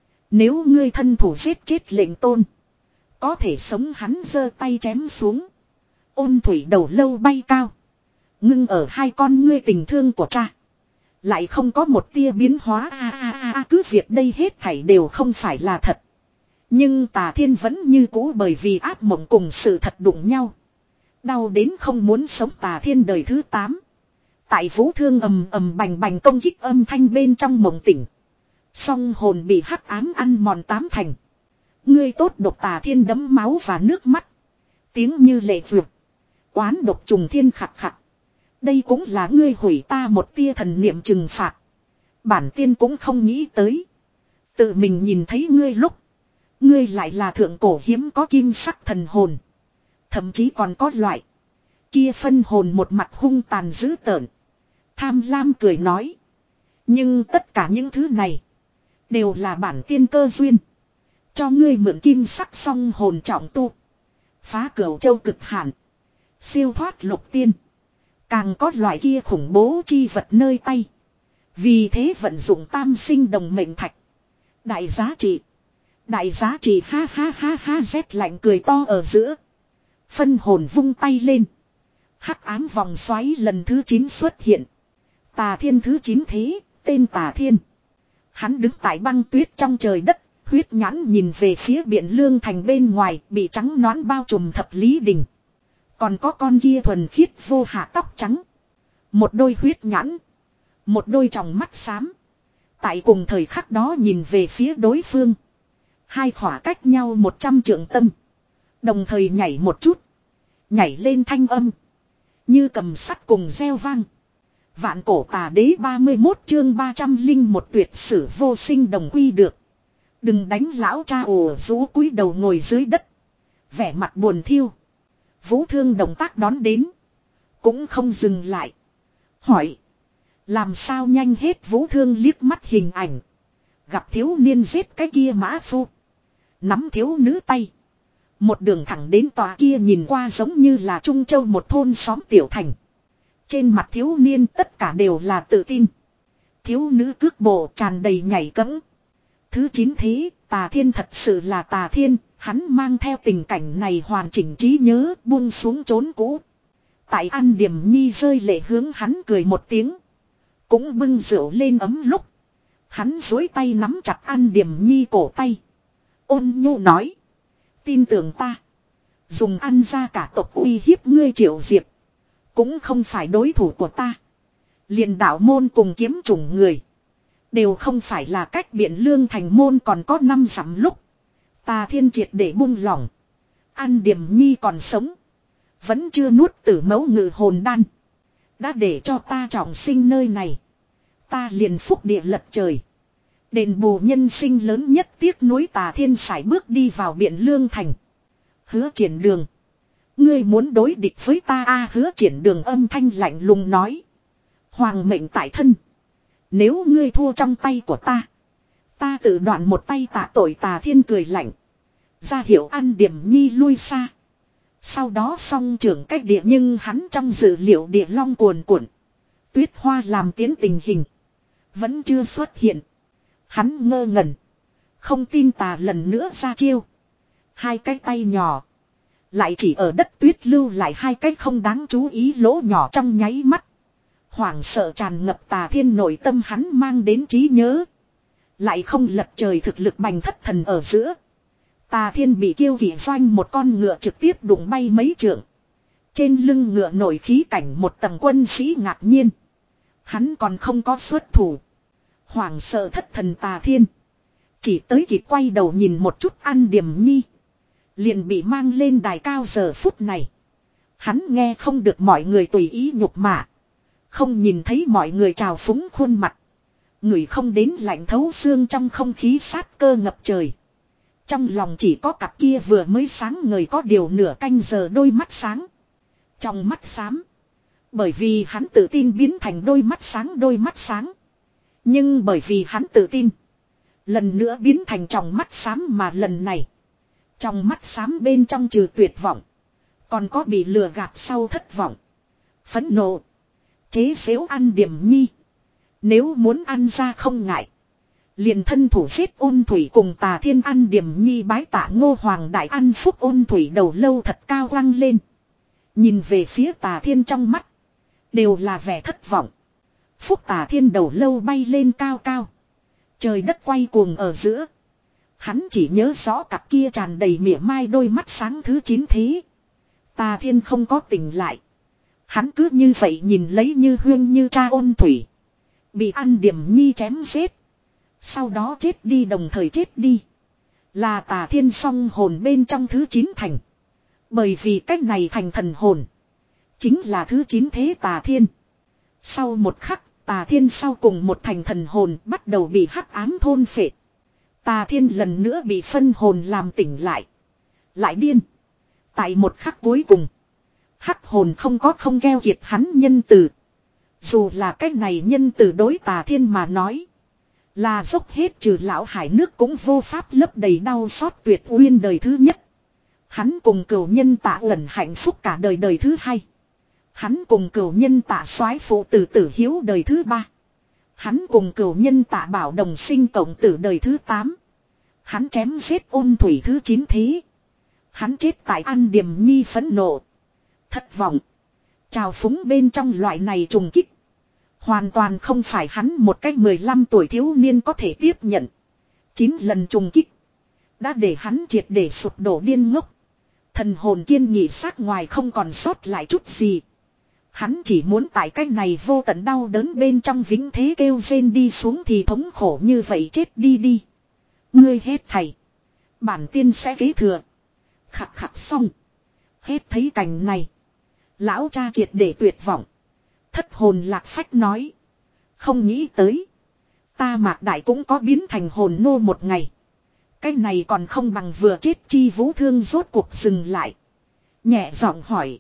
Nếu ngươi thân thủ giết chết lệnh tôn. Có thể sống hắn giơ tay chém xuống. Ôn Thủy đầu lâu bay cao. Ngưng ở hai con ngươi tình thương của cha. Lại không có một tia biến hóa a a a a cứ việc đây hết thảy đều không phải là thật. Nhưng Tà Thiên vẫn như cũ bởi vì ác mộng cùng sự thật đụng nhau. Đau đến không muốn sống Tà Thiên đời thứ tám. Tại vũ thương ầm ầm bành bành công kích âm thanh bên trong mộng tỉnh. Song hồn bị hắc ám ăn mòn tám thành. Ngươi tốt độc Tà Thiên đấm máu và nước mắt. Tiếng như lệ vượt. Oán độc trùng thiên khặt khặt. Đây cũng là ngươi hủy ta một tia thần niệm trừng phạt. Bản tiên cũng không nghĩ tới. Tự mình nhìn thấy ngươi lúc. Ngươi lại là thượng cổ hiếm có kim sắc thần hồn. Thậm chí còn có loại. Kia phân hồn một mặt hung tàn dữ tợn. Tham lam cười nói. Nhưng tất cả những thứ này. Đều là bản tiên cơ duyên. Cho ngươi mượn kim sắc song hồn trọng tu. Phá cửu châu cực hạn. Siêu thoát lục tiên. Càng có loại kia khủng bố chi vật nơi tay. Vì thế vận dụng tam sinh đồng mệnh thạch. Đại giá trị. Đại giá trị ha ha ha ha rét lạnh cười to ở giữa. Phân hồn vung tay lên. Hắc ám vòng xoáy lần thứ chín xuất hiện. Tà Thiên thứ chín thế, tên Tà Thiên. Hắn đứng tại băng tuyết trong trời đất, huyết nhãn nhìn về phía biển lương thành bên ngoài, bị trắng nõn bao trùm thập lý đình. Còn có con kia thuần khiết vô hạ tóc trắng. Một đôi huyết nhãn. Một đôi tròng mắt xám. Tại cùng thời khắc đó nhìn về phía đối phương. Hai khỏa cách nhau một trăm trượng tâm. Đồng thời nhảy một chút. Nhảy lên thanh âm. Như cầm sắt cùng reo vang. Vạn cổ tà đế ba mươi mốt chương ba trăm linh một tuyệt sử vô sinh đồng quy được. Đừng đánh lão cha ồ rú cúi đầu ngồi dưới đất. Vẻ mặt buồn thiêu. Vũ thương động tác đón đến. Cũng không dừng lại. Hỏi. Làm sao nhanh hết Vũ thương liếc mắt hình ảnh. Gặp thiếu niên giết cái kia mã phu. Nắm thiếu nữ tay. Một đường thẳng đến tòa kia nhìn qua giống như là Trung Châu một thôn xóm tiểu thành. Trên mặt thiếu niên tất cả đều là tự tin. Thiếu nữ cước bộ tràn đầy nhảy cẫng. Thứ chín thế, Tà Thiên thật sự là Tà Thiên, hắn mang theo tình cảnh này hoàn chỉnh trí nhớ buông xuống trốn cũ. Tại An Điểm Nhi rơi lệ hướng hắn cười một tiếng. Cũng bưng rượu lên ấm lúc. Hắn duỗi tay nắm chặt An Điểm Nhi cổ tay. Ôn nhu nói. Tin tưởng ta. Dùng ăn ra cả tộc uy hiếp ngươi Triệu Diệp. Cũng không phải đối thủ của ta. Liền đạo môn cùng kiếm chủng người. Đều không phải là cách Biện Lương thành môn còn có năm dặm lúc. Tà Thiên triệt để buông lỏng. An Điểm Nhi còn sống. Vẫn chưa nuốt tử mẫu ngự hồn đan. Đã để cho ta trọng sinh nơi này. Ta liền phúc địa lật trời. Đền bù nhân sinh lớn nhất tiếc nuối. Tà Thiên sải bước đi vào Biện Lương thành. Hứa Triển Đường. Ngươi muốn đối địch với ta a à, Hứa Triển Đường âm thanh lạnh lùng nói. Hoàng mệnh tại thân. Nếu ngươi thua trong tay của ta. Ta tự đoạn một tay tạ tội. Tà Thiên cười lạnh. Ra hiệu An Điểm Nhi lui xa. Sau đó song trưởng cách địa nhưng hắn trong dự liệu địa long cuồn cuộn. Tuyết hoa làm tiến tình hình. Vẫn chưa xuất hiện. Hắn ngơ ngẩn. Không tin tà lần nữa ra chiêu. Hai cái tay nhỏ. Lại chỉ ở đất tuyết lưu lại hai cái không đáng chú ý lỗ nhỏ trong nháy mắt. Hoảng sợ tràn ngập. Tà Thiên nội tâm hắn mang đến trí nhớ. Lại không lật trời thực lực bành thất thần ở giữa. Tà Thiên bị Kiêu Kỵ doanh một con ngựa trực tiếp đụng bay mấy trượng. Trên lưng ngựa nổi khí cảnh một tầng quân sĩ ngạc nhiên. Hắn còn không có xuất thủ. Hoảng sợ thất thần Tà Thiên. Chỉ tới kịp quay đầu nhìn một chút An Điểm Nhi. Liền bị mang lên đài cao giờ phút này. Hắn nghe không được mọi người tùy ý nhục mạ. Không nhìn thấy mọi người trào phúng khuôn mặt. Người không đến lạnh thấu xương trong không khí sát cơ ngập trời. Trong lòng chỉ có cặp kia vừa mới sáng ngời có điều nửa canh giờ đôi mắt sáng. Trong mắt xám. Bởi vì hắn tự tin biến thành đôi mắt sáng đôi mắt sáng. Nhưng bởi vì hắn tự tin. Lần nữa biến thành trong mắt xám mà lần này. Trong mắt xám bên trong trừ tuyệt vọng. Còn có bị lừa gạt sau thất vọng. Phẫn nộ. Chế xếu An Điểm Nhi. Nếu muốn ăn ra không ngại. Liền thân thủ giết Ôn Thủy cùng Tà Thiên. An Điểm Nhi bái tạ Ngô Hoàng đại ăn phúc. Ôn Thủy đầu lâu thật cao quăng lên. Nhìn về phía Tà Thiên trong mắt. Đều là vẻ thất vọng. Phúc Tà Thiên đầu lâu bay lên cao cao. Trời đất quay cuồng ở giữa. Hắn chỉ nhớ rõ cặp kia tràn đầy mỉa mai đôi mắt sáng thứ chín thế. Tà Thiên không có tỉnh lại. Hắn cứ như vậy nhìn lấy như huyên như cha Ôn Thủy. Bị An Điểm Nhi chém giết. Sau đó chết đi đồng thời chết đi. Là Tà Thiên song hồn bên trong thứ chín thành. Bởi vì cách này thành thần hồn. Chính là thứ chín thế Tà Thiên. Sau một khắc, Tà Thiên sau cùng một thành thần hồn bắt đầu bị hắc ám thôn phệ. Tà Thiên lần nữa bị phân hồn làm tỉnh lại. Lại điên. Tại một khắc cuối cùng. Hắc hồn không có không keo kiệt hắn nhân từ. Dù là cách này nhân từ đối Tà Thiên mà nói. Là dốc hết trừ lão hải nước cũng vô pháp lấp đầy đau xót tuyệt uyên đời thứ nhất. Hắn cùng cửu nhân Tạ ẩn hạnh phúc cả đời đời thứ hai. Hắn cùng cửu nhân Tạ soái phụ tử tử hiếu đời thứ ba. Hắn cùng cửu nhân Tạ bảo đồng sinh cộng tử đời thứ tám. Hắn chém giết Ôn Thủy thứ chín thế. Hắn chết tại An Điểm Nhi phẫn nộ. Thất vọng. Trào phúng bên trong loại này trùng kích. Hoàn toàn không phải hắn một cách mười lăm tuổi thiếu niên có thể tiếp nhận. Chín lần trùng kích. Đã để hắn triệt để sụp đổ điên ngốc. Thần hồn kiên nghị xác ngoài không còn sót lại chút gì. Hắn chỉ muốn tại cách này vô tận đau đớn bên trong vĩnh thế kêu rên đi xuống thì thống khổ như vậy chết đi đi. Ngươi hết thầy. Bản tiên sẽ kế thừa. Khặt khặt xong. Hết thấy cảnh này. Lão cha triệt để tuyệt vọng. Thất hồn lạc phách nói. Không nghĩ tới. Ta Mạc Đại cũng có biến thành hồn nô một ngày. Cái này còn không bằng vừa chết chi vũ thương rốt cuộc dừng lại. Nhẹ giọng hỏi.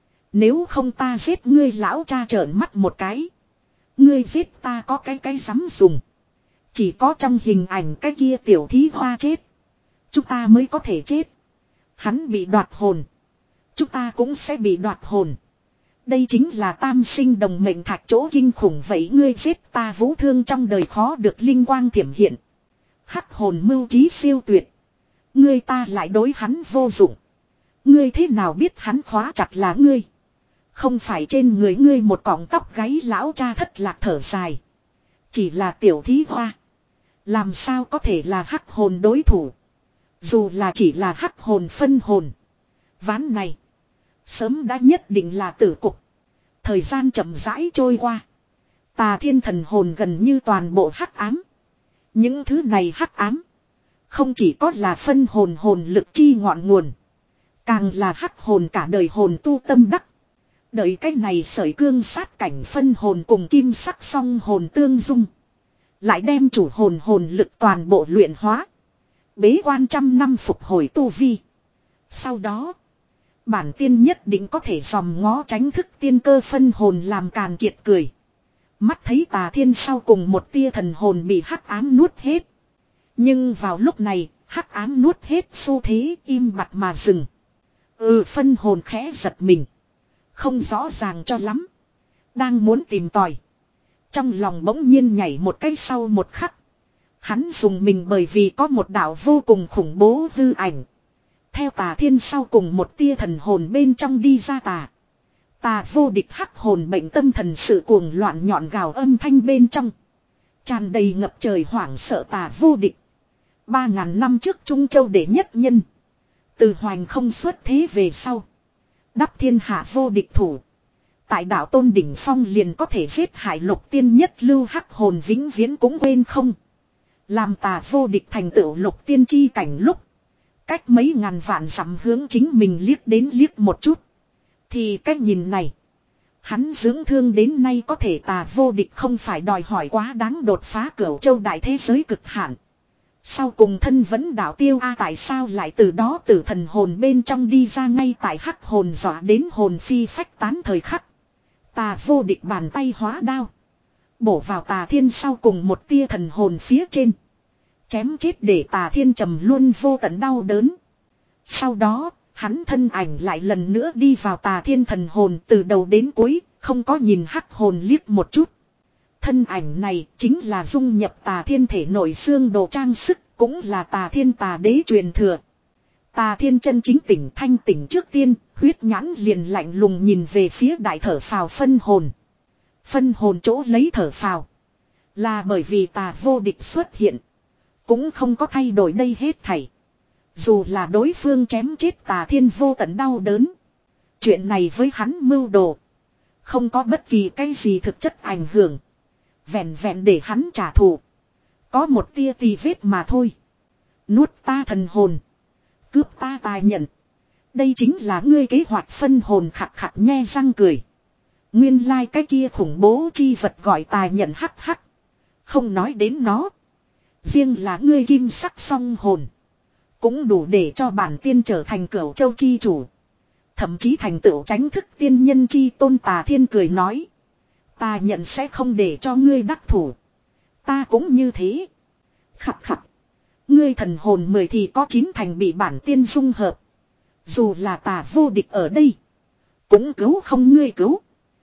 Nếu không ta giết ngươi lão cha trợn mắt một cái. Ngươi giết ta có cái cái dám dùng. Chỉ có trong hình ảnh cái kia tiểu thí hoa chết. Chúng ta mới có thể chết. Hắn bị đoạt hồn. Chúng ta cũng sẽ bị đoạt hồn. Đây chính là tam sinh đồng mệnh thạch chỗ kinh khủng vậy ngươi giết ta vũ thương trong đời khó được linh quang thiểm hiện. Hắc hồn mưu trí siêu tuyệt. Ngươi ta lại đối hắn vô dụng. Ngươi thế nào biết hắn khóa chặt là ngươi. Không phải trên người ngươi một cọng tóc gáy lão cha thất lạc thở dài. Chỉ là tiểu thí hoa. Làm sao có thể là hắc hồn đối thủ. Dù là chỉ là hắc hồn phân hồn. Ván này. Sớm đã nhất định là tử cục. Thời gian chậm rãi trôi qua. Tà thiên thần hồn gần như toàn bộ hắc ám. Những thứ này hắc ám. Không chỉ có là phân hồn hồn lực chi ngọn nguồn. Càng là hắc hồn cả đời hồn tu tâm đắc. Đợi cái này sởi cương sát cảnh phân hồn cùng kim sắc song hồn tương dung. Lại đem chủ hồn hồn lực toàn bộ luyện hóa. Bế quan trăm năm phục hồi tu vi. Sau đó. Bản tiên nhất định có thể dòm ngó tránh thức tiên cơ phân hồn làm càn kiệt cười. Mắt thấy tà thiên sau cùng một tia thần hồn bị hắc ám nuốt hết. Nhưng vào lúc này, hắc ám nuốt hết xu thế im bặt mà dừng. Ừ phân hồn khẽ giật mình. Không rõ ràng cho lắm. Đang muốn tìm tòi. Trong lòng bỗng nhiên nhảy một cái sau một khắc. Hắn dùng mình bởi vì có một đạo vô cùng khủng bố hư ảnh. Theo tà thiên sau cùng một tia thần hồn bên trong đi ra tà. Tà vô địch hắc hồn bệnh tâm thần sự cuồng loạn nhọn gào âm thanh bên trong. Tràn đầy ngập trời hoảng sợ tà vô địch. Ba ngàn năm trước Trung Châu đệ nhất nhân. Từ hoành không xuất thế về sau. Đắp thiên hạ vô địch thủ. Tại đạo tôn đỉnh phong liền có thể giết hại lục tiên nhất lưu hắc hồn vĩnh viễn cũng quên không. Làm tà vô địch thành tựu lục tiên chi cảnh lúc. Cách mấy ngàn vạn dặm hướng chính mình liếc đến liếc một chút. Thì cách nhìn này. Hắn dưỡng thương đến nay có thể tà vô địch không phải đòi hỏi quá đáng đột phá cửu châu đại thế giới cực hạn. Sau cùng thân vẫn đạo tiêu a tại sao lại từ đó từ thần hồn bên trong đi ra ngay tại hắc hồn dọa đến hồn phi phách tán thời khắc. Tà vô địch bàn tay hóa đao. Bổ vào tà thiên sau cùng một tia thần hồn phía trên. Chém chết để tà thiên trầm luôn vô tận đau đớn. Sau đó, hắn thân ảnh lại lần nữa đi vào tà thiên thần hồn từ đầu đến cuối, không có nhìn hắc hồn liếc một chút. Thân ảnh này chính là dung nhập tà thiên thể nội xương đồ trang sức, cũng là tà thiên tà đế truyền thừa. Tà thiên chân chính tỉnh thanh tỉnh trước tiên, huyết nhãn liền lạnh lùng nhìn về phía đại thở phào phân hồn. Phân hồn chỗ lấy thở phào. Là bởi vì tà vô địch xuất hiện. Cũng không có thay đổi đây hết thảy. Dù là đối phương chém chết tà thiên vô tận đau đớn. Chuyện này với hắn mưu đồ. Không có bất kỳ cái gì thực chất ảnh hưởng. Vẹn vẹn để hắn trả thù. Có một tia tì vết mà thôi. Nuốt ta thần hồn. Cướp ta tài nhận. Đây chính là ngươi kế hoạch phân hồn khặt khặt nhe răng cười. Nguyên lai like cái kia khủng bố chi vật gọi tài nhận hắc hắc. Không nói đến nó. Riêng là ngươi kim sắc song hồn. Cũng đủ để cho bản tiên trở thành cửu châu chi chủ. Thậm chí thành tựu tránh thức tiên nhân chi tôn tà thiên cười nói. Ta nhận sẽ không để cho ngươi đắc thủ. Ta cũng như thế. Khặt khặt. Ngươi thần hồn mười thì có chín thành bị bản tiên dung hợp. Dù là tà vô địch ở đây. Cũng cứu không ngươi cứu.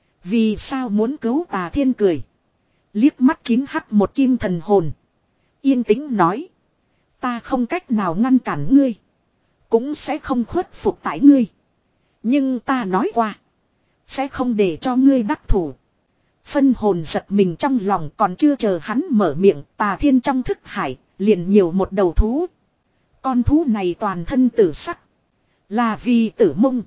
Vì sao muốn cứu tà thiên cười. Liếc mắt chín hắc một kim thần hồn. Yên tĩnh nói. Ta không cách nào ngăn cản ngươi. Cũng sẽ không khuất phục tại ngươi. Nhưng ta nói qua. Sẽ không để cho ngươi đắc thủ. Phân hồn giật mình trong lòng còn chưa chờ hắn mở miệng. Tà thiên trong thức hải liền nhiều một đầu thú. Con thú này toàn thân tử sắc. Là vì tử mông.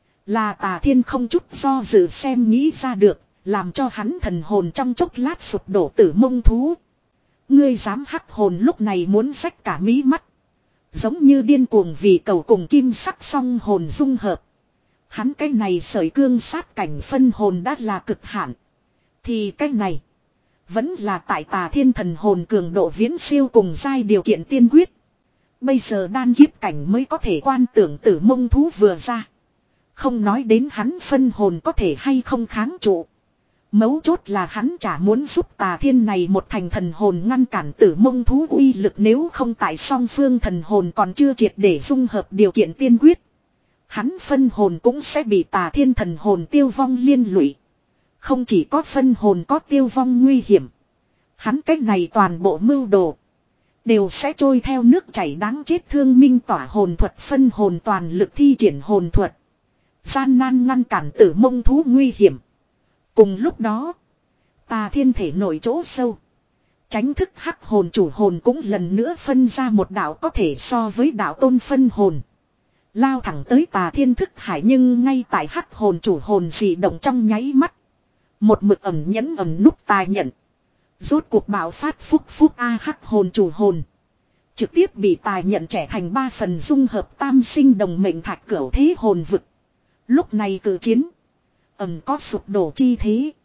Là tà thiên không chút do dự xem nghĩ ra được. Làm cho hắn thần hồn trong chốc lát sụp đổ tử mông thú. Ngươi dám hắc hồn lúc này muốn xách cả mí mắt. Giống như điên cuồng vì cầu cùng kim sắc song hồn dung hợp. Hắn cái này sởi cương sát cảnh phân hồn đã là cực hạn. Thì cái này. Vẫn là tại tà thiên thần hồn cường độ viễn siêu cùng giai điều kiện tiên quyết. Bây giờ đan kiếp cảnh mới có thể quan tưởng tử mông thú vừa ra. Không nói đến hắn phân hồn có thể hay không kháng trụ. Mấu chốt là hắn chả muốn giúp tà thiên này một thành thần hồn ngăn cản tử mông thú uy lực nếu không tại song phương thần hồn còn chưa triệt để dung hợp điều kiện tiên quyết. Hắn phân hồn cũng sẽ bị tà thiên thần hồn tiêu vong liên lụy. Không chỉ có phân hồn có tiêu vong nguy hiểm. Hắn cách này toàn bộ mưu đồ. Đều sẽ trôi theo nước chảy đáng chết thương minh tỏa hồn thuật phân hồn toàn lực thi triển hồn thuật. Gian nan ngăn cản tử mông thú nguy hiểm. Cùng lúc đó, tà thiên thể nổi chỗ sâu. Tránh thức hắc hồn chủ hồn cũng lần nữa phân ra một đạo có thể so với đạo tôn phân hồn. Lao thẳng tới tà thiên thức hải nhưng ngay tại hắc hồn chủ hồn dị động trong nháy mắt. Một mực ẩm nhẫn ẩm núp tài nhận. Rốt cuộc bạo phát phúc phúc A hắc hồn chủ hồn. Trực tiếp bị tài nhận trẻ thành ba phần dung hợp tam sinh đồng mệnh thạch cửu thế hồn vực. Lúc này cử chiến. Ẩm có sụp đổ chi thế.